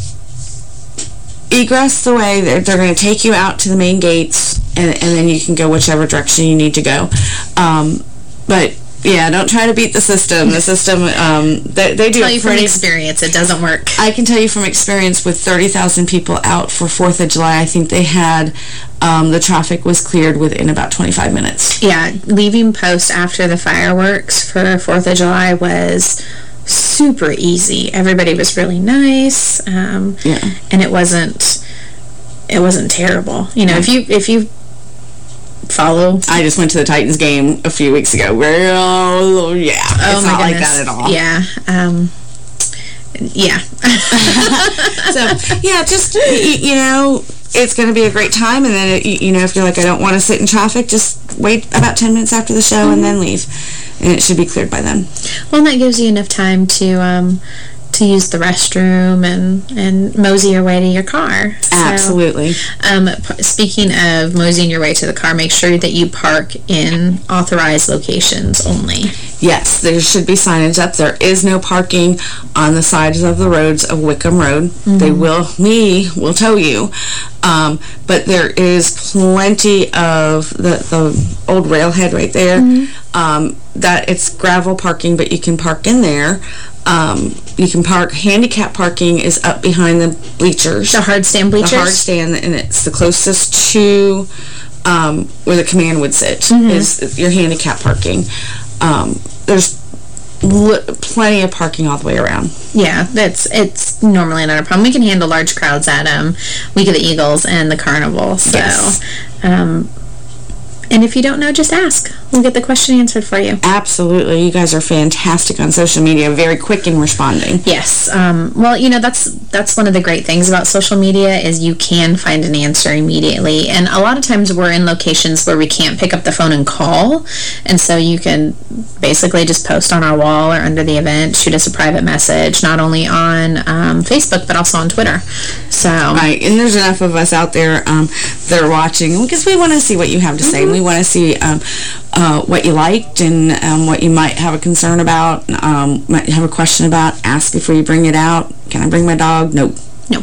egress the way. They're, they're going to take you out to the main gates, and, and then you can go whichever direction you need to go. Um, but yeah, don't try to beat the system. The system, um, they, they do tell you pretty, from experience, it doesn't work. I can tell you from experience with thirty thousand people out for fourth of July, I think they had, um, the traffic was cleared within about twenty-five minutes. Yeah, leaving Post after the fireworks for fourth of July was super easy. Everybody was really nice, um, yeah. and it wasn't, it wasn't terrible. You know, yeah. if you, if you, follow. I just went to the Titans game a few weeks ago. Well, yeah, oh it's my not goodness. like that at all. Yeah, um, yeah. So, yeah, just, you know, it's going to be a great time, and then, it, you know, if you're like, I don't want to sit in traffic, just wait about ten minutes after the show mm-hmm. and then leave, and it should be cleared by then. Well, and that gives you enough time to, um, to use the restroom and, and mosey your way to your car. So, absolutely. Um, speaking of moseying your way to the car, make sure that you park in authorized locations only. Yes, there should be signage up. There is no parking on the sides of the roads of Wickham Road. Mm-hmm. They will, we will tow you. Um, but there is plenty of the, the old railhead right there. Mm-hmm. Um, that it's gravel parking, but you can park in there. Um, you can park, handicap parking is up behind the bleachers. The hard stand bleachers? The hard stand, and it's the closest to um, where the command would sit, mm-hmm. is your handicap parking. Um, there's plenty of parking all the way around. Yeah, that's it's normally not a problem. We can handle large crowds at um, Week of the Eagles and the Carnival. So, yes. um, and if you don't know, just ask. We'll get the question answered for you. Absolutely. You guys are fantastic on social media, very quick in responding. Yes. Um, well, you know, that's that's one of the great things about social media is you can find an answer immediately. And a lot of times we're in locations where we can't pick up the phone and call. And so you can basically just post on our wall or under the event, shoot us a private message, not only on um, Facebook, but also on Twitter. So right. And there's enough of us out there um, that are watching because we want to see what you have to say. Mm-hmm. We want to see um, uh, what you liked and um, what you might have a concern about, um, might have a question about. Ask before you bring it out. Can I bring my dog? Nope. No.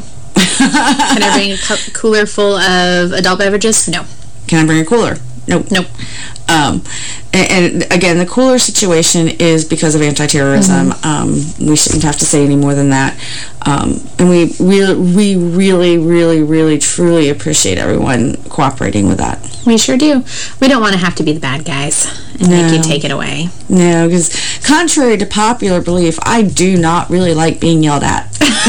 Can I bring a cooler full of adult beverages? No. Can I bring a cooler? Nope. Nope. Um, and, and again, the cooler situation is because of anti-terrorism. Mm-hmm. um, we shouldn't have to say any more than that. Um, and we, we, we really, really, really, truly appreciate everyone cooperating with that. We sure do. We don't want to have to be the bad guys and no. make you take it away. No, because contrary to popular belief, I do not really like being yelled at.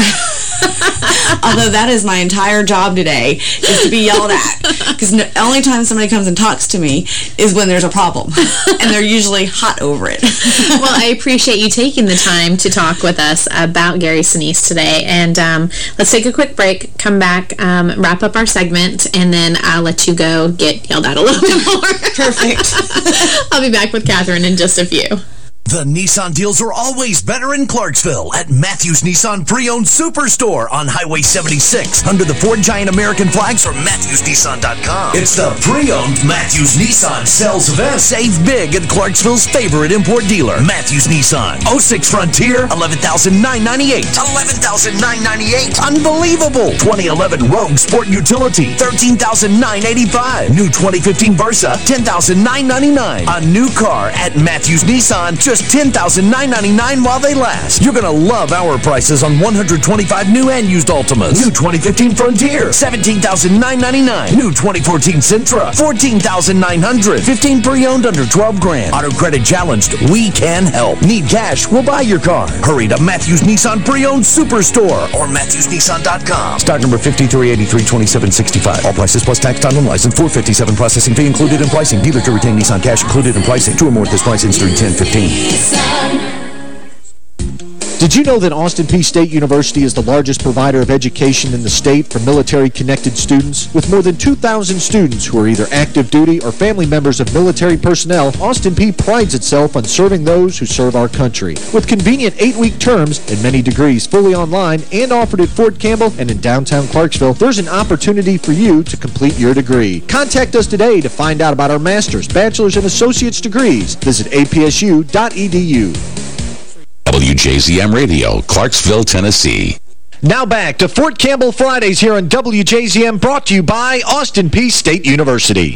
Although that is my entire job today, is to be yelled at. Because the only time somebody comes and talks to me is when there's a problem. And they're usually hot over it. Well, I appreciate you taking the time to talk with us about Gary Sinise today. And um, let's take a quick break, come back, um, wrap up our segment, and then I'll let you go get yelled at a little bit more. Perfect. I'll be back with Catherine in just a few. The Nissan deals are always better in Clarksville at Matthews Nissan Pre-Owned Superstore on Highway seventy-six under the Ford Giant American flags or Matthews Nissan dot com. It's the Pre-Owned Matthews Nissan Sales Event. Save big at Clarksville's favorite import dealer, Matthews Nissan. oh six Frontier, eleven thousand nine hundred ninety-eight dollars. eleven thousand nine hundred ninety-eight dollars. Unbelievable. twenty eleven Rogue Sport Utility, thirteen thousand nine hundred eighty-five dollars. New twenty fifteen Versa, ten thousand nine hundred ninety-nine dollars. A new car at Matthews Nissan, just just ten thousand nine hundred ninety-nine dollars while they last. You're going to love our prices on one hundred twenty-five new and used Altimas. New twenty fifteen Frontier, seventeen thousand nine hundred ninety-nine dollars. New twenty fourteen Sentra, fourteen thousand nine hundred dollars. fifteen pre-owned under twelve grand. Auto credit challenged, we can help. Need cash, we'll buy your car. Hurry to Matthews Nissan Pre-Owned Superstore or Matthews Nissan dot com. Stock number fifty-three eighty-three twenty-seven sixty-five. All prices plus tax, time, and license. four fifty-seven processing fee included in pricing. Dealer to retain Nissan cash included in pricing. Two or more at this price, instead ten fifteen. Did you know that Austin Peay State University is the largest provider of education in the state for military-connected students? With more than two thousand students who are either active duty or family members of military personnel, Austin Peay prides itself on serving those who serve our country. With convenient eight-week terms and many degrees fully online and offered at Fort Campbell and in downtown Clarksville, there's an opportunity for you to complete your degree. Contact us today to find out about our master's, bachelor's, and associate's degrees. Visit A P S U dot E D U. W J Z M Radio, Clarksville, Tennessee. Now back to Fort Campbell Fridays here on W J Z M, brought to you by Austin Peay State University.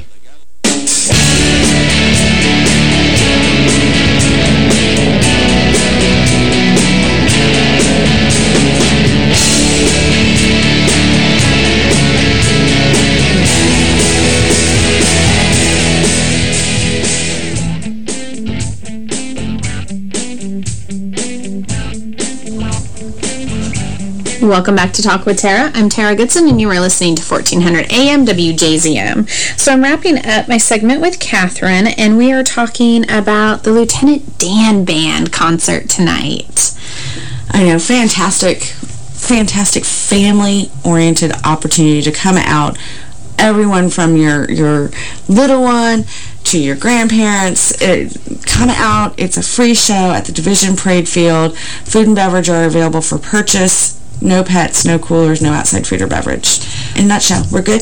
Welcome back to Talk with Tara. I'm Tara Goodson, and you are listening to fourteen hundred A M W J Z M. So I'm wrapping up my segment with Catherine, and we are talking about the Lieutenant Dan Band concert tonight. I know, fantastic, fantastic family-oriented opportunity to come out. Everyone from your, your little one to your grandparents, it, come out. It's a free show at the Division Parade Field. Food and beverage are available for purchase. No pets, no coolers, no outside food or beverage. In a nutshell, we're good?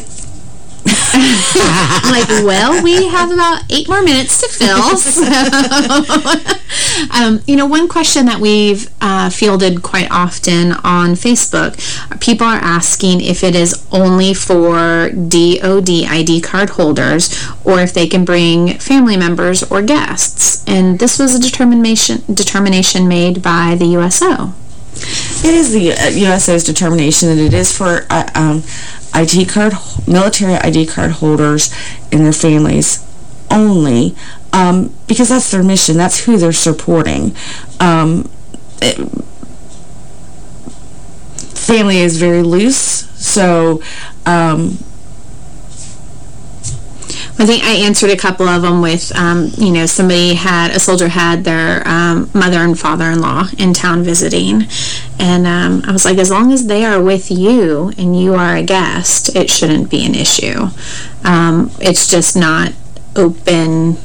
Like, well, we have about eight more minutes to fill. So. um, you know, one question that we've uh, fielded quite often on Facebook, people are asking if it is only for D O D I D card holders or if they can bring family members or guests. And this was a determination determination made by the U S O. It is the U S O's determination that it is for uh, um, I D card, military I D card holders and their families only, um, because that's their mission. That's who they're supporting. Um, it, family is very loose, so... Um, I think I answered a couple of them with, um, you know, somebody had, a soldier had their um, mother and father-in-law in town visiting. And um, I was like, as long as they are with you and you are a guest, it shouldn't be an issue. Um, it's just not open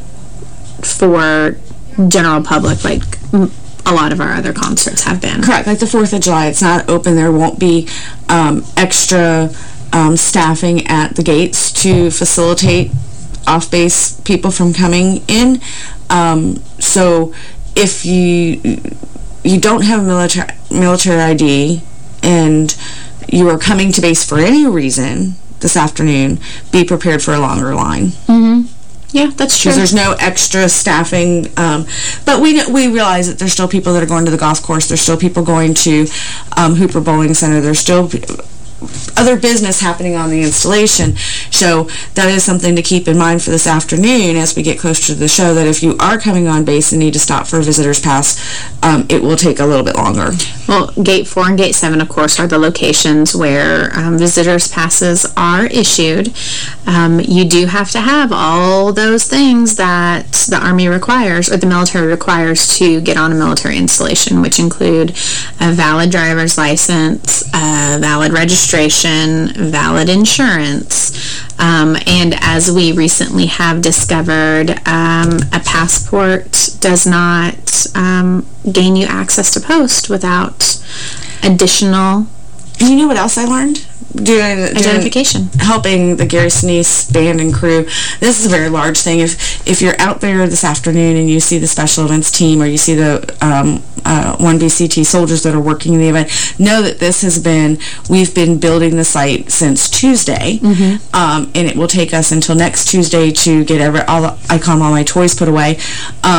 for general public like a lot of our other concerts have been. Correct. Like the fourth of July, it's not open. There won't be um, extra um, staffing at the gates to facilitate off-base people from coming in. Um, so if you you don't have a military military I D and you are coming to base for any reason this afternoon, be prepared for a longer line. Mm-hmm. Yeah, that's true. Because there's no extra staffing. Um, but we we realize that there's still people that are going to the golf course. There's still people going to um, Hooper Bowling Center. There's still other business happening on the installation. So that is something to keep in mind for this afternoon as we get closer to the show, that if you are coming on base and need to stop for a visitor's pass, um, it will take a little bit longer. Well, Gate four and Gate seven, of course, are the locations where um, visitors' passes are issued. Um, you do have to have all those things that the Army requires, or the military requires, to get on a military installation, which include a valid driver's license, a valid registration, valid insurance, um, and as we recently have discovered, um, a passport does not um, gain you access to post without additional... And you know what else I learned? Doing, Identification. Doing, helping the Gary Sinise band and crew. This is a very large thing. If if you're out there this afternoon and you see the special events team or you see the um, uh, one B C T soldiers that are working in the event, know that this has been, we've been building the site since Tuesday, mm-hmm. um, and it will take us until next Tuesday to get every, all the, I call them all my toys put away. Um,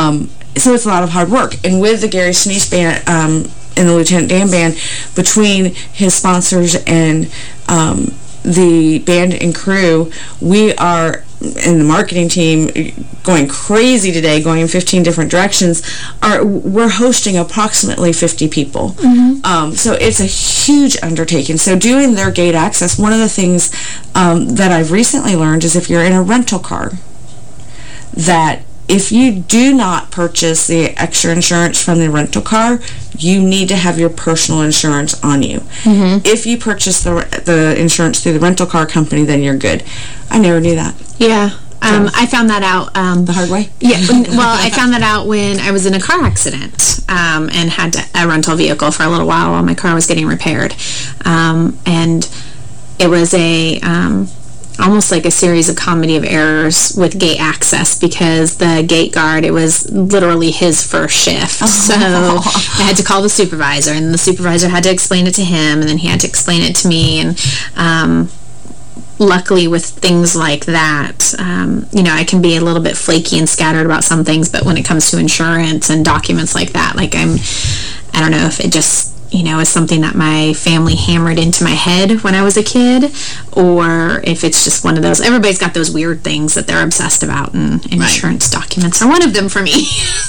so it's a lot of hard work. And with the Gary Sinise Band um, and the Lieutenant Dan Band, between his sponsors and um, the band and crew, we are, and the marketing team, going crazy today, going in fifteen different directions. Are we're hosting approximately fifty people. Mm-hmm. um, so it's a huge undertaking. So doing their gate access, one of the things um, that I've recently learned is if you're in a rental car, that if you do not purchase the extra insurance from the rental car, you need to have your personal insurance on you. Mm-hmm. If you purchase the the insurance through the rental car company, then you're good. I never knew that. Yeah. Um, I found that out... Um, the hard way? Yeah. Well, I found that out when I was in a car accident um, and had to, a rental vehicle for a little while while my car was getting repaired. Um, and it was a... Um, almost like a series of comedy of errors with gate access, because the gate guard, it was literally his first shift. Oh. So I had to call the supervisor, and the supervisor had to explain it to him, and then he had to explain it to me. And um, luckily with things like that, um, you know, I can be a little bit flaky and scattered about some things, but when it comes to insurance and documents like that, like I'm, I don't know if it just... you know, is something that my family hammered into my head when I was a kid, or if it's just one of those, everybody's got those weird things that they're obsessed about, and insurance right. documents are one of them for me.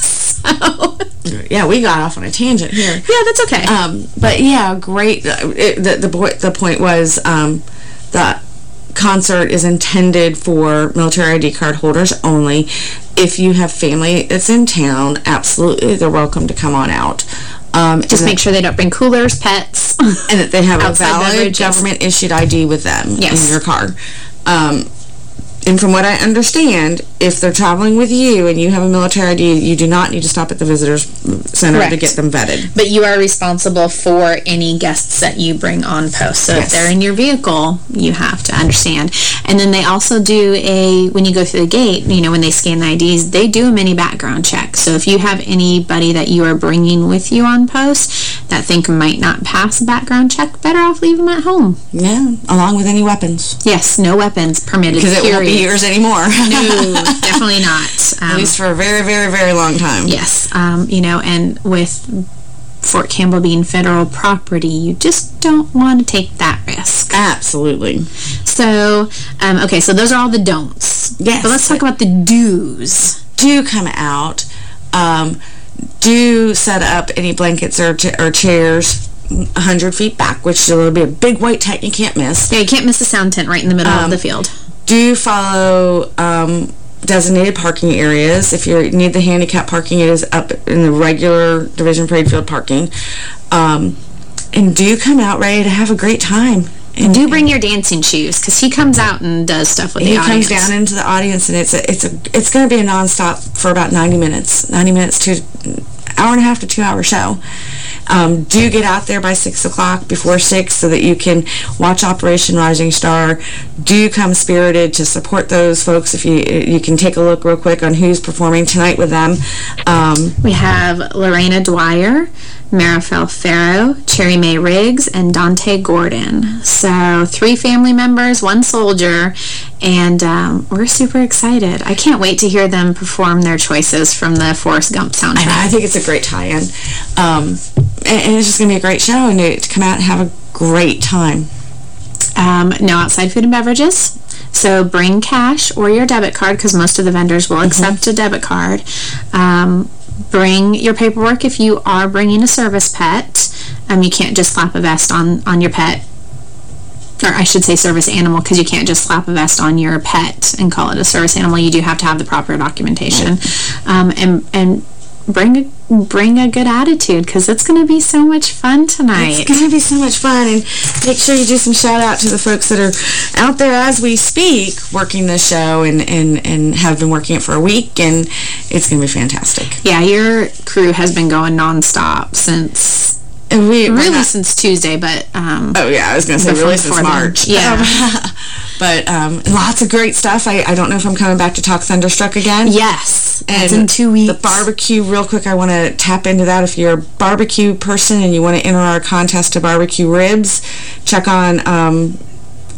So. Yeah, we got off on a tangent here. Yeah, that's okay. Um, but yeah, great. It, the, the, the point was um, the concert is intended for military I D card holders only. If you have family that's in town, absolutely, they're welcome to come on out. Um, Just make sure they don't bring coolers, pets. And that they have a valid government-issued I D with them yes. in your car. Um, and from what I understand, if they're traveling with you and you have a military I D, you do not need to stop at the Visitors Center Correct. to get them vetted. But you are responsible for any guests that you bring on post. So yes. if they're in your vehicle, you have to understand. And then they also do a, when you go through the gate, you know, when they scan the I Ds, they do a mini background check. So if you have anybody that you are bringing with you on post that think might not pass a background check, better off leave them at home. Yeah, along with any weapons. Yes, no weapons permitted. Because it won't be yours anymore. No, definitely not. Um, At least for a very, very, very long time. Yes. Um, you know, and with Fort Campbell being federal property, you just don't want to take that risk. Absolutely. So, um, okay, so those are all the don'ts. Yes. But let's talk about the do's. Do come out. Um, do set up any blankets or, ch or chairs one hundred feet back, which will be a big white tent you can't miss. Yeah, you can't miss the sound tent right in the middle um, of the field. Do follow um, designated parking areas. If you need the handicap parking, it is up in the regular Division Parade Field parking. Um, and do come out ready to have a great time. And do bring your dancing shoes, because he comes out and does stuff with the he audience. He comes down into the audience, and it's a, it's a, it's going to be a nonstop for about ninety minutes, ninety minutes to hour and a half to two hour show. Um, do get out there by six o'clock, before six, so that you can watch Operation Rising Star. Do come spirited to support those folks. If you you can take a look real quick on who's performing tonight with them. Um, we have Lorena Dwyer, Marifel Farrow, Cherry Mae Riggs, and Dante Gordon. So three family members, one soldier, and um, we're super excited. I can't wait to hear them perform their choices from the Forrest Gump soundtrack. I, I think it's a great tie-in. Um, and, and it's just going to be a great show, and to, to come out and have a great time. Um, no outside food and beverages. So bring cash or your debit card, because most of the vendors will accept mm-hmm. a debit card. Um, bring your paperwork if you are bringing a service pet. Um, you can't just slap a vest on, on your pet. Or I should say service animal, because you can't just slap a vest on your pet and call it a service animal. You do have to have the proper documentation. Um, and and bring a, bring a good attitude, because it's going to be so much fun tonight. It's going to be so much fun. And make sure you do some shout out to the folks that are out there as we speak working this show and, and, and have been working it for a week, and it's going to be fantastic. Yeah, your crew has been going nonstop since... We, really not, since Tuesday, but... Um, oh, yeah, I was going to say really since March. Then. Yeah. Um, but um, lots of great stuff. I, I don't know if I'm coming back to talk Thunderstruck again. Yes. And it's in two weeks. The barbecue, real quick, I want to tap into that. If you're a barbecue person and you want to enter our contest to barbecue ribs, check on... Um,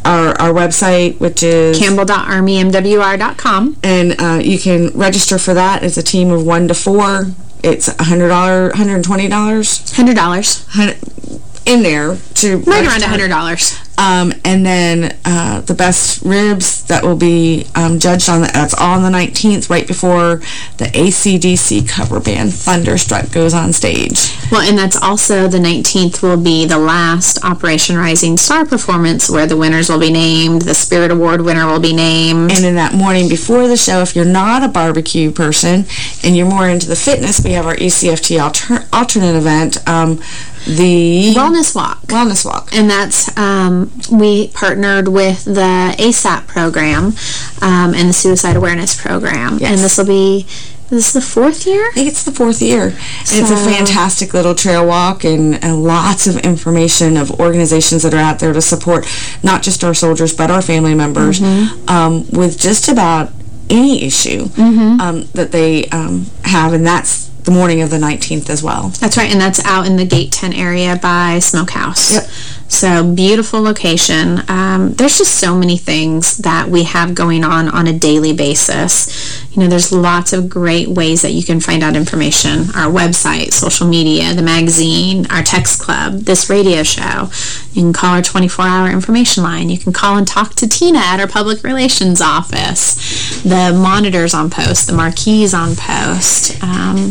our, our website, which is campbell dot army m w r dot com. And uh, you can register for that. It's a team of one to four. It's one hundred dollars, one hundred twenty dollars. one hundred dollars. In there. to Right around one hundred dollars. Um, and then uh, the best ribs that will be um, judged on, the, that's all on the nineteenth, right before the A C D C cover band Thunderstruck goes on stage. Well, and that's also the nineteenth will be the last Operation Rising Star performance where the winners will be named, the Spirit Award winner will be named. And in that morning before the show, if you're not a barbecue person and you're more into the fitness, we have our E C F T alter alternate event, um, the Wellness Walk. Wellness Walk. And that's, um, we partnered with the A S A P program um, and the Suicide Awareness program. Yes. And this will be, this is the fourth year? I think it's the fourth year. So, it's a fantastic little trail walk and, and lots of information of organizations that are out there to support not just our soldiers but our family members mm-hmm. um, with just about any issue mm-hmm. um, that they um, have, and that's the morning of the nineteenth as well. That's right, and that's out in the Gate ten area by Smokehouse. Yep. So, beautiful location. Um, there's just so many things that we have going on on a daily basis. You know, there's lots of great ways that you can find out information. Our website, social media, the magazine, our text club, this radio show. You can call our twenty-four hour information line. You can call and talk to Tina at our public relations office. The monitors on post, the marquees on post. Um,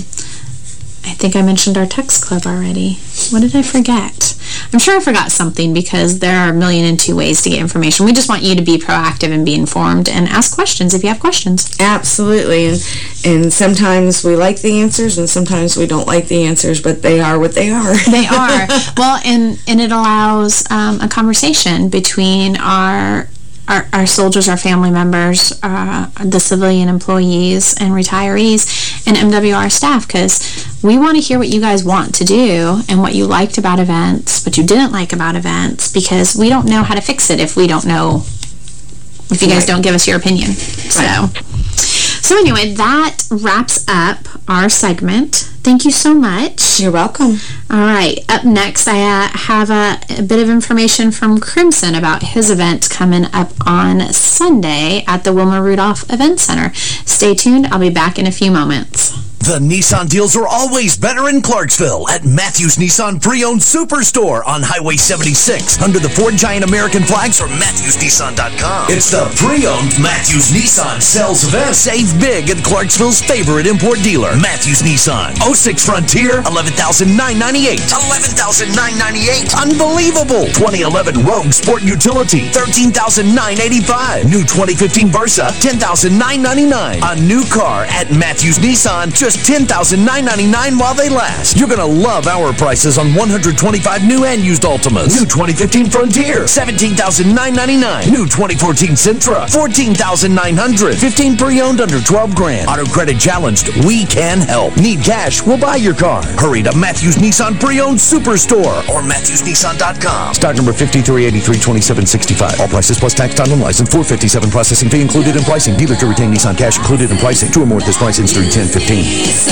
I think I mentioned our text club already. What did I forget? I'm sure I forgot something because there are a million and two ways to get information. We just want you to be proactive and be informed and ask questions if you have questions. Absolutely. And, and sometimes we like the answers and sometimes we don't like the answers, but they are what they are. They are. Well, and, and it allows um, a conversation between our Our, our soldiers, our family members, uh, the civilian employees and retirees, and M W R staff, because we want to hear what you guys want to do and what you liked about events, what you didn't like about events, because we don't know how to fix it if we don't know, if you guys right. don't give us your opinion. Right. So, so anyway, that wraps up our segment. Thank you so much. You're welcome. All right. Up next, I uh, have a, a bit of information from Crimson about his event coming up on Sunday at the Wilma Rudolph Event Center. Stay tuned. I'll be back in a few moments. The Nissan deals are always better in Clarksville at Matthews Nissan Pre-Owned Superstore on Highway seventy-six under the Ford Giant American flags or Matthews Nissan dot com. It's the Pre-Owned Matthews Nissan sales event. Save big at Clarksville's favorite import dealer, Matthews Nissan. oh six Frontier, eleven thousand nine hundred ninety-eight dollars. eleven thousand nine hundred ninety-eight dollars. Unbelievable. twenty eleven Rogue Sport Utility, thirteen thousand nine hundred eighty-five dollars. New twenty fifteen Versa, ten thousand nine hundred ninety-nine dollars. A new car at Matthews Nissan, just ten thousand nine hundred ninety-nine dollars while they last. You're going to love our prices on one hundred twenty-five new and used Altimas. New twenty fifteen Frontier, seventeen thousand nine hundred ninety-nine dollars. New twenty fourteen Sentra, fourteen thousand nine hundred dollars. fifteen pre-owned under twelve grand. Auto credit challenged, we can help. Need cash, we'll buy your car. Hurry to Matthews Nissan Pre-Owned Superstore or Matthews Nissan dot com. Stock number fifty-three eighty-three twenty-seven sixty-five. All prices plus tax, time, and license. four fifty-seven processing fee included in pricing. Dealer to retain Nissan cash included in pricing. Two or more at this price, ends through ten fifteen.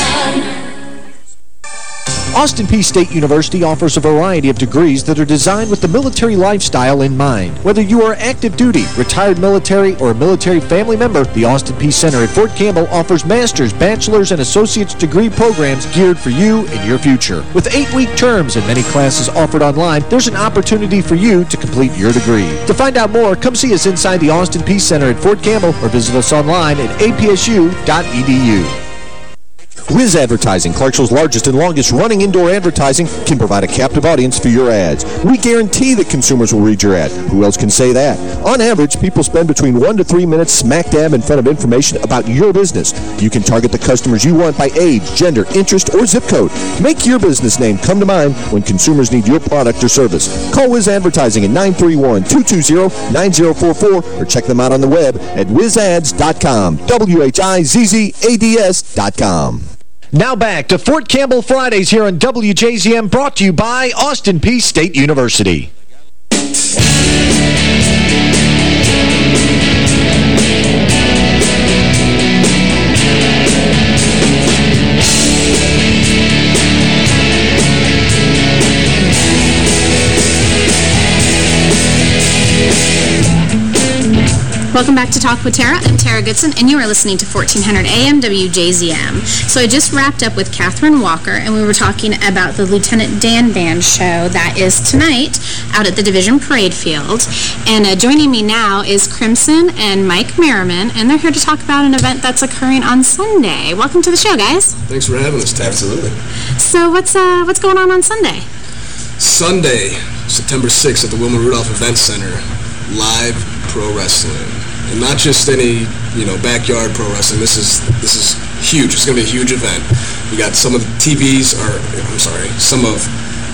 Austin Peay State University offers a variety of degrees that are designed with the military lifestyle in mind. Whether you are active duty, retired military, or a military family member, the Austin Peay Center at Fort Campbell offers master's, bachelor's, and associate's degree programs geared for you and your future. With eight-week terms and many classes offered online, there's an opportunity for you to complete your degree. To find out more, come see us inside the Austin Peay Center at Fort Campbell or visit us online at a p s u dot e d u. Wiz Advertising, Clarksville's largest and longest running indoor advertising, can provide a captive audience for your ads. We guarantee that consumers will read your ad. Who else can say that? On average, people spend between one to three minutes smack dab in front of information about your business. You can target the customers you want by age, gender, interest, or zip code. Make your business name come to mind when consumers need your product or service. Call Wiz Advertising at nine three one, two two zero, nine zero four four or check them out on the web at wiz ads dot com. W H I Z Z A D S dot com. Now back to Fort Campbell Fridays here on W J Z M, brought to you by Austin Peay State University. Welcome back to Talk with Tara. I'm Tara Goodson, and you are listening to fourteen hundred A M W J Z M. So I just wrapped up with Catherine Walker, and we were talking about the Lieutenant Dan Band show that is tonight out at the Division Parade Field. And uh, joining me now is Crimson and Mike Merriman, and they're here to talk about an event that's occurring on Sunday. Welcome to the show, guys. Thanks for having us, Tara. Absolutely. So what's uh, what's going on on Sunday? Sunday, September sixth at the Wilma Rudolph Event Center, live pro wrestling. And not just any, you know, backyard pro wrestling. This is this is huge. It's going to be a huge event. We got some of the T V's, or I'm sorry, some of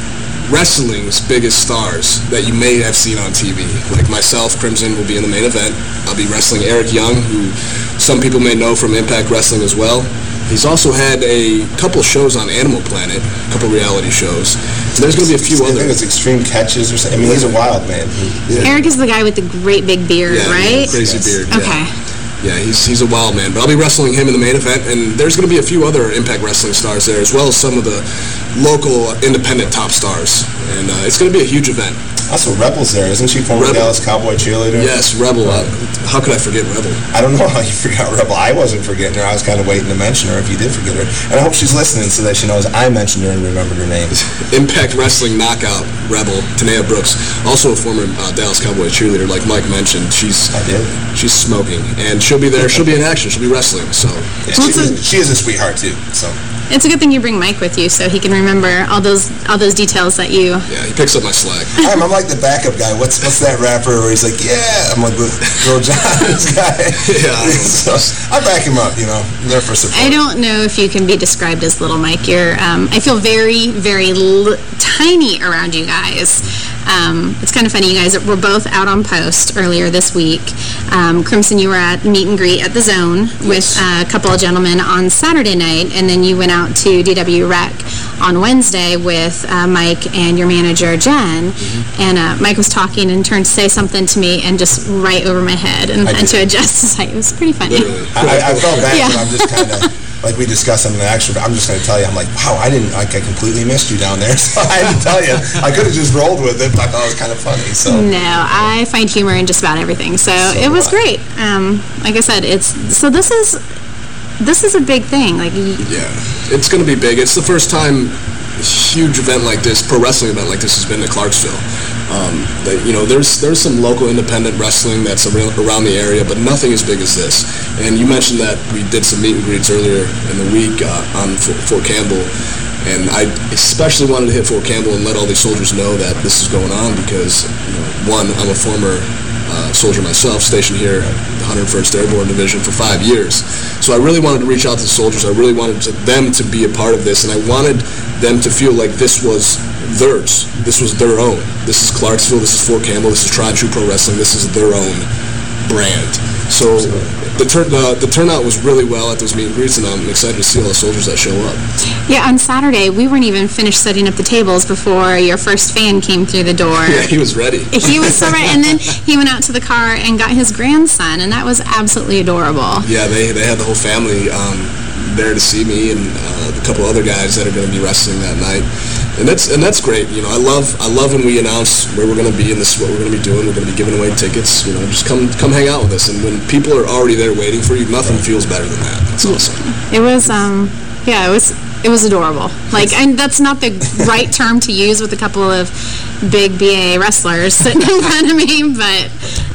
wrestling's biggest stars that you may have seen on T V. Like myself, Crimson will be in the main event. I'll be wrestling Eric Young, who some people may know from Impact Wrestling as well. He's also had a couple shows on Animal Planet, a couple reality shows. So there's going to be a few I other. think it's Extreme Catches or something. I mean, he's a wild man. Yeah. Eric is the guy with the great big beard, yeah, right? Crazy yes. beard. Okay. Yeah. yeah, he's he's a wild man. But I'll be wrestling him in the main event, and there's going to be a few other Impact Wrestling stars there, as well as some of the local independent top stars. And uh, it's going to be a huge event. Also, Rebel's there, isn't she? Former Rebel. Dallas Cowboy cheerleader? Yes, Rebel. Uh, how could I forget Rebel? I don't know how you forgot Rebel. I wasn't forgetting her. I was kind of waiting to mention her if you did forget her. And I hope she's listening so that she knows I mentioned her and remembered her name. Impact Wrestling knockout Rebel, Tanea Brooks, also a former uh, Dallas Cowboy cheerleader, like Mike mentioned. She's I did. She's smoking, and she'll be there. She'll be in action. She'll be wrestling. So yeah, she, is, she is a sweetheart too. So. It's a good thing you bring Mike with you so he can remember all those all those details that you... Yeah, he picks up my slack. I'm, I'm like the backup guy. What's what's that rapper where he's like, yeah, I'm like the Girl John's guy. Yeah. So I back him up, you know. I'm there for support. I don't know if you can be described as Little Mike. You're, um, I feel very, very l tiny around you guys. Um, it's kind of funny, you guys were both out on post earlier this week. Um, Crimson, you were at meet and greet at the Zone with uh, a couple of gentlemen on Saturday night, and then you went out to D W Rec on Wednesday with uh, Mike and your manager, Jen. Mm-hmm. And uh, Mike was talking and turned to say something to me and just right over my head and had to adjust his height. It was pretty funny. I, I felt bad, yeah. but I'm just kind of... Like we discussed on the actual, I'm just going to tell you, I'm like, wow, I didn't, like, I completely missed you down there. So I didn't tell you. I could have just rolled with it, but I thought it was kind of funny. So no, I find humor in just about everything. So, so it was great. Um, like I said, it's so this is this is a big thing. Like yeah, it's going to be big. It's the first time a huge event like this, pro wrestling event like this, has been to Clarksville. Um, that, you know, there's there's some local independent wrestling that's around the area, but nothing as big as this. And you mentioned that we did some meet and greets earlier in the week uh, on Fort Campbell, and I especially wanted to hit Fort Campbell and let all these soldiers know that this is going on because, you know, one, I'm a former uh, soldier myself, stationed here at the one hundred first Airborne Division for five years. So I really wanted to reach out to the soldiers. I really wanted to, them to be a part of this, and I wanted them to feel like this was theirs. This was their own. This is Clarksville. This is Fort Campbell. This is Tribe True Pro Wrestling. This is their own brand. So the, turn, the, the turnout was really well at those meet and greets, and I'm excited to see all the soldiers that show up. Yeah, on Saturday, we weren't even finished setting up the tables before your first fan came through the door. Yeah, he was ready. He was so ready, and then he went out to the car and got his grandson, and that was absolutely adorable. Yeah, they, they had the whole family um, there to see me and uh, a couple other guys that are going to be wrestling that night. And that's and that's great. You know, I love I love when we announce where we're going to be and this is what we're going to be doing. We're going to be giving away tickets. You know, just come come hang out with us. And when people are already there waiting for you, nothing feels better than that. That's awesome. It was um yeah, it was it was adorable. Like, and that's not the right term to use with a couple of big B A wrestlers sitting in front of me, but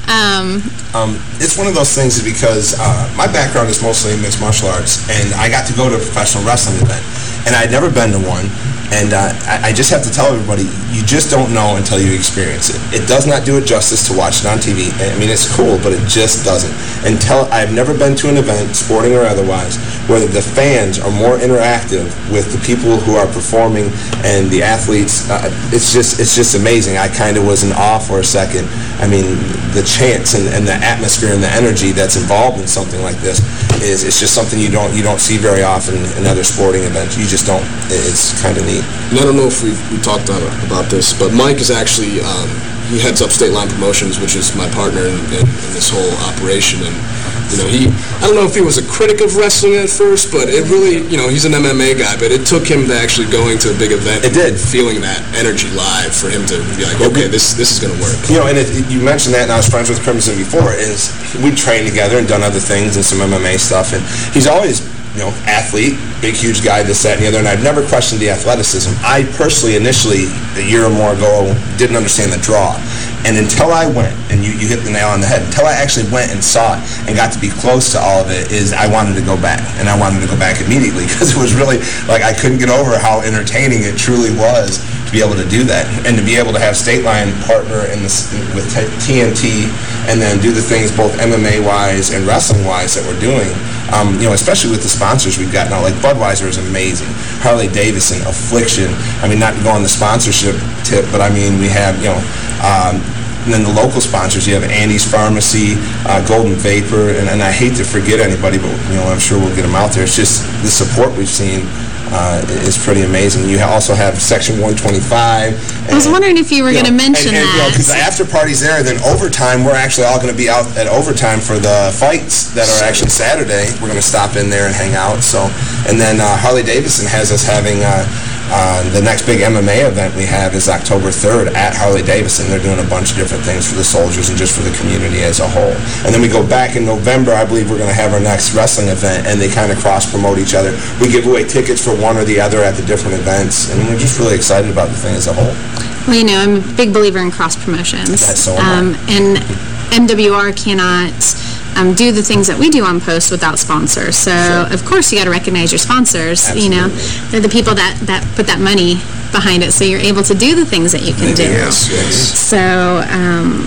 um um it's one of those things because uh, my background is mostly in mixed martial arts, and I got to go to a professional wrestling event, and I'd never been to one. And uh, I, I just have to tell everybody, you just don't know until you experience it. It does not do it justice to watch it on T V. I mean, it's cool, but it just doesn't. Until I've never been to an event, sporting or otherwise, where the fans are more interactive with the people who are performing and the athletes. Uh, it's just it's just amazing. I kind of was in awe for a second. I mean, the chants and, and the atmosphere and the energy that's involved in something like this is it's just something you don't you don't see very often in other sporting events. You just don't. It's kind of neat. And I don't know if we've we talked on, about this, but Mike is actually, um, he heads up State Line Promotions, which is my partner in, in, in this whole operation. And You know, he, I don't know if he was a critic of wrestling at first, but it really, you know, he's an M M A guy, but it took him to actually going to a big event. It did. Feeling that energy live for him to be like, okay, this this is going to work. You know, and it, you mentioned that, and I was friends with Crimson before, is we trained together and done other things and some M M A stuff, and he's always, you know, athlete, big, huge guy, this, that, and the other, and I've never questioned the athleticism. I personally, initially, a year or more ago, didn't understand the draw. And until I went, and you, you hit the nail on the head, until I actually went and saw it and got to be close to all of it, is I wanted to go back. And I wanted to go back immediately because it was really, like, I couldn't get over how entertaining it truly was to be able to do that. And to be able to have State Line partner in this, with T N T and then do the things both M M A-wise and wrestling-wise that we're doing, um, you know, especially with the sponsors we've got now. Like, Budweiser is amazing. Harley-Davidson, Affliction. I mean, not to go on the sponsorship tip, but I mean, we have, you know, um, and then the local sponsors, you have Andy's Pharmacy, uh, Golden Vapor, and, and I hate to forget anybody, but, you know, I'm sure we'll get them out there. It's just the support we've seen uh, is pretty amazing. You also have Section one twenty-five. And, I was wondering if you were going to mention and, and, that. You know, because the after party's there, and then overtime, we're actually all going to be out at overtime for the fights that are actually Saturday. We're going to stop in there and hang out. So, and then uh, Harley-Davidson has us having... Uh, Uh, the next big M M A event we have is October third at Harley-Davidson. They're doing a bunch of different things for the soldiers and just for the community as a whole. And then we go back in November, I believe we're going to have our next wrestling event, and they kind of cross-promote each other. We give away tickets for one or the other at the different events, and we're just really excited about the thing as a whole. Well, you know, I'm a big believer in cross-promotions. That's so um, And M W R cannot... Um, do the things that we do on Post without sponsors. So, sure. Of course, you got to recognize your sponsors. Absolutely. You know, they're the people that, that put that money behind it, so you're able to do the things that you can do. Yes, yes. So, um,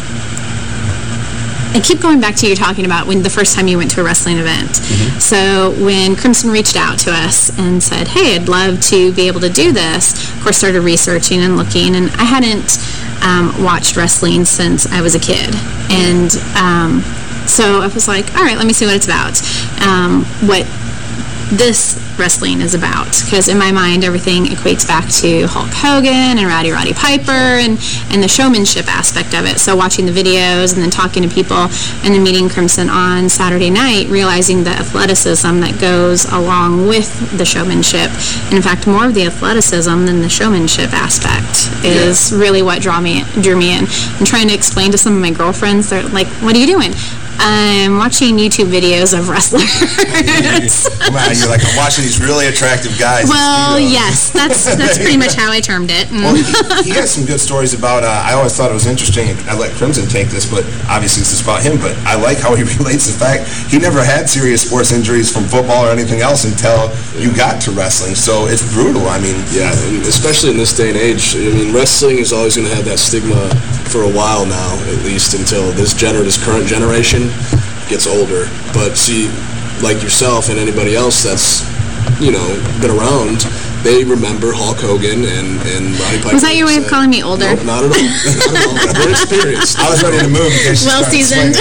I keep going back to you talking about when the first time you went to a wrestling event. Mm-hmm. So, when Crimson reached out to us and said, hey, I'd love to be able to do this, of course, started researching and looking, and I hadn't um, watched wrestling since I was a kid. And, um... So I was like, all right, let me see what it's about, um, what this wrestling is about. Because in my mind, everything equates back to Hulk Hogan and Rowdy Roddy Piper and, and the showmanship aspect of it. So watching the videos and then talking to people and then meeting Crimson on Saturday night, realizing the athleticism that goes along with the showmanship. And in fact, more of the athleticism than the showmanship aspect is yeah. really what drew me, drew me in. I'm trying to explain to some of my girlfriends, they're like, what are you doing? I'm watching YouTube videos of wrestlers. Wow, you're like, I'm watching these really attractive guys. Well, yes, that's that's pretty much how I termed it. Well, he, he has some good stories about, uh, I always thought it was interesting, I let Crimson take this, but obviously this is about him, but I like how he relates the fact he never had serious sports injuries from football or anything else until you got to wrestling, so it's brutal, I mean. Yeah, and especially in this day and age, I mean, wrestling is always going to have that stigma for a while now, at least until this gener this current generation gets older. But see, like yourself and anybody else that's, you know, been around, they remember Hulk Hogan and, and Roddy Piper. Was that your way of calling me older? No, not at all. Not at all. We're experienced. I was ready to move. Well seasoned.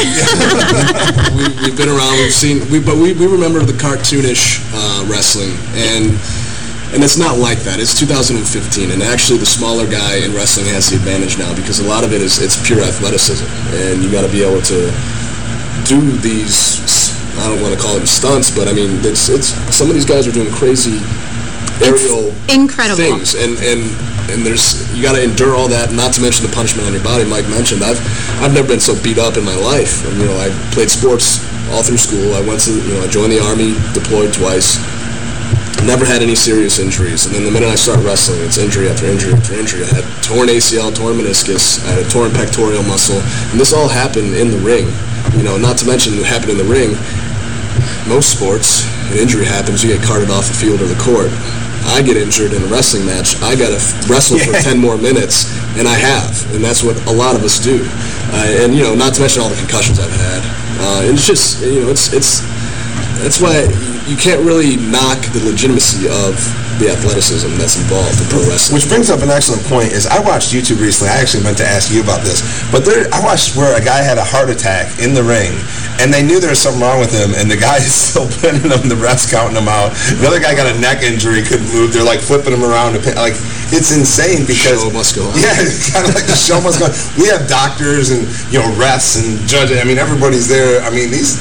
we, we've been around, we've seen, we, but we, we remember the cartoonish uh, wrestling, and And it's not like that. It's two thousand fifteen, and actually the smaller guy in wrestling has the advantage now because a lot of it is it's pure athleticism, and you got to be able to do these. I don't want to call them stunts, but I mean it's it's some of these guys are doing crazy aerial it's incredible things, and and and there's you got to endure all that. Not to mention the punishment on your body. Mike mentioned I've I've never been so beat up in my life. And, you know, I played sports all through school. I went to you know I joined the Army, deployed twice. Never had any serious injuries, and then the minute I start wrestling, it's injury after injury after injury. I had torn A C L, torn meniscus, I had a torn pectoral muscle, and this all happened in the ring. You know, not to mention it happened in the ring. Most sports, an injury happens, you get carted off the field or the court. I get injured in a wrestling match, I got to wrestle for ten more minutes, and I have, and that's what a lot of us do. Uh, and, you know, not to mention all the concussions I've had. Uh, and it's just, you know, it's it's that's why you can't really knock the legitimacy of the athleticism that's involved in pro wrestling. Which brings up an excellent point, is I watched YouTube recently. I actually meant to ask you about this. But there, I watched where a guy had a heart attack in the ring, and they knew there was something wrong with him, and the guy is still pinning him, the ref's counting him out. The other guy got a neck injury, couldn't move. They're like flipping him around. To pin, like, it's insane because... Show must go on. Yeah, it's kind of like the show must go on. We have doctors and, you know, refs and judges. I mean, everybody's there. I mean, these...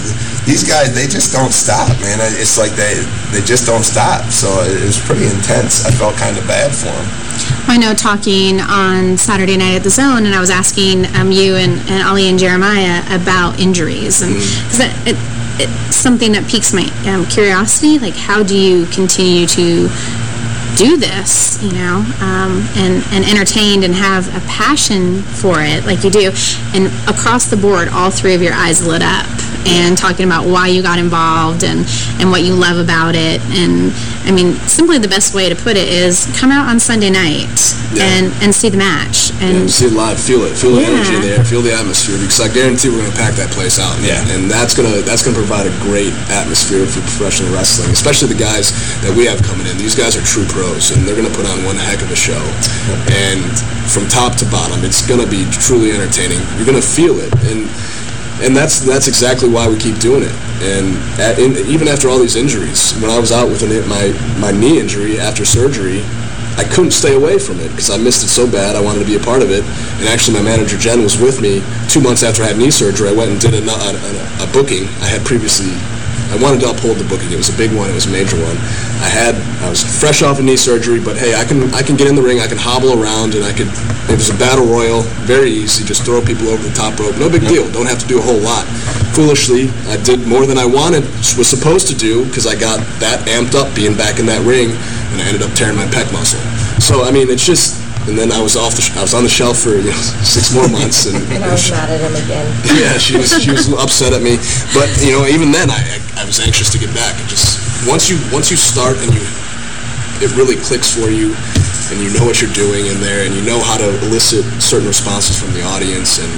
these guys, they just don't stop, man. It's like they they just don't stop. So it was pretty intense. I felt kind of bad for them. I know talking on Saturday night at the Zone, and I was asking um, you and, and Ali and Jeremiah about injuries. And mm. that, it, it's something that piques my um, curiosity. Like, how do you continue to do this, you know, um, and, and entertained and have a passion for it like you do? And across the board, all three of your eyes lit up and talking about why you got involved and, and what you love about it. And, I mean, simply the best way to put it is come out on Sunday night yeah. and, and see the match. And yeah, see it live, feel it, feel yeah. the energy in there, feel the atmosphere, because I guarantee we're going to pack that place out. Yeah. And that's going to that's gonna provide a great atmosphere for professional wrestling, especially the guys that we have coming in. These guys are true pros, and they're going to put on one heck of a show. And from top to bottom, it's going to be truly entertaining. You're going to feel it. And And that's that's exactly why we keep doing it. And at, in, even after all these injuries, when I was out with an, my, my knee injury after surgery, I couldn't stay away from it because I missed it so bad. I wanted to be a part of it. And actually, my manager, Jen, was with me two months after I had knee surgery. I went and did a, a, a booking. I had previously... I wanted to uphold the booking. It was a big one. It was a major one. I had, I was fresh off a knee surgery, but hey, I can I can get in the ring. I can hobble around, and I could, it was a battle royal, very easy. Just throw people over the top rope. No big deal. Don't have to do a whole lot. Foolishly, I did more than I wanted, was supposed to do, because I got that amped up being back in that ring, and I ended up tearing my pec muscle. So, I mean, it's just, and then I was off the, I was on the shelf for, you know, six more months. And, and I was mad at him again. Yeah, she was, she was upset at me. But, you know, even then, I, I, I was anxious to get back. It just, once you, once you start and you, it really clicks for you, and you know what you're doing in there, and you know how to elicit certain responses from the audience, and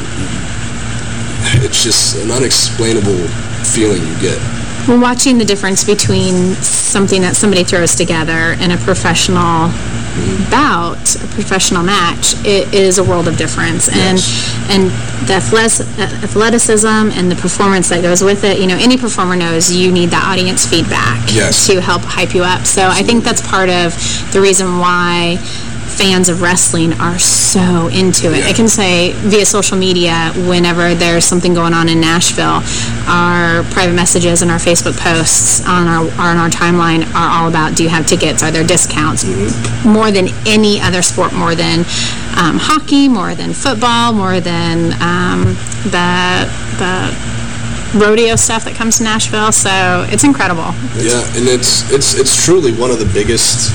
you, it's just an unexplainable feeling you get. We're watching the difference between something that somebody throws together and a professional bout, a professional match. It, it is a world of difference. Yes. And and the athleticism and the performance that goes with it, you know, any performer knows you need that audience feedback yes. to help hype you up. So Absolutely. I think that's part of the reason why fans of wrestling are so into it. Yeah. I can say via social media, whenever there's something going on in Nashville, our private messages and our Facebook posts on our on our timeline are all about, do you have tickets? Are there discounts? Mm-hmm. More than any other sport, more than um, hockey, more than football, more than um, the the rodeo stuff that comes to Nashville. So it's incredible. Yeah, and it's it's it's truly one of the biggest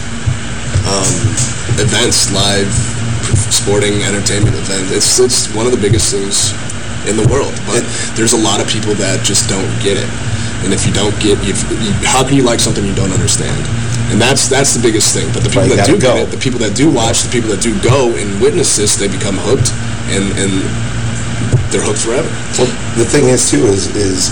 um, events, live sporting entertainment event. It's it's one of the biggest things in the world, but there's a lot of people that just don't get it. And if you don't get, you, you, how can you like something you don't understand? And that's that's the biggest thing. But the people that do get it, the people that do watch, the people that do go and witness this, they become hooked, and and they're hooked forever. Well, the thing is too is is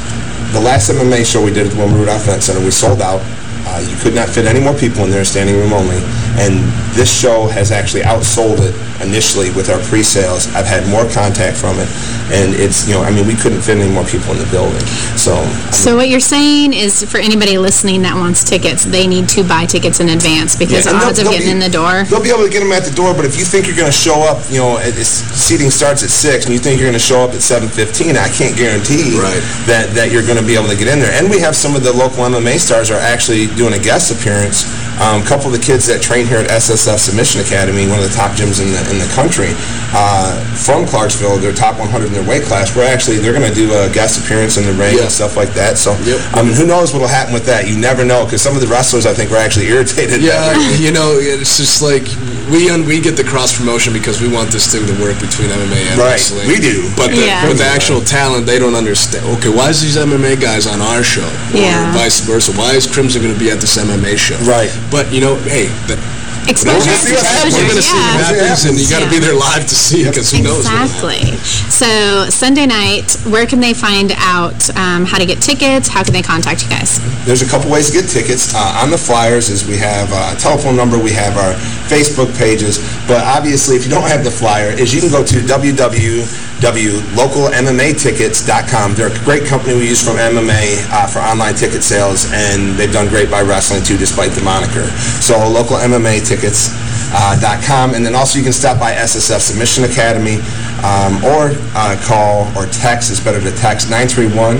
the last M M A show we did at the Wilma Rudolph Event Center, we sold out. Uh, you could not fit any more people in there, standing room only. And this show has actually outsold it initially with our pre-sales. I've had more contact from it. And it's, you know, I mean, we couldn't fit any more people in the building. So, I mean, so what you're saying is, for anybody listening that wants tickets, they need to buy tickets in advance, because yeah, odds of getting be, in the door. They'll be able to get them at the door, but if you think you're going to show up, you know, it's, seating starts at six, and you think you're going to show up at seven fifteen, I can't guarantee right. that, that you're going to be able to get in there. And we have some of the local M M A stars are actually doing a guest appearance. Um, a couple of the kids that train here at S S F Submission Academy, one of the top gyms in the in the country, uh, from Clarksville, they're top one hundred in their weight class. We're actually, they're going to do a guest appearance in the ring yeah. and stuff like that. So, yep. I mean, who knows what will happen with that? You never know, because some of the wrestlers, I think, were actually irritated. Yeah, you know, it's just like, we un we get the cross-promotion because we want this thing to work between M M A and right. wrestling. We do. But the, yeah. but the actual talent, they don't understand. Okay, why is these M M A guys on our show? Yeah. Or vice versa. Why is Crimson going to be at this M M A show? Right. But, you know, hey, the, Exposure, exposure, we're going to see yeah. what happens, and you got to yeah. be there live to see it, because who knows what Exactly. So, Sunday night, where can they find out um, how to get tickets? How can they contact you guys? There's a couple ways to get tickets. Uh, on the flyers is we have a telephone number, we have our Facebook pages, but obviously if you don't have the flyer, is you can go to w w w dot local m m a tickets dot com. They're a great company we use from M M A uh, for online ticket sales, and they've done great by wrestling too, despite the moniker. So local M M A tickets dot com, and then also you can stop by S S F Submission Academy, um, or uh, call or text. It's better to text nine three one,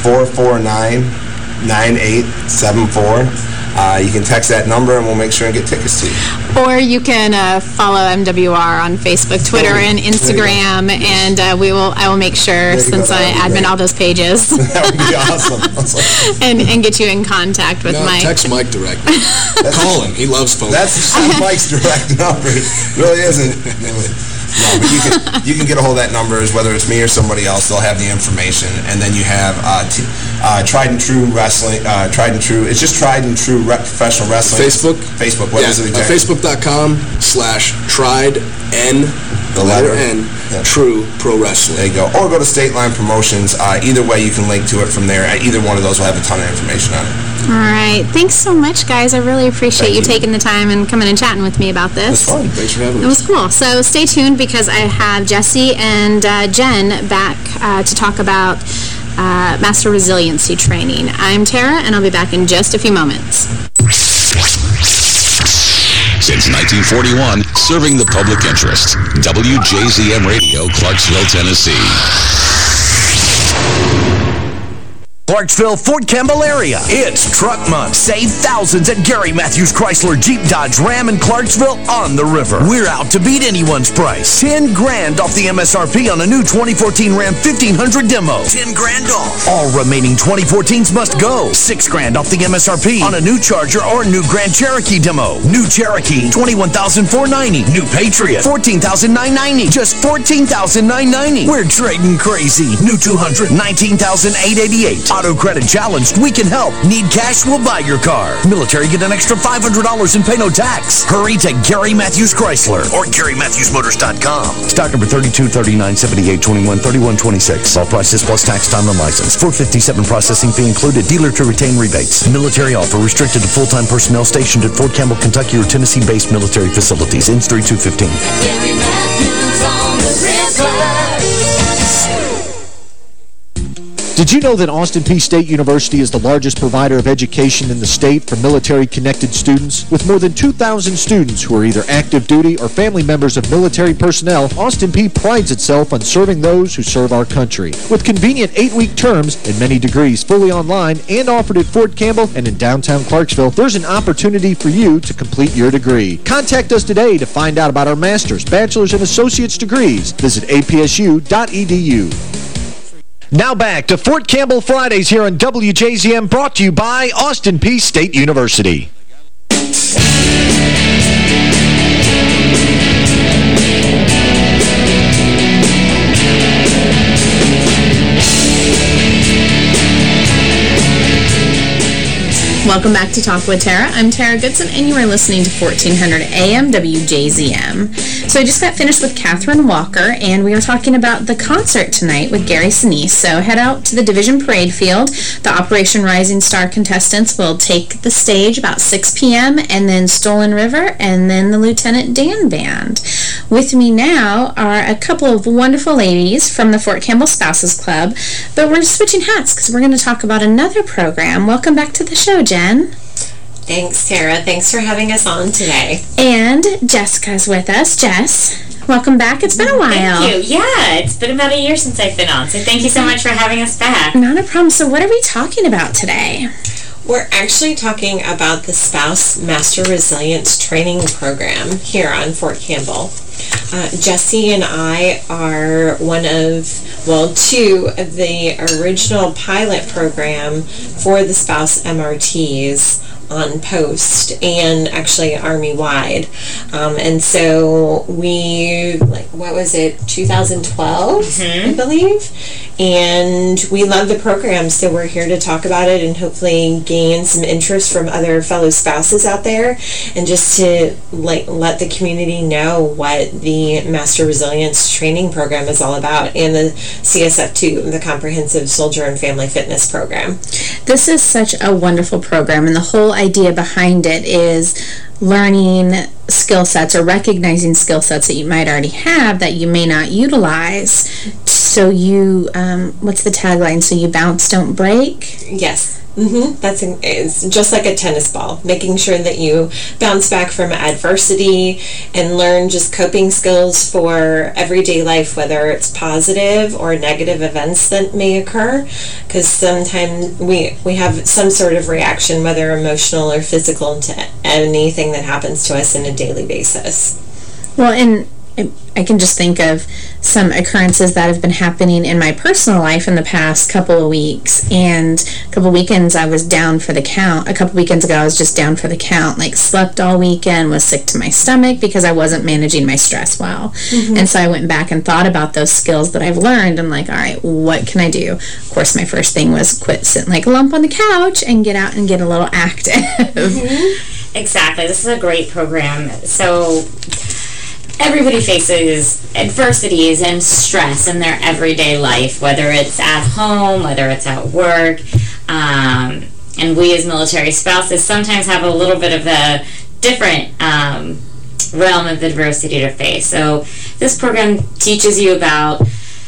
four four nine, nine eight seven four. Uh, you can text that number, and we'll make sure and get tickets to you. Or you can uh, follow M W R on Facebook, Twitter, and Instagram, and uh, we will. I will make sure, since I admin all those pages, that would be awesome. awesome. and, and get you in contact with no, Mike. Text Mike directly. Call him. He loves phone. That's, that's Mike's direct number. It really isn't. No, but you can you can get a hold of that number, whether it's me or somebody else. They'll have the information, and then you have uh, t uh, Tried and True Wrestling. Uh, tried and True. It's just Tried and True Re Professional Wrestling. Facebook. Facebook. What yeah, is it exactly? Uh, Facebook dot com slash Tried N. The letter N. Yeah. True Pro Wrestling. There you go. Or go to State Line Promotions. Uh, either way, you can link to it from there. Either one of those will have a ton of information on it. All right. Thanks so much, guys. I really appreciate you, you taking the time and coming and chatting with me about this. It was fun. Thanks for having It us. was cool. So stay tuned, because I have Jesse and uh, Jen back uh, to talk about uh, Master Resiliency Training. I'm Tara, and I'll be back in just a few moments. Since nineteen forty-one, serving the public interest. W J Z M Radio, Clarksville, Tennessee. Clarksville, Fort Campbell area. It's Truck Month. Save thousands at Gary Matthews Chrysler Jeep Dodge Ram in Clarksville on the river. We're out to beat anyone's price. Ten grand off the M S R P on a new twenty fourteen Ram fifteen hundred demo. Ten grand off. All remaining twenty fourteens must go. Six grand off the M S R P on a new Charger or new Grand Cherokee demo. New Cherokee, twenty-one thousand four hundred ninety dollars. New Patriot, fourteen thousand nine hundred ninety dollars. Just fourteen thousand nine hundred ninety dollars. We're trading crazy. New two hundred, nineteen thousand eight hundred eighty-eight dollars. Auto credit challenged, we can help. Need cash, we'll buy your car. Military, get an extra five hundred dollars and pay no tax. Hurry to Gary Matthews Chrysler or Gary Matthews Motors dot com. Stock number thirty-two, thirty-nine, seventy-eight, twenty-one, thirty-one, twenty-six. All prices plus tax, time, and license. four fifty-seven processing fee included. Dealer to retain rebates. Military offer restricted to full-time personnel stationed at Fort Campbell, Kentucky or Tennessee-based military facilities. Ends three two fifteen. Gary Matthews on the river. Did you know that Austin Peay State University is the largest provider of education in the state for military-connected students? With more than two thousand students who are either active duty or family members of military personnel, Austin Peay prides itself on serving those who serve our country. With convenient eight-week terms and many degrees fully online and offered at Fort Campbell and in downtown Clarksville, there's an opportunity for you to complete your degree. Contact us today to find out about our master's, bachelor's, and associate's degrees. Visit A P S U dot E D U. Now back to Fort Campbell Fridays here on W J Z M, brought to you by Austin Peay State University. Welcome back to Talk with Tara. I'm Tara Goodson, and you are listening to fourteen hundred A M W J Z M. So I just got finished with Catherine Walker, and we were talking about the concert tonight with Gary Sinise. So head out to the Division Parade Field. The Operation Rising Star contestants will take the stage about six P M, and then Stolen River, and then the Lieutenant Dan Band. With me now are a couple of wonderful ladies from the Fort Campbell Spouses Club, but we're switching hats because we're going to talk about another program. Welcome back to the show, Jen. Thanks, Tara. Thanks for having us on today. And Jessica's with us. Jess, welcome back. It's been a while. Thank you. Yeah, it's been about a year since I've been on, so thank you so much for having us back. Not a problem. So what are we talking about today? We're actually talking about the Spouse Master Resilience Training Program here on Fort Campbell. Uh, Jesse and I are one of, well, two of the original pilot program for the Spouse M R Ts on post and actually Army-wide. Um, and so we, like, what was it, two thousand twelve, mm-hmm. I believe? And we love the program, so we're here to talk about it and hopefully gain some interest from other fellow spouses out there, and just to like let the community know what the Master Resilience Training Program is all about, and the C S F two, the Comprehensive Soldier and Family Fitness Program. This is such a wonderful program, and the whole idea behind it is learning skill sets or recognizing skill sets that you might already have that you may not utilize. So you, um, what's the tagline? So you bounce, don't break? Yes. Mm-hmm. That's it's just like a tennis ball, making sure that you bounce back from adversity and learn just coping skills for everyday life, whether it's positive or negative events that may occur, because sometimes we, we have some sort of reaction, whether emotional or physical, to anything that happens to us on a daily basis. Well, and I can just think of some occurrences that have been happening in my personal life in the past couple of weeks. And a couple of weekends I was down for the count. A couple weekends ago I was just down for the count. Like, slept all weekend, was sick to my stomach because I wasn't managing my stress well. Mm-hmm. And so I went back and thought about those skills that I've learned. I'm like, all right, what can I do? Of course, my first thing was quit sitting like a lump on the couch and get out and get a little active. Mm-hmm. Exactly. This is a great program. So everybody faces adversities and stress in their everyday life, whether it's at home, whether it's at work. Um, and we as military spouses sometimes have a little bit of a different um, realm of adversity to face. So this program teaches you about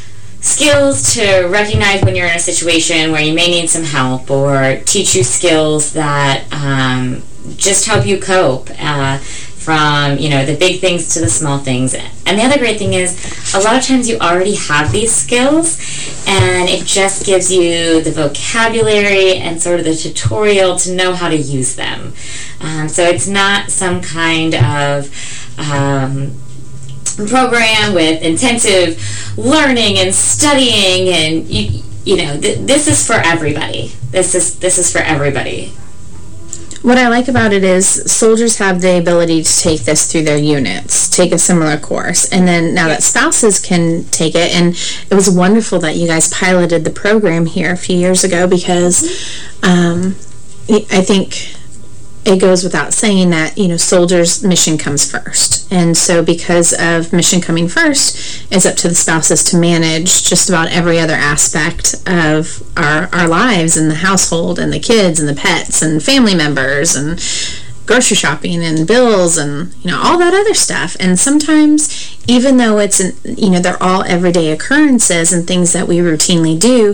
skills to recognize when you're in a situation where you may need some help, or teach you skills that um, just help you cope. Uh, from, you know, the big things to the small things. And the other great thing is, a lot of times you already have these skills, and it just gives you the vocabulary and sort of the tutorial to know how to use them. Um, so it's not some kind of um, program with intensive learning and studying, and, you, you know, th this is for everybody. This is, this is for everybody. What I like about it is soldiers have the ability to take this through their units, take a similar course, and then now that spouses can take it. And it was wonderful that you guys piloted the program here a few years ago, because um, I think it goes without saying that, you know, soldiers' mission comes first. And so because of mission coming first, it's up to the spouses to manage just about every other aspect of our, our lives, and the household, and the kids, and the pets, and family members, and grocery shopping, and bills, and, you know, all that other stuff. And sometimes, even though it's, an, you know, they're all everyday occurrences and things that we routinely do,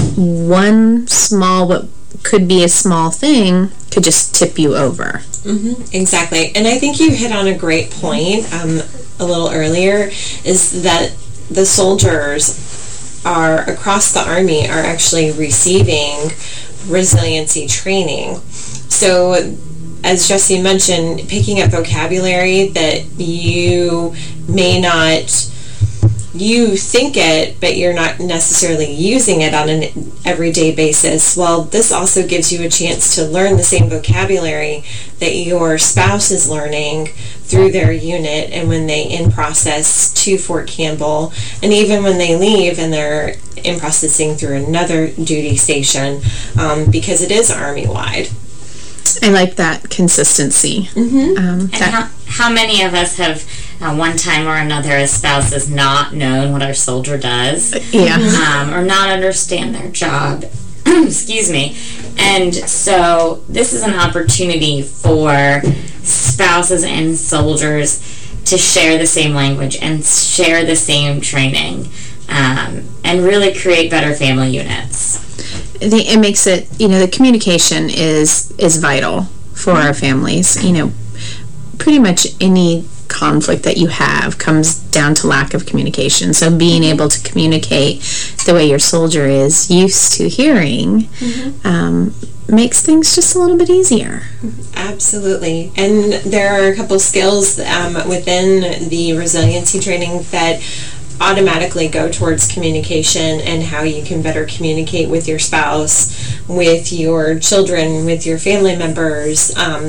one small, what could be a small thing, could just tip you over. Mm-hmm. Exactly. And I think you hit on a great point um, a little earlier, is that the soldiers are across the Army are actually receiving resiliency training. So, as Jesse mentioned, picking up vocabulary that you may not, you think it, but you're not necessarily using it on an everyday basis. Well, this also gives you a chance to learn the same vocabulary that your spouse is learning through their unit, and when they in process to Fort Campbell, and even when they leave and they're in processing through another duty station, um, because it is Army-wide. I like that consistency. Mm-hmm. um, and that how, how many of us have, uh, one time or another as spouses, not known what our soldier does? Yeah. Um, or not understand their job. Excuse me. And so this is an opportunity for spouses and soldiers to share the same language and share the same training, um, and really create better family units. It makes it, you know, the communication is is vital for our families. You know, pretty much any conflict that you have comes down to lack of communication. So being able to communicate the way your soldier is used to hearing mm-hmm. um, makes things just a little bit easier. Absolutely. And there are a couple skills um, within the resiliency training that automatically go towards communication, and how you can better communicate with your spouse, with your children, with your family members, um,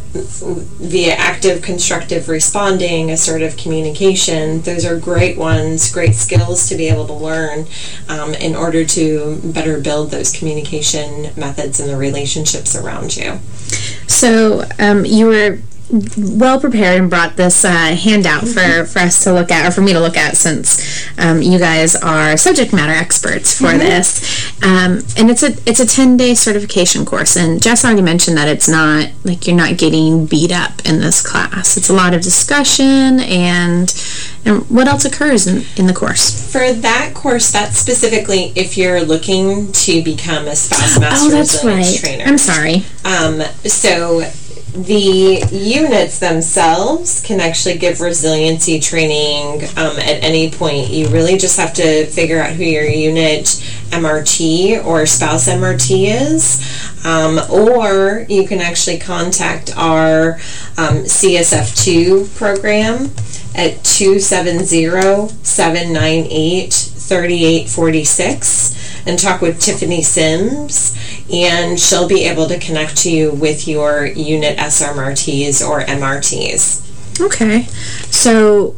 via active, constructive responding, assertive communication. Those are great ones, great skills to be able to learn um, in order to better build those communication methods and the relationships around you. So um, you were well prepared and brought this uh, handout for, for us to look at, or for me to look at, since um, you guys are subject matter experts for mm-hmm. this. Um, and it's a it's a ten-day certification course. And Jess already mentioned that it's not, like, you're not getting beat up in this class. It's a lot of discussion, and and what else occurs in, in the course? For that course, that's specifically if you're looking to become a spouse master oh, that's resilience right. trainer. I'm sorry. Um, so the units themselves can actually give resiliency training um, at any point. You really just have to figure out who your unit M R T or spouse M R T is, um, or you can actually contact our um, C S F two program at two seven zero, seven nine eight, three eight four six and talk with Tiffany Sims, and she'll be able to connect you with your unit S M R Ts or M R Ts. Okay. So,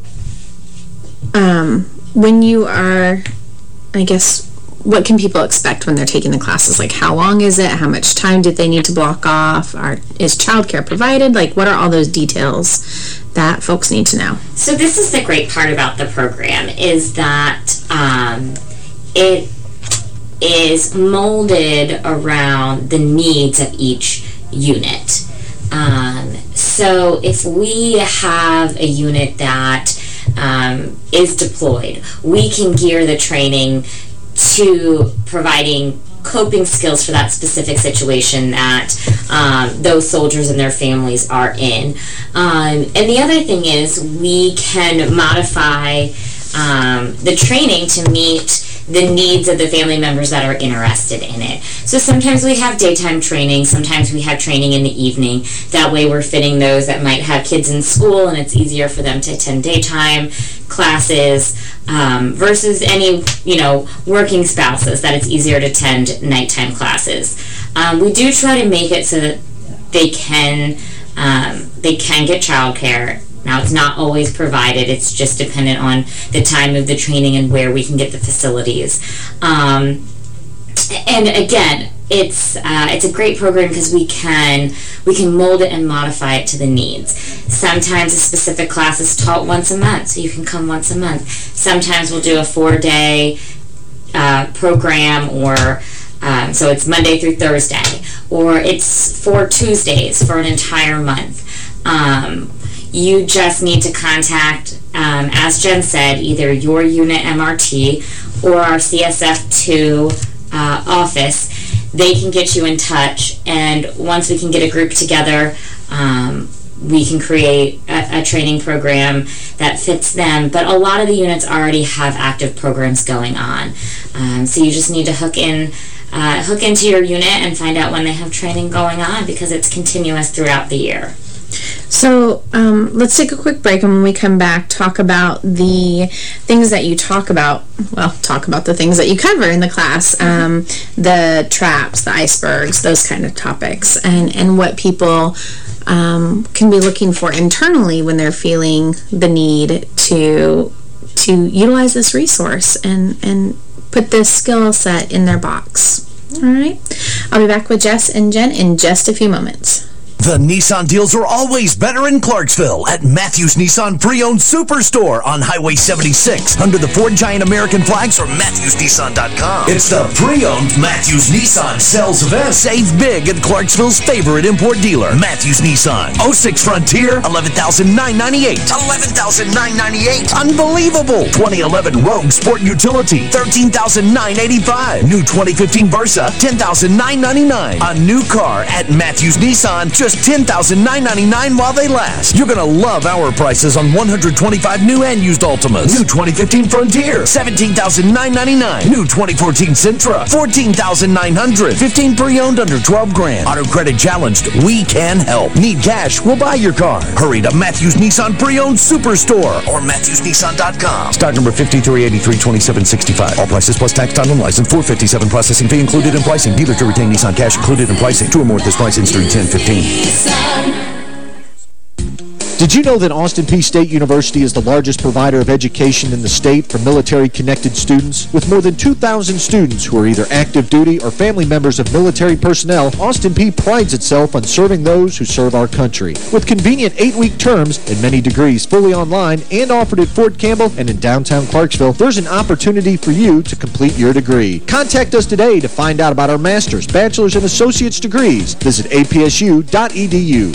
um, when you are, I guess, what can people expect when they're taking the classes? Like, how long is it? How much time did they need to block off? Are, is childcare provided? Like, what are all those details that folks need to know? So this is the great part about the program, is that um, it is molded around the needs of each unit. Um, so if we have a unit that um, is deployed, we can gear the training to providing coping skills for that specific situation that um, those soldiers and their families are in. Um, and the other thing is we can modify um, the training to meet the needs of the family members that are interested in it. So sometimes we have daytime training, sometimes we have training in the evening. That way we're fitting those that might have kids in school and it's easier for them to attend daytime classes um, versus any, you know, working spouses that it's easier to attend nighttime classes. Um, we do try to make it so that they can um, they can get childcare. Now, it's not always provided. It's just dependent on the time of the training and where we can get the facilities. Um, and again, it's uh, it's a great program because we can we can mold it and modify it to the needs. Sometimes a specific class is taught once a month, so you can come once a month. Sometimes we'll do a four-day uh, program, or um, so it's Monday through Thursday, or it's four Tuesdays for an entire month. Um, You just need to contact, um, as Jen said, either your unit M R T or our C S F two uh, office. They can get you in touch, and once we can get a group together, um, we can create a, a training program that fits them. But a lot of the units already have active programs going on. Um, so you just need to hook in, uh, hook into your unit and find out when they have training going on, because it's continuous throughout the year. So um, let's take a quick break, and when we come back, talk about the things that you talk about, well, talk about the things that you cover in the class, um, the traps, the icebergs, those kind of topics, and, and what people um, can be looking for internally when they're feeling the need to to utilize this resource and, and put this skill set in their box. All right? I'll be back with Jess and Jen in just a few moments. The Nissan deals are always better in Clarksville at Matthews Nissan Pre-Owned Superstore on Highway seventy-six under the Ford Giant American flags or Matthews Nissan dot com. It's the Pre-Owned Matthews Nissan sales event. Save big at Clarksville's favorite import dealer, Matthews Nissan. oh six Frontier, eleven thousand nine hundred ninety-eight dollars. eleven thousand nine hundred ninety-eight dollars. Unbelievable. twenty eleven Rogue Sport Utility, thirteen thousand nine hundred eighty-five dollars. New twenty fifteen Versa, ten thousand nine hundred ninety-nine dollars. A new car at Matthews Nissan, just ten thousand nine hundred ninety-nine dollars while they last. You're going to love our prices on one hundred twenty-five new and used Altimas. New twenty fifteen Frontier, seventeen thousand nine hundred ninety-nine dollars. New twenty fourteen Sentra, fourteen thousand nine hundred dollars. fifteen pre-owned under twelve grand. Auto credit challenged, we can help. Need cash, we'll buy your car. Hurry to Matthews Nissan Pre-Owned Superstore or Matthews Nissan dot com. Stock number fifty-three eighty-three twenty-seven sixty-five. All prices plus tax, time, and license. four fifty-seven processing fee included in pricing. Dealer to retain Nissan cash included in pricing. Two or more at this price, instrument ten fifteen. Did you know that Austin Peay State University is the largest provider of education in the state for military-connected students? With more than two thousand students who are either active duty or family members of military personnel, Austin Peay prides itself on serving those who serve our country. With convenient eight-week terms and many degrees fully online and offered at Fort Campbell and in downtown Clarksville, there's an opportunity for you to complete your degree. Contact us today to find out about our master's, bachelor's, and associate's degrees. Visit A P S U dot E D U.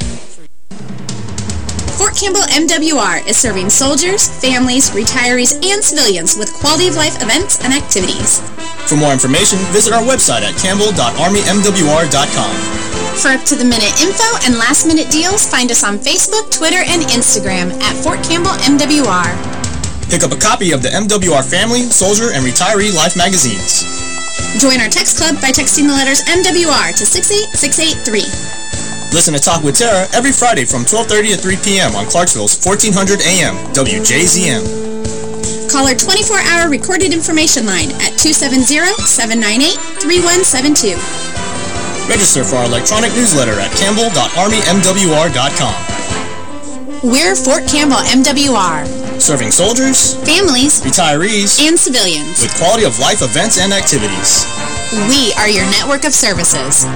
Fort Campbell M W R is serving soldiers, families, retirees, and civilians with quality of life events and activities. For more information, visit our website at campbell dot army m w r dot com. For up-to-the-minute info and last-minute deals, find us on Facebook, Twitter, and Instagram at Fort Campbell M W R. Pick up a copy of the M W R Family, Soldier, and Retiree Life magazines. Join our text club by texting the letters M W R to six eight six eight three. Listen to Talk with Tara every Friday from twelve thirty to three p m on Clarksville's fourteen hundred A M W J Z M. Call our twenty-four hour recorded information line at two seven zero, seven nine eight, three one seven two. Register for our electronic newsletter at campbell dot army m w r dot com. We're Fort Campbell M W R. Serving soldiers, families, retirees, and civilians with quality of life events and activities. We are your network of services.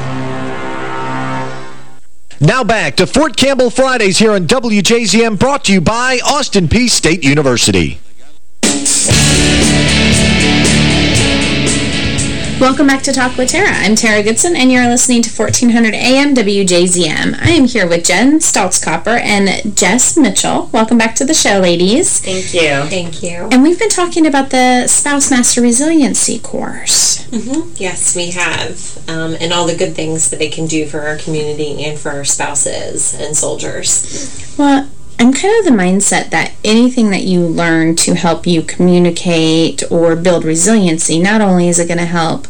Now back to Fort Campbell Fridays here on W J Z M, brought to you by Austin Peay State University. Welcome back to Talk with Tara. I'm Tara Goodson, and you're listening to fourteen hundred A M W J Z M. I am here with Jen Staltzkopper and Jess Mitchell. Welcome back to the show, ladies. Thank you. Thank you. And we've been talking about the Spouse Master Resiliency course. Mm-hmm. Yes, we have. Um, and all the good things that they can do for our community and for our spouses and soldiers. Well, I'm kind of the mindset that anything that you learn to help you communicate or build resiliency, not only is it going to help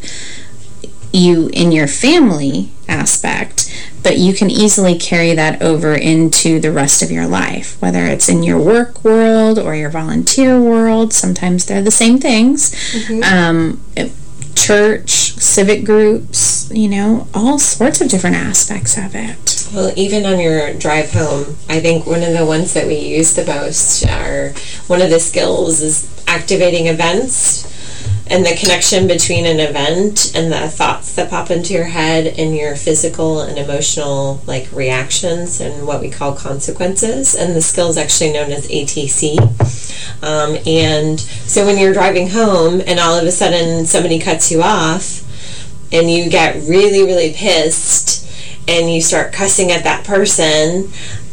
you in your family aspect, but you can easily carry that over into the rest of your life, whether it's in your work world or your volunteer world. Sometimes they're the same things. Mm-hmm. Um, it, church, civic groups, you know, all sorts of different aspects of it. Well, even on your drive home, I think one of the ones that we use the most are, one of the skills is activating events and the connection between an event and the thoughts that pop into your head and your physical and emotional like reactions and what we call consequences. And the skill is actually known as A T C. Um, and so when you're driving home and all of a sudden somebody cuts you off and you get really, really pissed and you start cussing at that person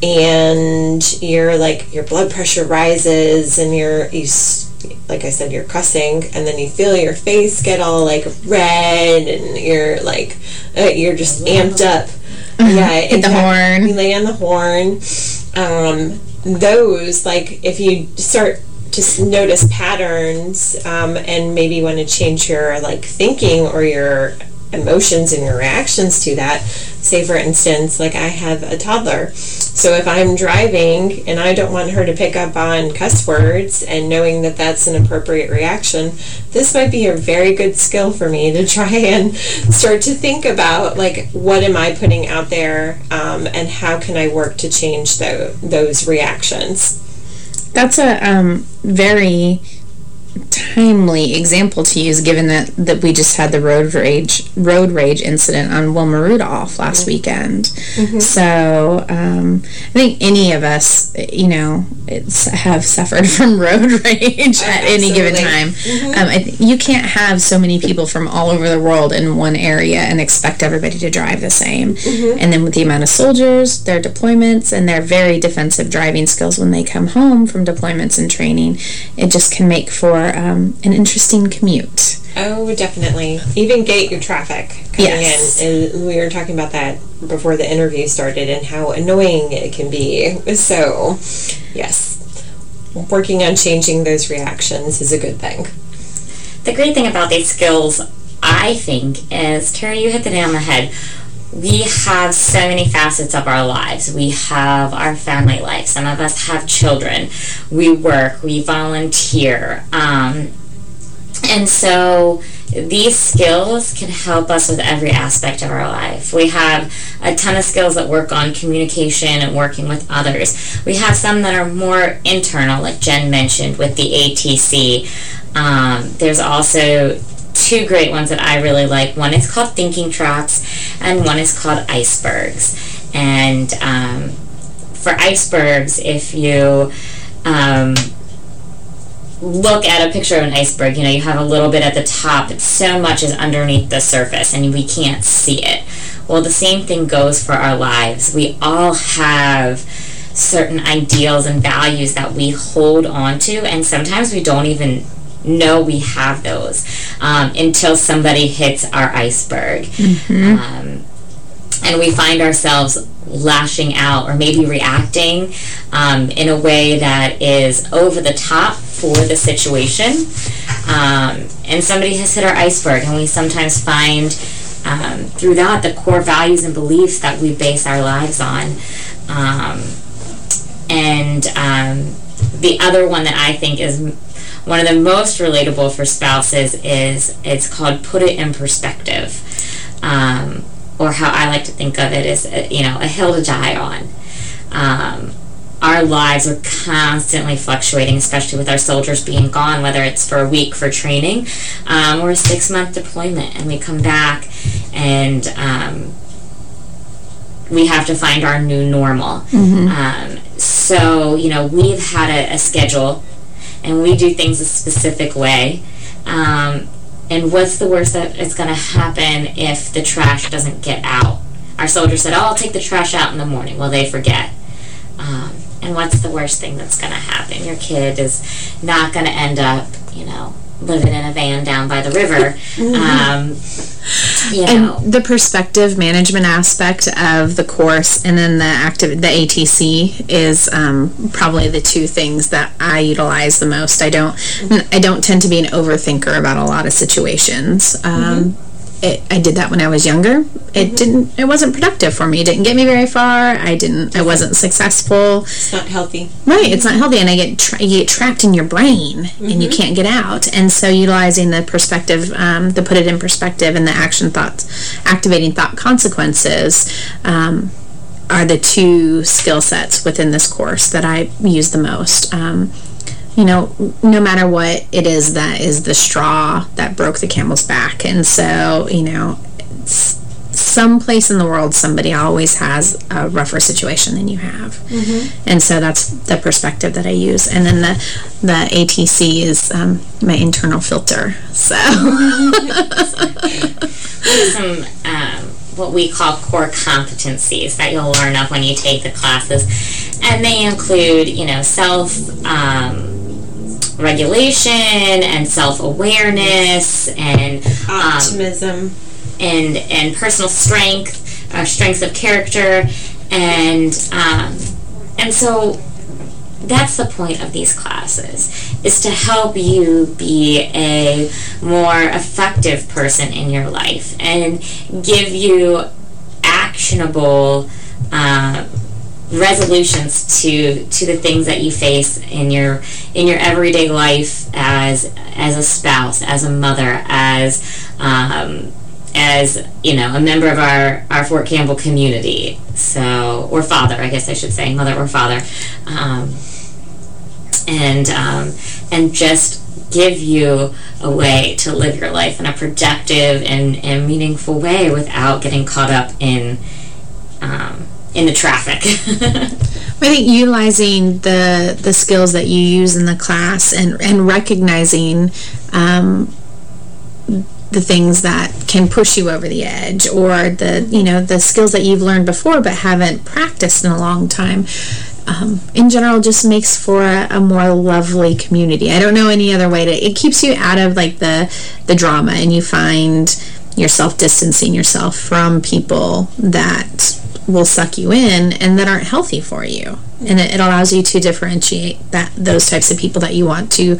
and you're like, your blood pressure rises and you're, you, like I said, you're cussing and then you feel your face get all like red and you're like, uh, you're just amped up. Mm-hmm. Yeah. Hit the horn. You lay on the horn. Um, those, like, if you start to notice patterns um, and maybe want to change your, like, thinking or your emotions and your reactions to that. Say, for instance, like I have a toddler. So if I'm driving and I don't want her to pick up on cuss words and knowing that that's an appropriate reaction, this might be a very good skill for me to try and start to think about, like, what am I putting out there um, and how can I work to change the, those reactions. That's a um, very timely example to use, given that, that we just had the road rage road rage incident on Wilma Rudolph last mm-hmm. weekend. Mm-hmm. So um, I think any of us, you know, it's, have suffered from road rage at Absolutely. any given time. Mm-hmm. Um, I th you can't have so many people from all over the world in one area and expect everybody to drive the same. Mm-hmm. And then with the amount of soldiers, their deployments, and their very defensive driving skills when they come home from deployments and training, it just can make for Um, an interesting commute. Oh, definitely. Even gate your traffic coming yes. in. And we were talking about that before the interview started and how annoying it can be. So, yes, working on changing those reactions is a good thing. The great thing about these skills, I think, is, Tara, you hit the nail on the head. We have so many facets of our lives. We have our family life. Some of us have children. We work. We volunteer. Um, and so these skills can help us with every aspect of our life. We have a ton of skills that work on communication and working with others. We have some that are more internal, like Jen mentioned, with the A T C. Um, there's also two great ones that I really like. One is called Thinking Tracks, and one is called Icebergs. And um, for icebergs, if you um, look at a picture of an iceberg, you know, you have a little bit at the top, but so much is underneath the surface, and we can't see it. Well, the same thing goes for our lives. We all have certain ideals and values that we hold on to, and sometimes we don't even know we have those um, until somebody hits our iceberg. Mm-hmm. Um, and we find ourselves lashing out or maybe reacting um, in a way that is over the top for the situation. Um, and somebody has hit our iceberg, and we sometimes find um, through that the core values and beliefs that we base our lives on. Um, and um, the other one that I think is one of the most relatable for spouses is, it's called Put It in Perspective. Um, or how I like to think of it is, you know, a hill to die on. Um, our lives are constantly fluctuating, especially with our soldiers being gone, whether it's for a week for training um, or a six-month deployment, and we come back and um, we have to find our new normal. Mm-hmm. Um, so, you know, we've had a, a schedule, and we do things a specific way. Um, and what's the worst that is going to happen if the trash doesn't get out? Our soldier said, oh, I'll take the trash out in the morning. Well, they forget. Um, and what's the worst thing that's going to happen? Your kid is not going to end up, you know, living in a van down by the river. Um, you know. And the perspective management aspect of the course, and then the active, the A T C is um, probably the two things that I utilize the most. I don't, I don't tend to be an overthinker about a lot of situations. Um, mm-hmm. It, I did that when I was younger. It mm-hmm. didn't. It wasn't productive for me. It didn't get me very far. I didn't. I wasn't successful. It's not healthy. Right. It's not healthy, and I get tra you get trapped in your brain, mm-hmm. and you can't get out. And so, utilizing the perspective, um, the put it in perspective, and the action thoughts, activating thought consequences, um, are the two skill sets within this course that I use the most. Um, You know, no matter what it is that is the straw that broke the camel's back. And so, you know, someplace in the world, somebody always has a rougher situation than you have. Mm-hmm. And so that's the perspective that I use. And then the, the A T C is um, my internal filter. So. Some, um, what we call core competencies that you'll learn of when you take the classes. And they include, you know, self... Um, regulation and self-awareness and um, optimism and and personal strength, uh, strengths of character, and um, and so that's the point of these classes, is to help you be a more effective person in your life and give you actionable uh, resolutions to to the things that you face in your in your everyday life as as a spouse, as a mother, as um, as you know, a member of our our Fort Campbell community. So, or father, I guess I should say, mother or father, um, and um, and just give you a way to live your life in a productive and, and meaningful way without getting caught up in um, in the traffic. I think utilizing the the skills that you use in the class and and recognizing um, the things that can push you over the edge, or the you know the skills that you've learned before but haven't practiced in a long time, um, in general just makes for a, a more lovely community. I don't know any other way to. It keeps you out of like the the drama, and you find yourself distancing yourself from people that will suck you in and that aren't healthy for you. And it, it allows you to differentiate that those types of people that you want to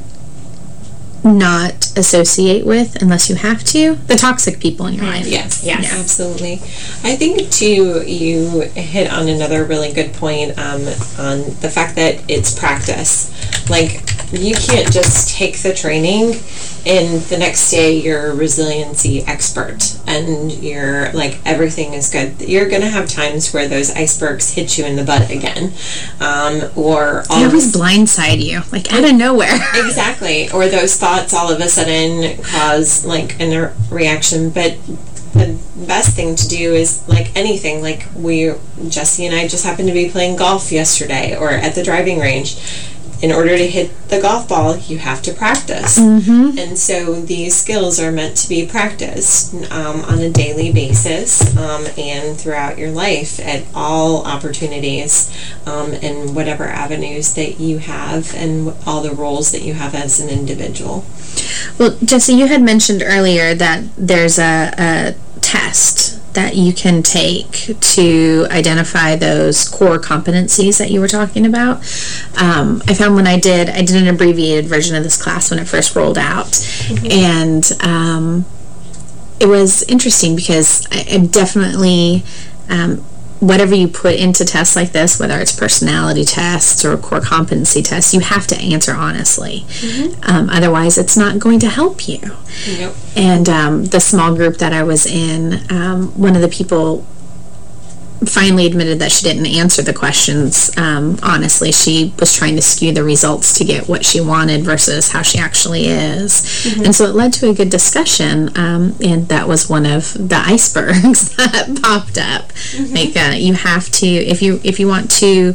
not associate with unless you have to. The toxic people in your life. Yes, yes, yeah. Absolutely. I think, too, you hit on another really good point um, on the fact that it's practice. Like, you can't just take the training and the next day you're a resiliency expert and you're like, everything is good. You're going to have times where those icebergs hit you in the butt again. Um, or all they always blindside you, like out of nowhere. Exactly. Or those thoughts all of a sudden cause like a reaction. But the best thing to do is like anything, like we, Jesse and I just happened to be playing golf yesterday or at the driving range. In order to hit the golf ball, you have to practice. Mm-hmm. And so these skills are meant to be practiced um, on a daily basis um, and throughout your life at all opportunities um, and whatever avenues that you have and all the roles that you have as an individual. Well, Jesse, you had mentioned earlier that there's a, a test that you can take to identify those core competencies that you were talking about. Um, I found when I did, I did an abbreviated version of this class when it first rolled out. Mm-hmm. And um, it was interesting because I, I definitely, um, whatever you put into tests like this, whether it's personality tests or core competency tests, you have to answer honestly. Mm-hmm. Um, otherwise, it's not going to help you. Nope. And um, the small group that I was in, um, one of the people finally admitted that she didn't answer the questions um, honestly. She was trying to skew the results to get what she wanted versus how she actually is. Mm-hmm. And so it led to a good discussion, um, and that was one of the icebergs that popped up. Mm-hmm. Like uh, you have to, if you if you want to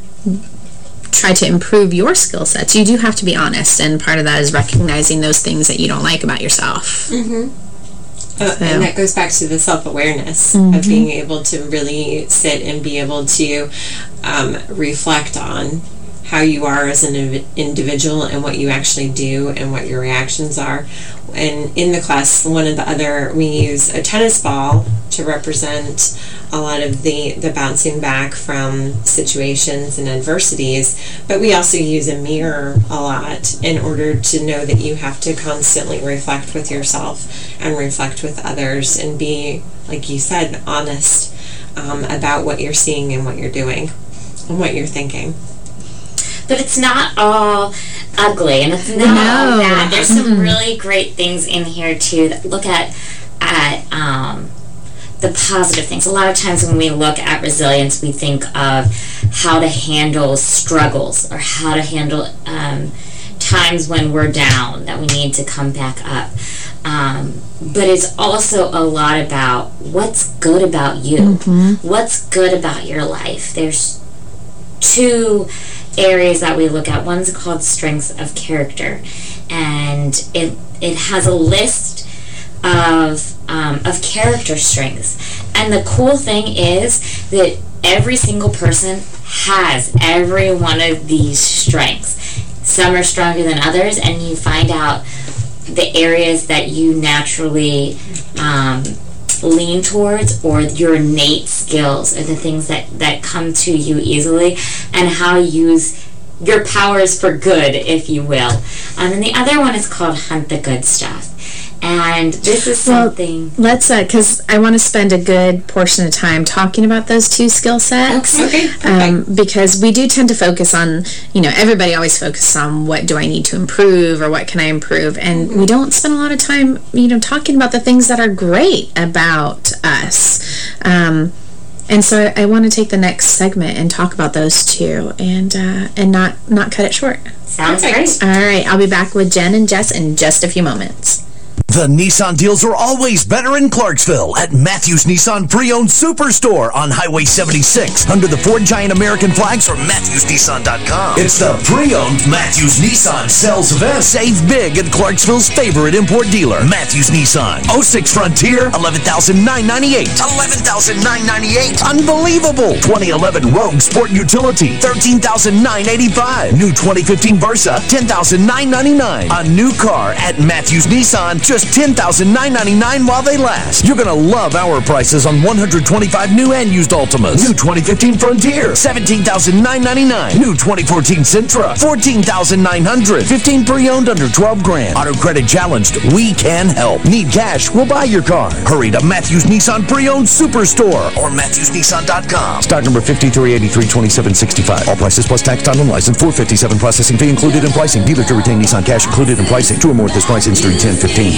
try to improve your skill sets, you do have to be honest, and part of that is recognizing those things that you don't like about yourself. Mm-hmm. Uh, So. And that goes back to the self-awareness Mm-hmm. of being able to really sit and be able to um, reflect on how you are as an inv- individual and what you actually do and what your reactions are. And in the class, one of the other, we use a tennis ball to represent a lot of the, the bouncing back from situations and adversities, but we also use a mirror a lot in order to know that you have to constantly reflect with yourself and reflect with others and be, like you said, honest um, about what you're seeing and what you're doing and what you're thinking. But it's not all ugly, and it's not No. all bad. There's some Mm-mm. really great things in here, too, that look at, at um, the positive things. A lot of times when we look at resilience, we think of how to handle struggles or how to handle um, times when we're down, that we need to come back up. Um, but it's also a lot about what's good about you. Mm-hmm. What's good about your life. There's two areas that we look at. One's called strengths of character, and it it has a list of um, of character strengths. And the cool thing is that every single person has every one of these strengths. Some are stronger than others, and you find out the areas that you naturally um, lean towards, or your innate skills, or the things that, that come to you easily, and how you use your powers for good, if you will. Um, and the other one is called Hunt the Good Stuff. And this is something... Well, let's, uh, because I want to spend a good portion of time talking about those two skill sets. Okay, um, because we do tend to focus on, you know, everybody always focuses on what do I need to improve or what can I improve, and mm-hmm. we don't spend a lot of time, you know, talking about the things that are great about us. Um, and so I, I want to take the next segment and talk about those two, and uh, and not, not cut it short. Sounds Perfect. great. All right, I'll be back with Jen and Jess in just a few moments. The Nissan deals are always better in Clarksville at Matthews Nissan Pre-Owned Superstore on Highway seventy-six under the Ford Giant American flags or Matthews Nissan dot com. It's the Pre-Owned Matthews Nissan sales event. Save big at Clarksville's favorite import dealer, Matthews Nissan. oh six Frontier, eleven thousand nine hundred ninety-eight dollars. eleven thousand nine hundred ninety-eight dollars. Unbelievable. twenty eleven Rogue Sport Utility, thirteen thousand nine hundred eighty-five dollars. New twenty fifteen Versa, ten thousand nine hundred ninety-nine dollars. A new car at Matthews Nissan, just just ten thousand nine hundred ninety-nine dollars while they last. You're going to love our prices on one hundred twenty-five new and used Altimas. New twenty fifteen Frontier, seventeen thousand nine hundred ninety-nine dollars. New twenty fourteen Sentra, fourteen thousand nine hundred dollars. fifteen pre-owned under twelve grand. Auto credit challenged, we can help. Need cash, we'll buy your car. Hurry to Matthews Nissan Pre-Owned Superstore or Matthews Nissan dot com. Stock number fifty-three eighty-three twenty-seven sixty-five. All prices plus tax, time, and license. four fifty-seven processing fee included in pricing. Dealer to retain Nissan cash included in pricing. Two or more at this price ends during ten fifteen.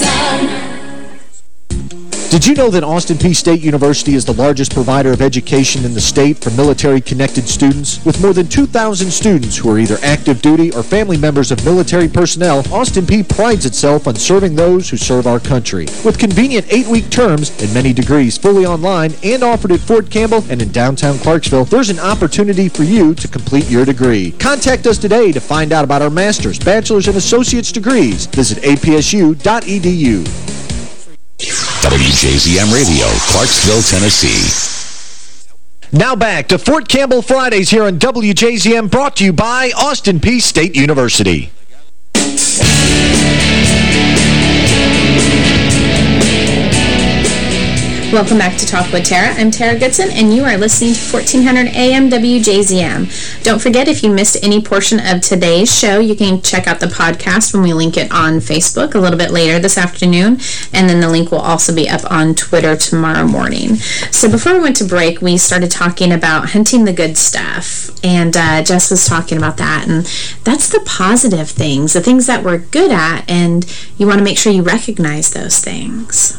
Did you know that Austin Peay State University is the largest provider of education in the state for military-connected students? With more than two thousand students who are either active duty or family members of military personnel, Austin Peay prides itself on serving those who serve our country. With convenient eight-week terms and many degrees fully online and offered at Fort Campbell and in downtown Clarksville, there's an opportunity for you to complete your degree. Contact us today to find out about our master's, bachelor's, and associate's degrees. Visit A P S U dot E D U. W J Z M Radio, Clarksville, Tennessee. Now back to Fort Campbell Fridays here on W J Z M, brought to you by Austin Peay State University. Welcome back to Talk with Tara. I'm Tara Goodson, and you are listening to fourteen hundred A M W J Z M. Don't forget, if you missed any portion of today's show, you can check out the podcast when we link it on Facebook a little bit later this afternoon, and then the link will also be up on Twitter tomorrow morning. So before we went to break, we started talking about hunting the good stuff, and uh, Jess was talking about that, and that's the positive things, the things that we're good at, and you want to make sure you recognize those things.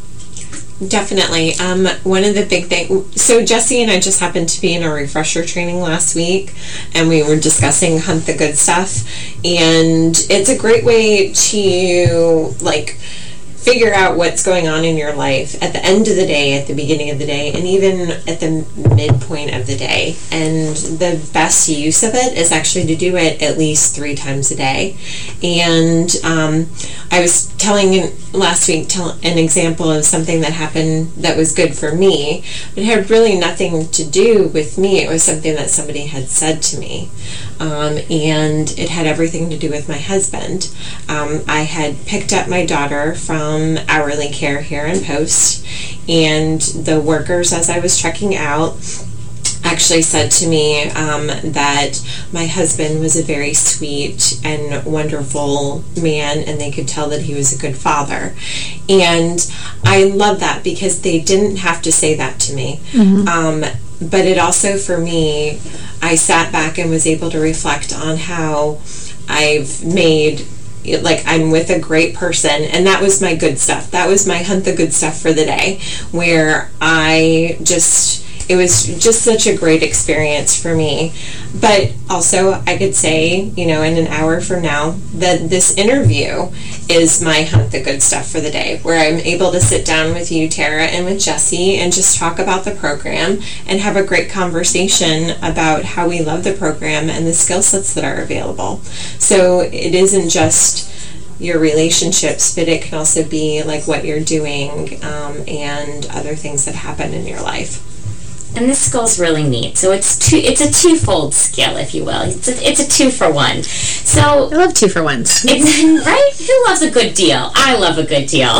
Definitely. Um, one of the big things, so Jesse and I just happened to be in a refresher training last week, and we were discussing Hunt the Good Stuff, and it's a great way to, like, figure out what's going on in your life at the end of the day, at the beginning of the day, and even at the midpoint of the day. And the best use of it is actually to do it at least three times a day. And um, I was telling last week tell, an example of something that happened that was good for me, but it had really nothing to do with me. It was something that somebody had said to me. Um, and it had everything to do with my husband. Um, I had picked up my daughter from hourly care here in Post, and the workers, as I was checking out, actually said to me um, that my husband was a very sweet and wonderful man, and they could tell that he was a good father. And I love that because they didn't have to say that to me. Mm-hmm. Um, but it also, for me, I sat back and was able to reflect on how I've made, like, I'm with a great person, and that was my good stuff. That was my hunt the good stuff for the day, where I just, it was just such a great experience for me. But also, I could say, you know, in an hour from now, that this interview is my hunt the good stuff for the day, where I'm able to sit down with you, Tara, and with Jesse, and just talk about the program and have a great conversation about how we love the program and the skill sets that are available. So it isn't just your relationships, but it can also be like what you're doing um, and other things that happen in your life. And this skill's really neat. So it's two. It's a twofold skill, if you will. It's a, it's a two for one. So I love two for ones. It's, right? Who loves a good deal? I love a good deal.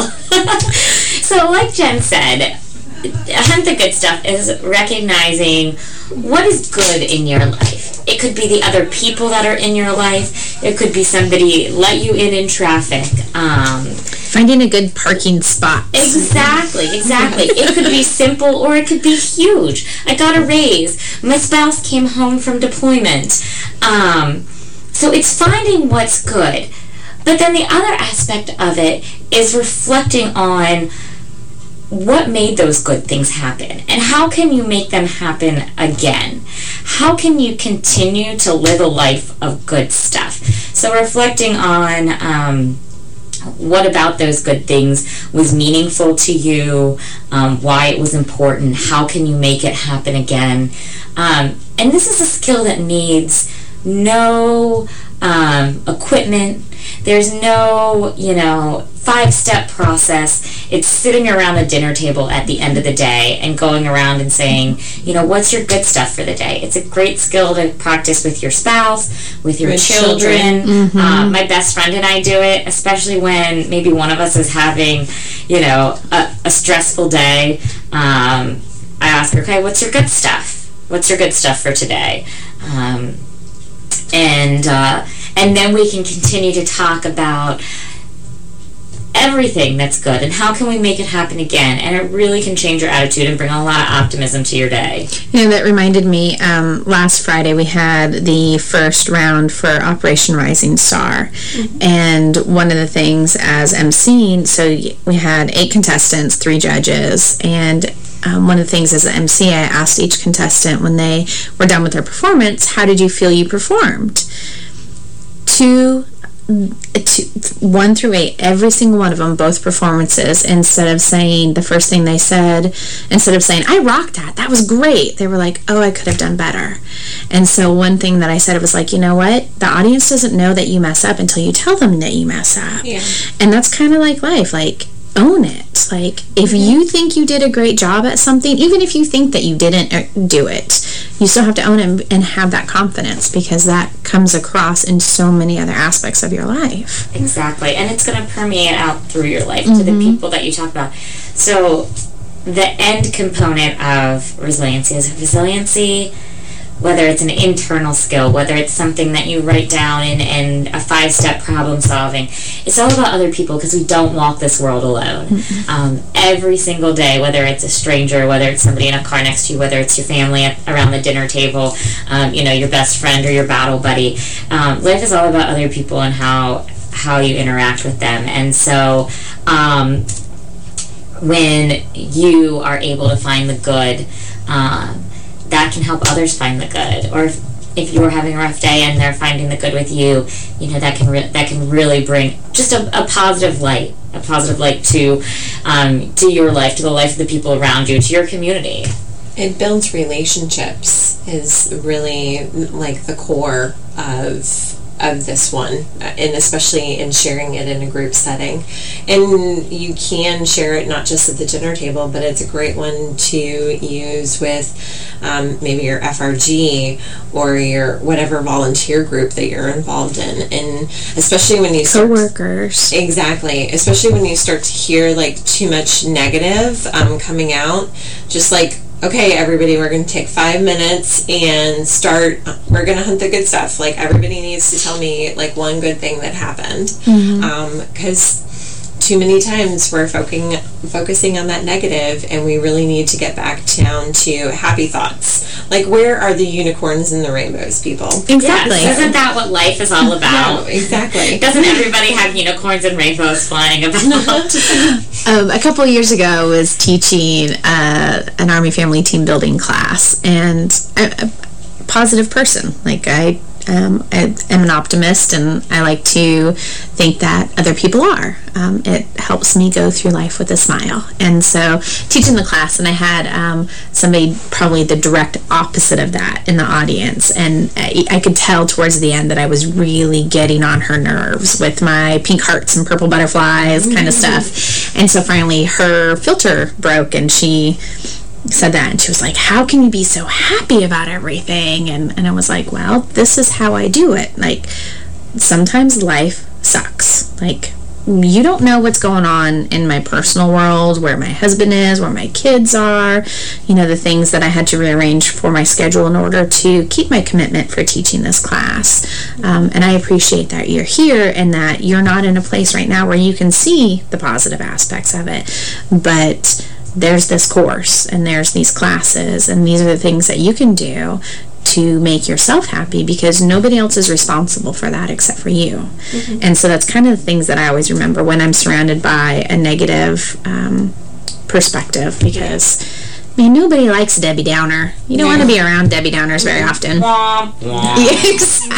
So, like Jen said, hunt the good stuff is recognizing what is good in your life. It could be the other people that are in your life. It could be somebody let you in in traffic. Um, Finding a good parking spot. Exactly, exactly. It could be simple or it could be huge. I got a raise. My spouse came home from deployment. Um, so it's finding what's good. But then the other aspect of it is reflecting on what made those good things happen, and how can you make them happen again? How can you continue to live a life of good stuff? So reflecting on um, what about those good things was meaningful to you, um, why it was important, how can you make it happen again? Um, and this is a skill that needs no um, equipment. There's no, you know, five-step process. It's sitting around the dinner table at the end of the day and going around and saying, you know, what's your good stuff for the day? It's a great skill to practice with your spouse, with your With children. children. Mhm. Um, my best friend and I do it, especially when maybe one of us is having, you know, a, a stressful day. Um, I ask her, okay, what's your good stuff? What's your good stuff for today? Um, and uh, and then we can continue to talk about everything that's good and how can we make it happen again, and it really can change your attitude and bring a lot of optimism to your day. You know, that reminded me, um, last Friday we had the first round for Operation Rising Star, mm-hmm. and one of the things as emceeing, so we had eight contestants, three judges, and um, one of the things as an M C, I asked each contestant when they were done with their performance, how did you feel you performed? Two Two, one through eight, every single one of them, both performances, instead of saying the first thing they said, instead of saying, I rocked that, that was great, they were like, oh, I could have done better. And so one thing that I said was like, you know what, the audience doesn't know that you mess up until you tell them that you mess up. Yeah. And that's kind of like life, like, own it. Like, if you think you did a great job at something, even if you think that you didn't do it, you still have to own it and have that confidence, because that comes across in so many other aspects of your life. Exactly. And it's going to permeate out through your life Mm-hmm. to the people that you talk about. So the end component of resiliency is resiliency, whether it's an internal skill, whether it's something that you write down in, in a five-step problem solving. It's all about other people, because we don't walk this world alone. Mm-hmm. Um, every single day, whether it's a stranger, whether it's somebody in a car next to you, whether it's your family at, around the dinner table, um, you know, your best friend or your battle buddy. Um, life is all about other people and how how you interact with them. And so um, when you are able to find the good, um, that can help others find the good. Or if, if you're having a rough day and they're finding the good with you, you know, that can re- that can really bring just a, a positive light, a positive light to um, to your life, to the life of the people around you, to your community. It builds relationships is really like the core of of this one, and especially in sharing it in a group setting. And you can share it not just at the dinner table, but it's a great one to use with um, maybe your F R G or your whatever volunteer group that you're involved in. And especially when you start... Co-workers. Exactly. Especially when you start to hear like too much negative um, coming out, just like, okay, everybody, we're going to take five minutes and start, we're going to hunt the good stuff. Like, everybody needs to tell me, like, one good thing that happened. Because Mm-hmm. um, too many times we're focusing, focusing on that negative, and we really need to get back down to happy thoughts. Like, where are the unicorns and the rainbows, people? Exactly. Yes, isn't that what life is all about? No, exactly. Doesn't everybody have unicorns and rainbows flying about? Um, a couple of years ago, I was teaching uh, an Army family team building class, and I'm a positive person. Like, I, um, I am an optimist, and I like to think that other people are. Um, it helps me go through life with a smile. And so, teaching the class, and I had um, somebody probably the direct opposite of that in the audience, and I, I could tell towards the end that I was really getting on her nerves with my pink hearts and purple butterflies kind of stuff. And so finally her filter broke, and she said that, and she was like, how can you be so happy about everything? And, and I was like, well, this is how I do it. Like, sometimes life sucks. Like, you don't know what's going on in my personal world, where my husband is, where my kids are, you know, the things that I had to rearrange for my schedule in order to keep my commitment for teaching this class. Um, and I appreciate that you're here and that you're not in a place right now where you can see the positive aspects of it. But there's this course, and there's these classes, and these are the things that you can do to make yourself happy, because nobody else is responsible for that except for you. Mm-hmm. And so that's kind of the things that I always remember when I'm surrounded by a negative um, perspective, because man, nobody likes Debbie Downer. You don't yeah. want to be around Debbie Downers very often. Womp, womp. Yeah,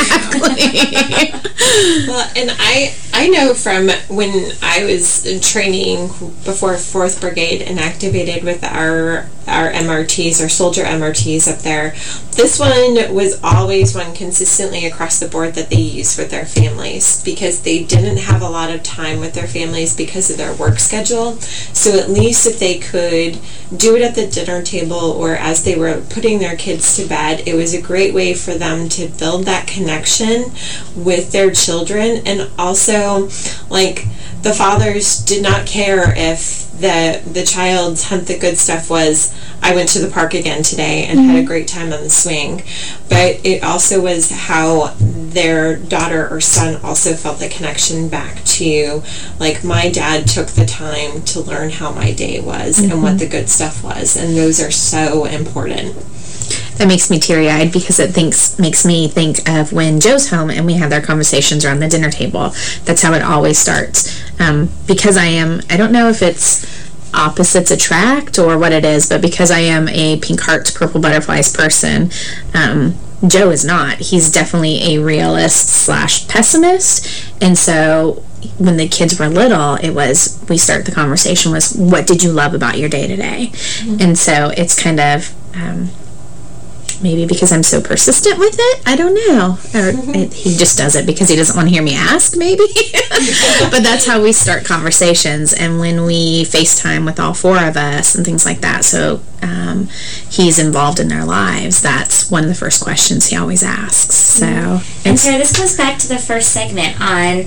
exactly. Well, and I I know from when I was training before fourth Brigade and activated with our our M R Ts, our soldier M R Ts up there. This one was always one consistently across the board that they used with their families because they didn't have a lot of time with their families because of their work schedule. So at least if they could do it at the dinner table or as they were putting their kids to bed, it was a great way for them to build that connection with their children. And also, like, the fathers did not care if the the child's Hunt the Good Stuff was, I went to the park again today and mm-hmm. had a great time on the swing. But it also was how their daughter or son also felt the connection back to, like, my dad took the time to learn how my day was mm-hmm. and what the good stuff was. And those are so important. That makes me teary-eyed because it thinks makes me think of when Joe's home and we have their conversations around the dinner table. That's how it always starts. Um, because I am, I don't know if it's opposites attract or what it is, but because I am a pink hearts, purple butterflies person, um, Joe is not. He's definitely a realist slash pessimist. And so when the kids were little, it was, we start the conversation was, what did you love about your day today? Mm-hmm. And so it's kind of... Um, maybe because I'm so persistent with it, I don't know. Or it, he just does it because he doesn't want to hear me ask, maybe. But that's how we start conversations. And when we FaceTime with all four of us and things like that, so um, he's involved in their lives, that's one of the first questions he always asks. So, and so this goes back to the first segment on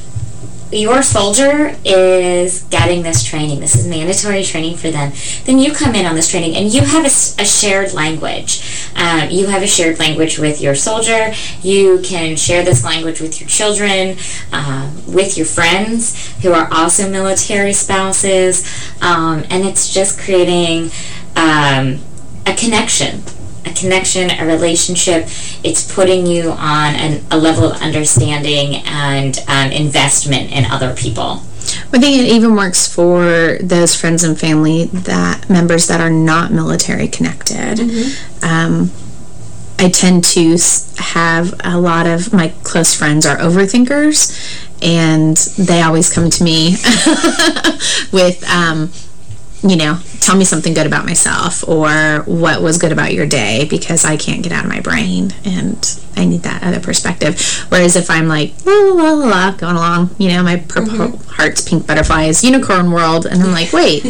your soldier is getting this training. This is mandatory training for them. Then you come in on this training and you have a, a shared language. Um, you have a shared language with your soldier. You can share this language with your children, um, with your friends who are also military spouses. Um, and it's just creating um, a connection. A connection, a relationship. It's putting you on an, a level of understanding and um, investment in other people. I think it even works for those friends and family that members that are not military connected. Mm-hmm. Um, I tend to have a lot of my close friends are overthinkers, and they always come to me with, um, you know, tell me something good about myself or what was good about your day, because I can't get out of my brain and I need that other perspective. Whereas if I'm like, la la la la, going along, you know, my purple mm-hmm. hearts, pink butterflies, unicorn world, and I'm like, wait,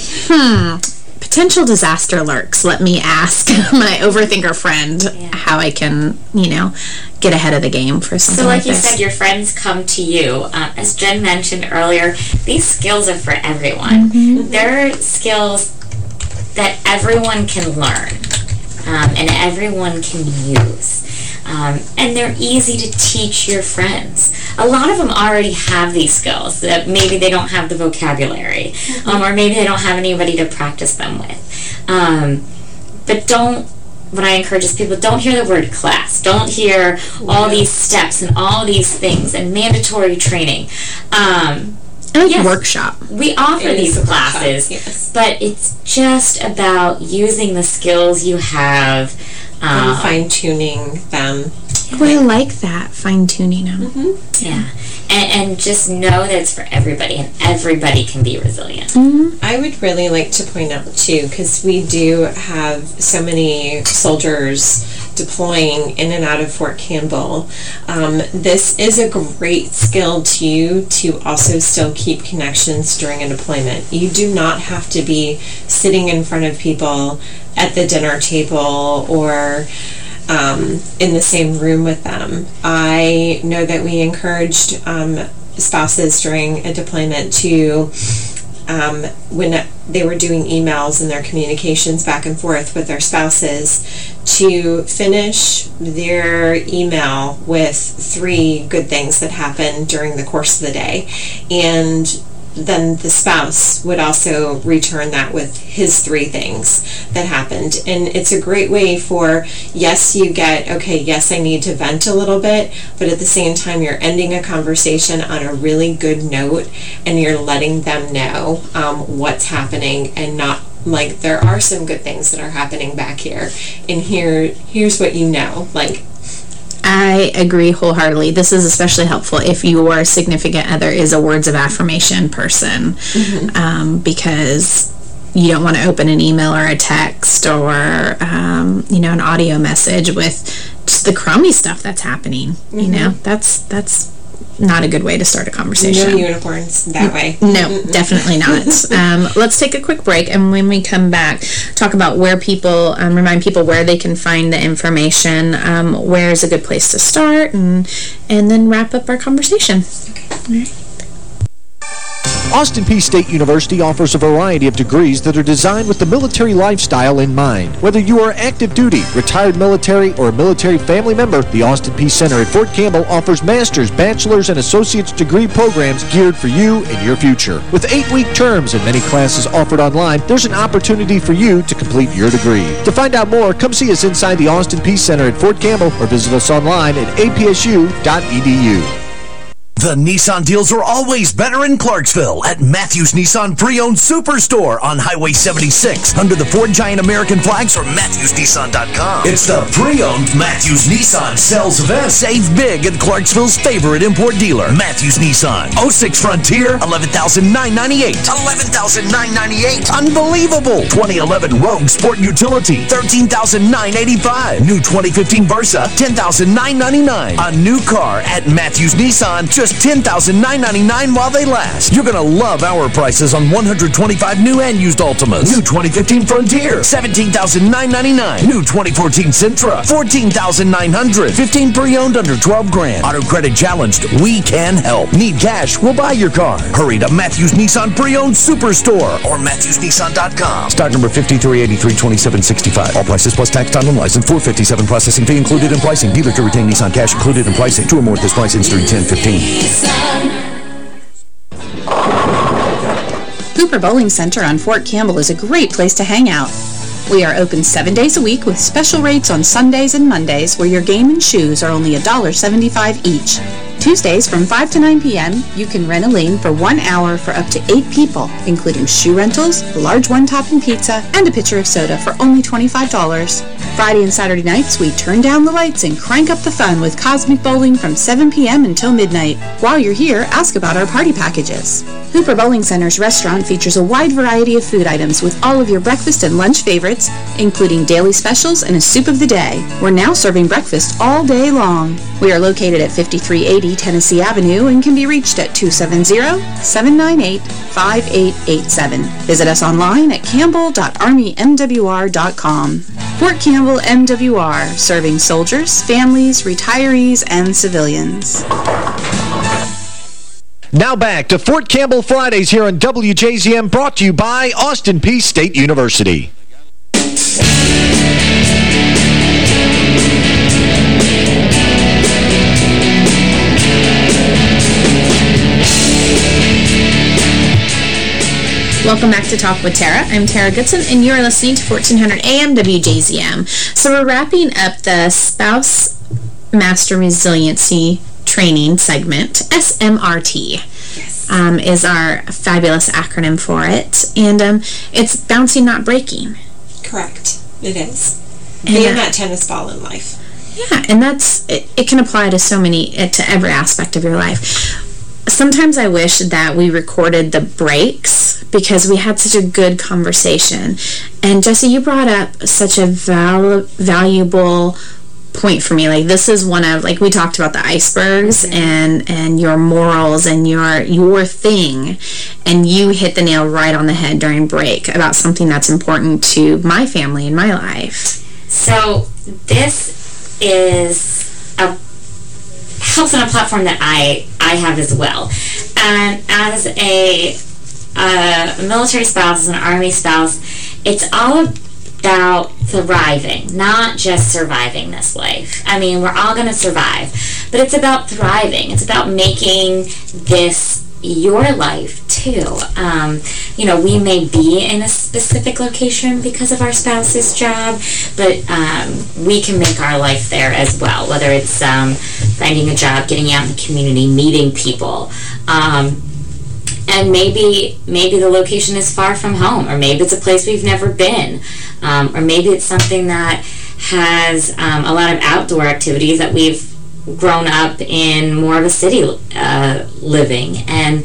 hmm, potential disaster lurks. Let me ask my overthinker friend yeah. how I can, you know, get ahead of the game for something So like, like you this. said, your friends come to you. Um, as Jen mentioned earlier, these skills are for everyone. Mm-hmm. They're skills that everyone can learn um, and everyone can use. Um, and they're easy to teach your friends. A lot of them already have these skills that maybe they don't have the vocabulary mm-hmm. um, or maybe they don't have anybody to practice them with. Um, but don't, what I encourage is people don't hear the word class. Don't hear all these steps and all these things and mandatory training. Um, like yes, workshop. We offer it these classes, yes. but it's just about using the skills you have. Um, and fine-tuning them. Oh, I like that, fine-tuning them. Mm-hmm. Yeah. And, and just know that it's for everybody, and everybody can be resilient. Mm-hmm. I would really like to point out, too, because we do have so many soldiers deploying in and out of Fort Campbell. Um, this is a great skill, too, to also still keep connections during a deployment. You do not have to be sitting in front of people at the dinner table or um, in the same room with them. I know that we encouraged um, spouses during a deployment to, um, when they were doing emails and their communications back and forth with their spouses, to finish their email with three good things that happened during the course of the day. And then the spouse would also return that with his three things that happened. And it's a great way for, yes, you get, okay, yes, I need to vent a little bit, but at the same time, you're ending a conversation on a really good note, and you're letting them know um, what's happening, and not like, there are some good things that are happening back here, and here, here's what you know, like, I agree wholeheartedly. This is especially helpful if your significant other is a words of affirmation person, mm-hmm. um, because you don't want to open an email or a text or, um, you know, an audio message with just the crummy stuff that's happening. Mm-hmm. You know, that's that's not a good way to start a conversation. No unicorns that way. No, mm-mm. Definitely not. um, let's take a quick break, and when we come back, talk about where people, um, remind people where they can find the information, um, where is a good place to start, and, and then wrap up our conversation. Okay. All right. Austin Peay State University offers a variety of degrees that are designed with the military lifestyle in mind. Whether you are active duty, retired military, or a military family member, the Austin Peay Center at Fort Campbell offers master's, bachelor's, and associate's degree programs geared for you and your future. With eight-week terms and many classes offered online, there's an opportunity for you to complete your degree. To find out more, come see us inside the Austin Peay Center at Fort Campbell or visit us online at a p s u dot e d u. The Nissan deals are always better in Clarksville at Matthews Nissan Pre-Owned Superstore on Highway seventy-six under the Ford Giant American flags or Matthews Nissan dot com. It's the Pre-Owned Matthews Nissan Sales Event. Save big at Clarksville's favorite import dealer, Matthews Nissan. oh six Frontier, eleven thousand nine hundred ninety-eight dollars. eleven thousand nine hundred ninety-eight dollars. Unbelievable. twenty eleven Rogue Sport Utility, thirteen thousand nine hundred eighty-five dollars. New twenty fifteen Versa, ten thousand nine hundred ninety-nine dollars. A new car at Matthews Nissan, just ten thousand nine hundred ninety-nine dollars while they last. You're going to love our prices on one hundred twenty-five new and used Altimas. New twenty fifteen Frontier, seventeen thousand nine hundred ninety-nine dollars. New twenty fourteen Sentra, fourteen thousand nine hundred dollars. fifteen pre-owned under twelve grand. Auto credit challenged, we can help. Need cash, we'll buy your car. Hurry to Matthews Nissan Pre-Owned Superstore or Matthews Nissan dot com. Stock number fifty-three eighty-three twenty-seven sixty-five. All prices plus tax, time, and license. four fifty-seven processing fee included in pricing. Dealer to retain Nissan cash included in pricing. Two or more at this price ends during ten fifteen. Hooper Bowling Center on Fort Campbell is a great place to hang out. We are open seven days a week with special rates on Sundays and Mondays where your game and shoes are only one dollar seventy-five each. Tuesdays from five to nine p m, you can rent a lane for one hour for up to eight people, including shoe rentals, a large one-topping pizza, and a pitcher of soda for only twenty-five dollars. Friday and Saturday nights, we turn down the lights and crank up the fun with Cosmic Bowling from seven p m until midnight. While you're here, ask about our party packages. Hooper Bowling Center's restaurant features a wide variety of food items with all of your breakfast and lunch favorites, including daily specials and a soup of the day. We're now serving breakfast all day long. We are located at fifty-three eighty Tennessee Avenue and can be reached at two seven zero, seven nine eight, five eight eight seven. Visit us online at campbell dot army m w r dot com. Fort Campbell M W R, serving soldiers, families, retirees, and civilians. Now back to Fort Campbell Fridays here on W J Z M, brought to you by Austin Peay State University. Welcome back to Talk with Tara. I'm Tara Goodson, and you're listening to fourteen hundred A M W J Z M. So we're wrapping up the Spouse Master Resiliency Training segment. S M R T yes. um, is our fabulous acronym for it. And um, it's bouncing, not breaking. Correct. It is. Being that, that tennis ball in life. Yeah, and that's it, it can apply to so many, to every aspect of your life. Sometimes I wish that we recorded the breaks because we had such a good conversation. And Jesse, you brought up such a val valuable point for me. Like, this is one of, like, we talked about the icebergs mm-hmm. and and your morals and your your thing, and you hit the nail right on the head during break about something that's important to my family and my life. So this is a helps on a platform that I I have as well, and as a, uh, a military spouse, as an Army spouse, it's all about thriving, not just surviving this life. I mean, we're all going to survive, but it's about thriving. It's about making this your life too. Um, you know, we may be in a specific location because of our spouse's job, but um, we can make our life there as well, whether it's um, finding a job, getting out in the community, meeting people. Um, and maybe maybe the location is far from home, or maybe it's a place we've never been, um, or maybe it's something that has um, a lot of outdoor activities that we've grown up in more of a city uh, living. And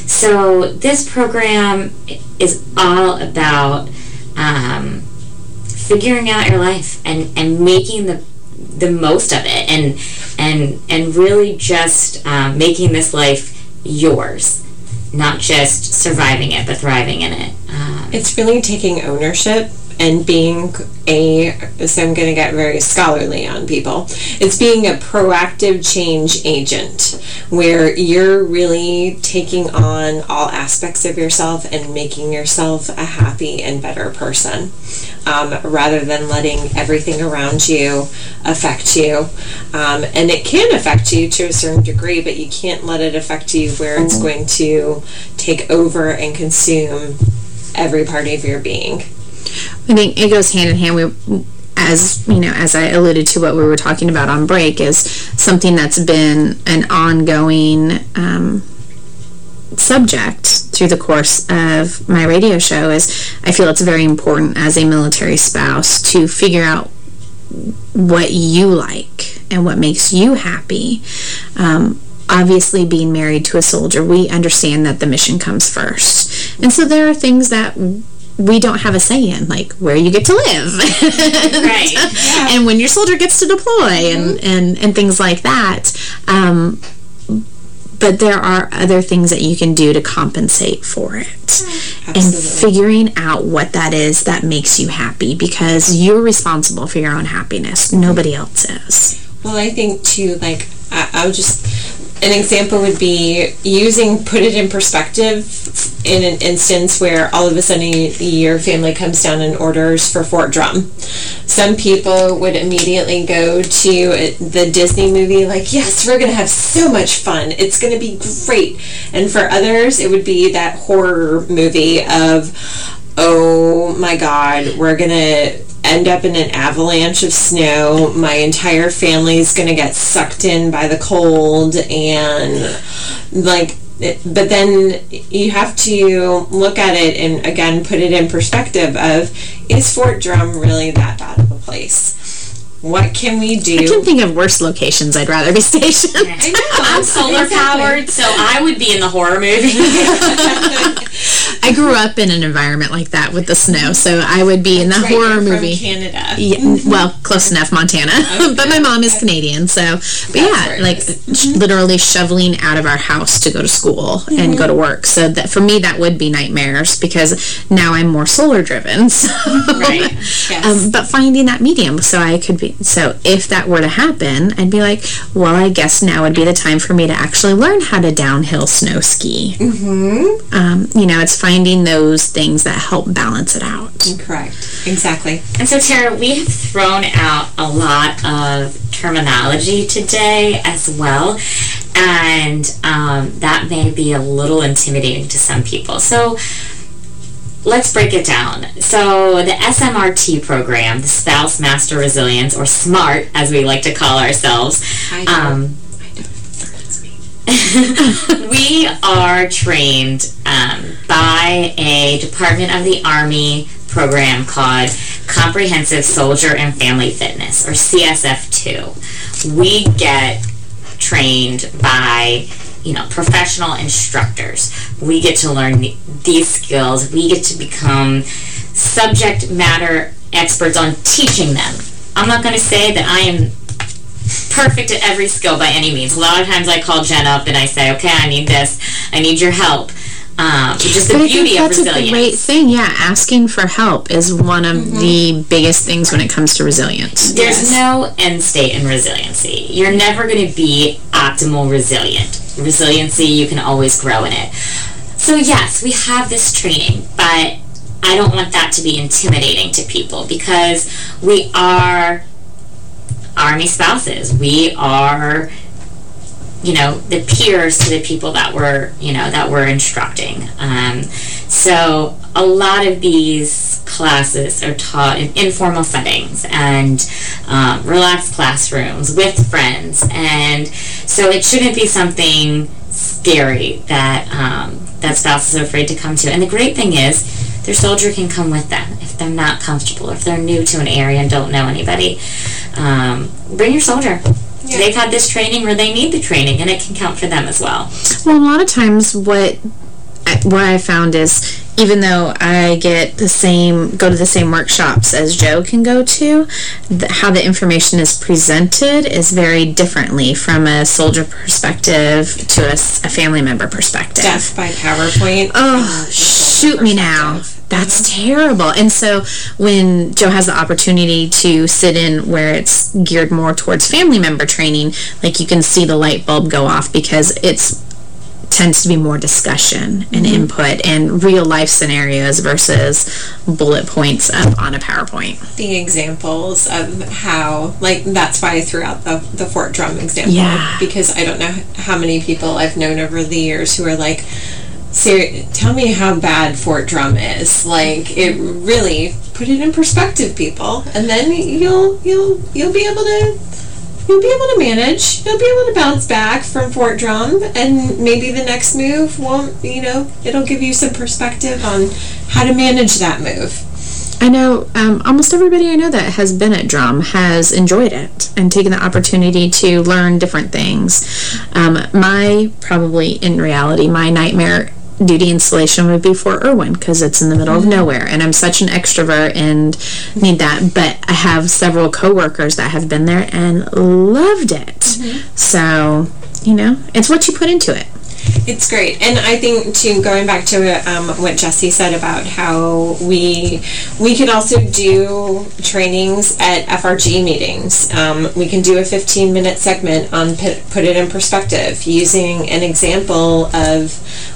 So this program is all about um, figuring out your life and, and making the the most of it, and and and really just um, making this life yours, not just surviving it but thriving in it. Um, it's really taking ownership and being a, so I'm going to get very scholarly on people, it's being a proactive change agent where you're really taking on all aspects of yourself and making yourself a happy and better person, um, rather than letting everything around you affect you. Um, and it can affect you to a certain degree, but you can't let it affect you where it's going to take over and consume every part of your being. I think it goes hand in hand. We, as you know, as I alluded to what we were talking about on break, is something that's been an ongoing um, subject through the course of my radio show. Is I feel it's very important as a military spouse to figure out what you like and what makes you happy. Um, obviously, being married to a soldier, we understand that the mission comes first, and so there are things that we don't have a say in, like where you get to live. Right. Yeah. And when your soldier gets to deploy, and, mm-hmm. and, and things like that. Um, but there are other things that you can do to compensate for it. Absolutely. And figuring out what that is that makes you happy, because you're responsible for your own happiness. Nobody else is. Well, I think, too, like, I, I would just... An example would be using, put it in perspective, in an instance where all of a sudden your family comes down and orders for Fort Drum. Some people would immediately go to the Disney movie like, yes, we're going to have so much fun. It's going to be great. And for others, it would be that horror movie of, oh my God, we're going to end up in an avalanche of snow. My entire family is going to get sucked in by the cold, and like, it, but then you have to look at it and again put it in perspective of, is Fort Drum really that bad of a place? What can we do? I can think of worse locations I'd rather be stationed. I know. I'm solar exactly. powered, so I would be in the horror movie. I grew up in an environment like that with the snow, so I would be in the right, horror you're movie. From Canada. Yeah, mm-hmm. Well, close enough, Montana. Okay. But my mom is Canadian, so but That's yeah, like mm-hmm. literally shoveling out of our house to go to school mm-hmm. and go to work. So that for me, that would be nightmares, because now I'm more solar driven. So. Right. Yes. Um, but finding that medium, so I could be. So if that were to happen, I'd be like, well, I guess now would be the time for me to actually learn how to downhill snow ski. Mm-hmm. Um, you know, it's finding those things that help balance it out. Correct. Exactly. And so, Tara, we have thrown out a lot of terminology today as well, and um, that may be a little intimidating to some people. So let's break it down. So the S M R T program, the Spouse Master Resilience, or SMART, as we like to call ourselves, I know. Um, we are trained um, by a Department of the Army program called Comprehensive Soldier and Family Fitness, or C S F two. We get trained by, you know, professional instructors. We get to learn th these skills. We get to become subject matter experts on teaching them. I'm not going to say that I am perfect at every skill by any means. A lot of times I call Jen up and I say, okay, I need this. I need your help. Um, just the but beauty I think of that's resilience. a great thing. Yeah, asking for help is one of mm-hmm. the biggest things when it comes to resilience. There's yes. no end state in resiliency. You're never going to be optimal resilient. Resiliency, you can always grow in it. So yes, we have this training, but I don't want that to be intimidating to people, because we are Army spouses. We are, you know, the peers to the people that we're, you know, that we're instructing. Um, so a lot of these classes are taught in informal settings and um, relaxed classrooms with friends, and so it shouldn't be something scary that um, that spouses are afraid to come to. And the great thing is, their soldier can come with them if they're not comfortable, if they're new to an area and don't know anybody. Um, bring your soldier. Yeah. They've had this training, or they need the training, and it can count for them as well. Well, a lot of times what what I found is, even though I get the same, go to the same workshops as Joe can go to, the, how the information is presented is very differently from a soldier perspective to a, a family member perspective. Death by PowerPoint. Oh, shoot me now. That's terrible. And so when Joe has the opportunity to sit in where it's geared more towards family member training, like you can see the light bulb go off, because it's tends to be more discussion and mm-hmm. input and real life scenarios versus bullet points up on a PowerPoint. The examples of how, like, that's why I threw out the, the Fort Drum example. Yeah. Because I don't know how many people I've known over the years who are like, Ser- tell me how bad Fort Drum is. Like, it really, put it in perspective, people. And then you'll, you'll, you'll be able to You'll be able to manage. You'll be able to bounce back from Fort Drum, and maybe the next move won't, you know, it'll give you some perspective on how to manage that move. I know um, almost everybody I know that has been at Drum has enjoyed it and taken the opportunity to learn different things. Um, my, probably in reality, my nightmare duty installation would be Fort Irwin, because it's in the middle mm-hmm. of nowhere, and I'm such an extrovert and need that. But I have several coworkers that have been there and loved it. Mm-hmm. So, you know, it's what you put into it. It's great. And I think, too, going back to um, what Jesse said about how we we could also do trainings at F R G meetings. Um, we can do a fifteen minute segment on put, put it in perspective, using an example of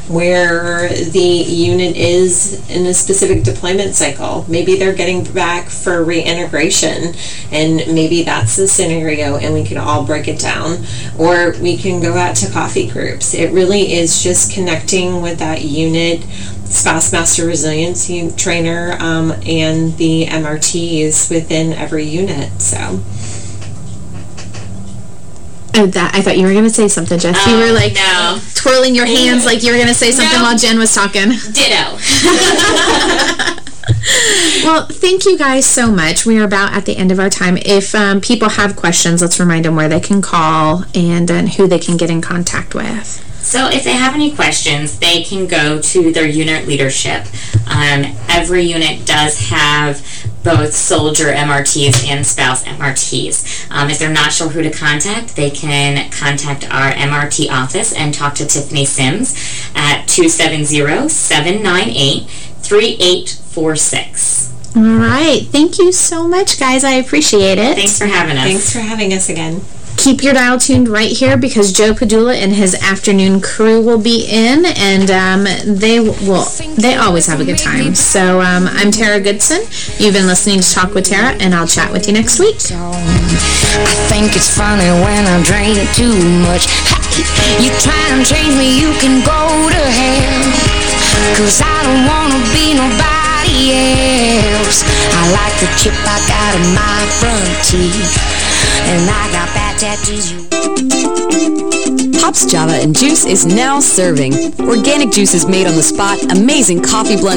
where the unit is in a specific deployment cycle. Maybe they're getting back for reintegration, and maybe that's the scenario, and we can all break it down. Or we can go out to coffee groups. It really is just connecting with that unit, spouse master resiliency trainer, um, and the M R Ts within every unit. So. Oh, that, I thought you were going to say something, Jess. Oh, you were like no. twirling your hands like you were going to say something no. while Jen was talking. Ditto. Well, thank you guys so much. We are about at the end of our time. If um, people have questions, let's remind them where they can call and, and who they can get in contact with. So if they have any questions, they can go to their unit leadership. Um, every unit does have both soldier M R Ts and spouse M R Ts. Um, if they're not sure who to contact, they can contact our M R T office and talk to Tiffany Sims at two seven zero, seven nine eight, three eight four six. All right. Thank you so much, guys. I appreciate it. Thanks for having us. Thanks for having us again. Keep your dial tuned right here, because Joe Padula and his afternoon crew will be in, and um, they will they always have a good time. So um, I'm Tara Goodson. You've been listening to Talk with Tara, and I'll chat with you next week. I think it's funny when I drink too much. You try and change me, you can go to hell, 'cause I don't wanna be nobody else. I like the chip I got in my front teeth, and I got bad tattoos. Pops Java and Juice is now serving. Organic juices made on the spot, amazing coffee blend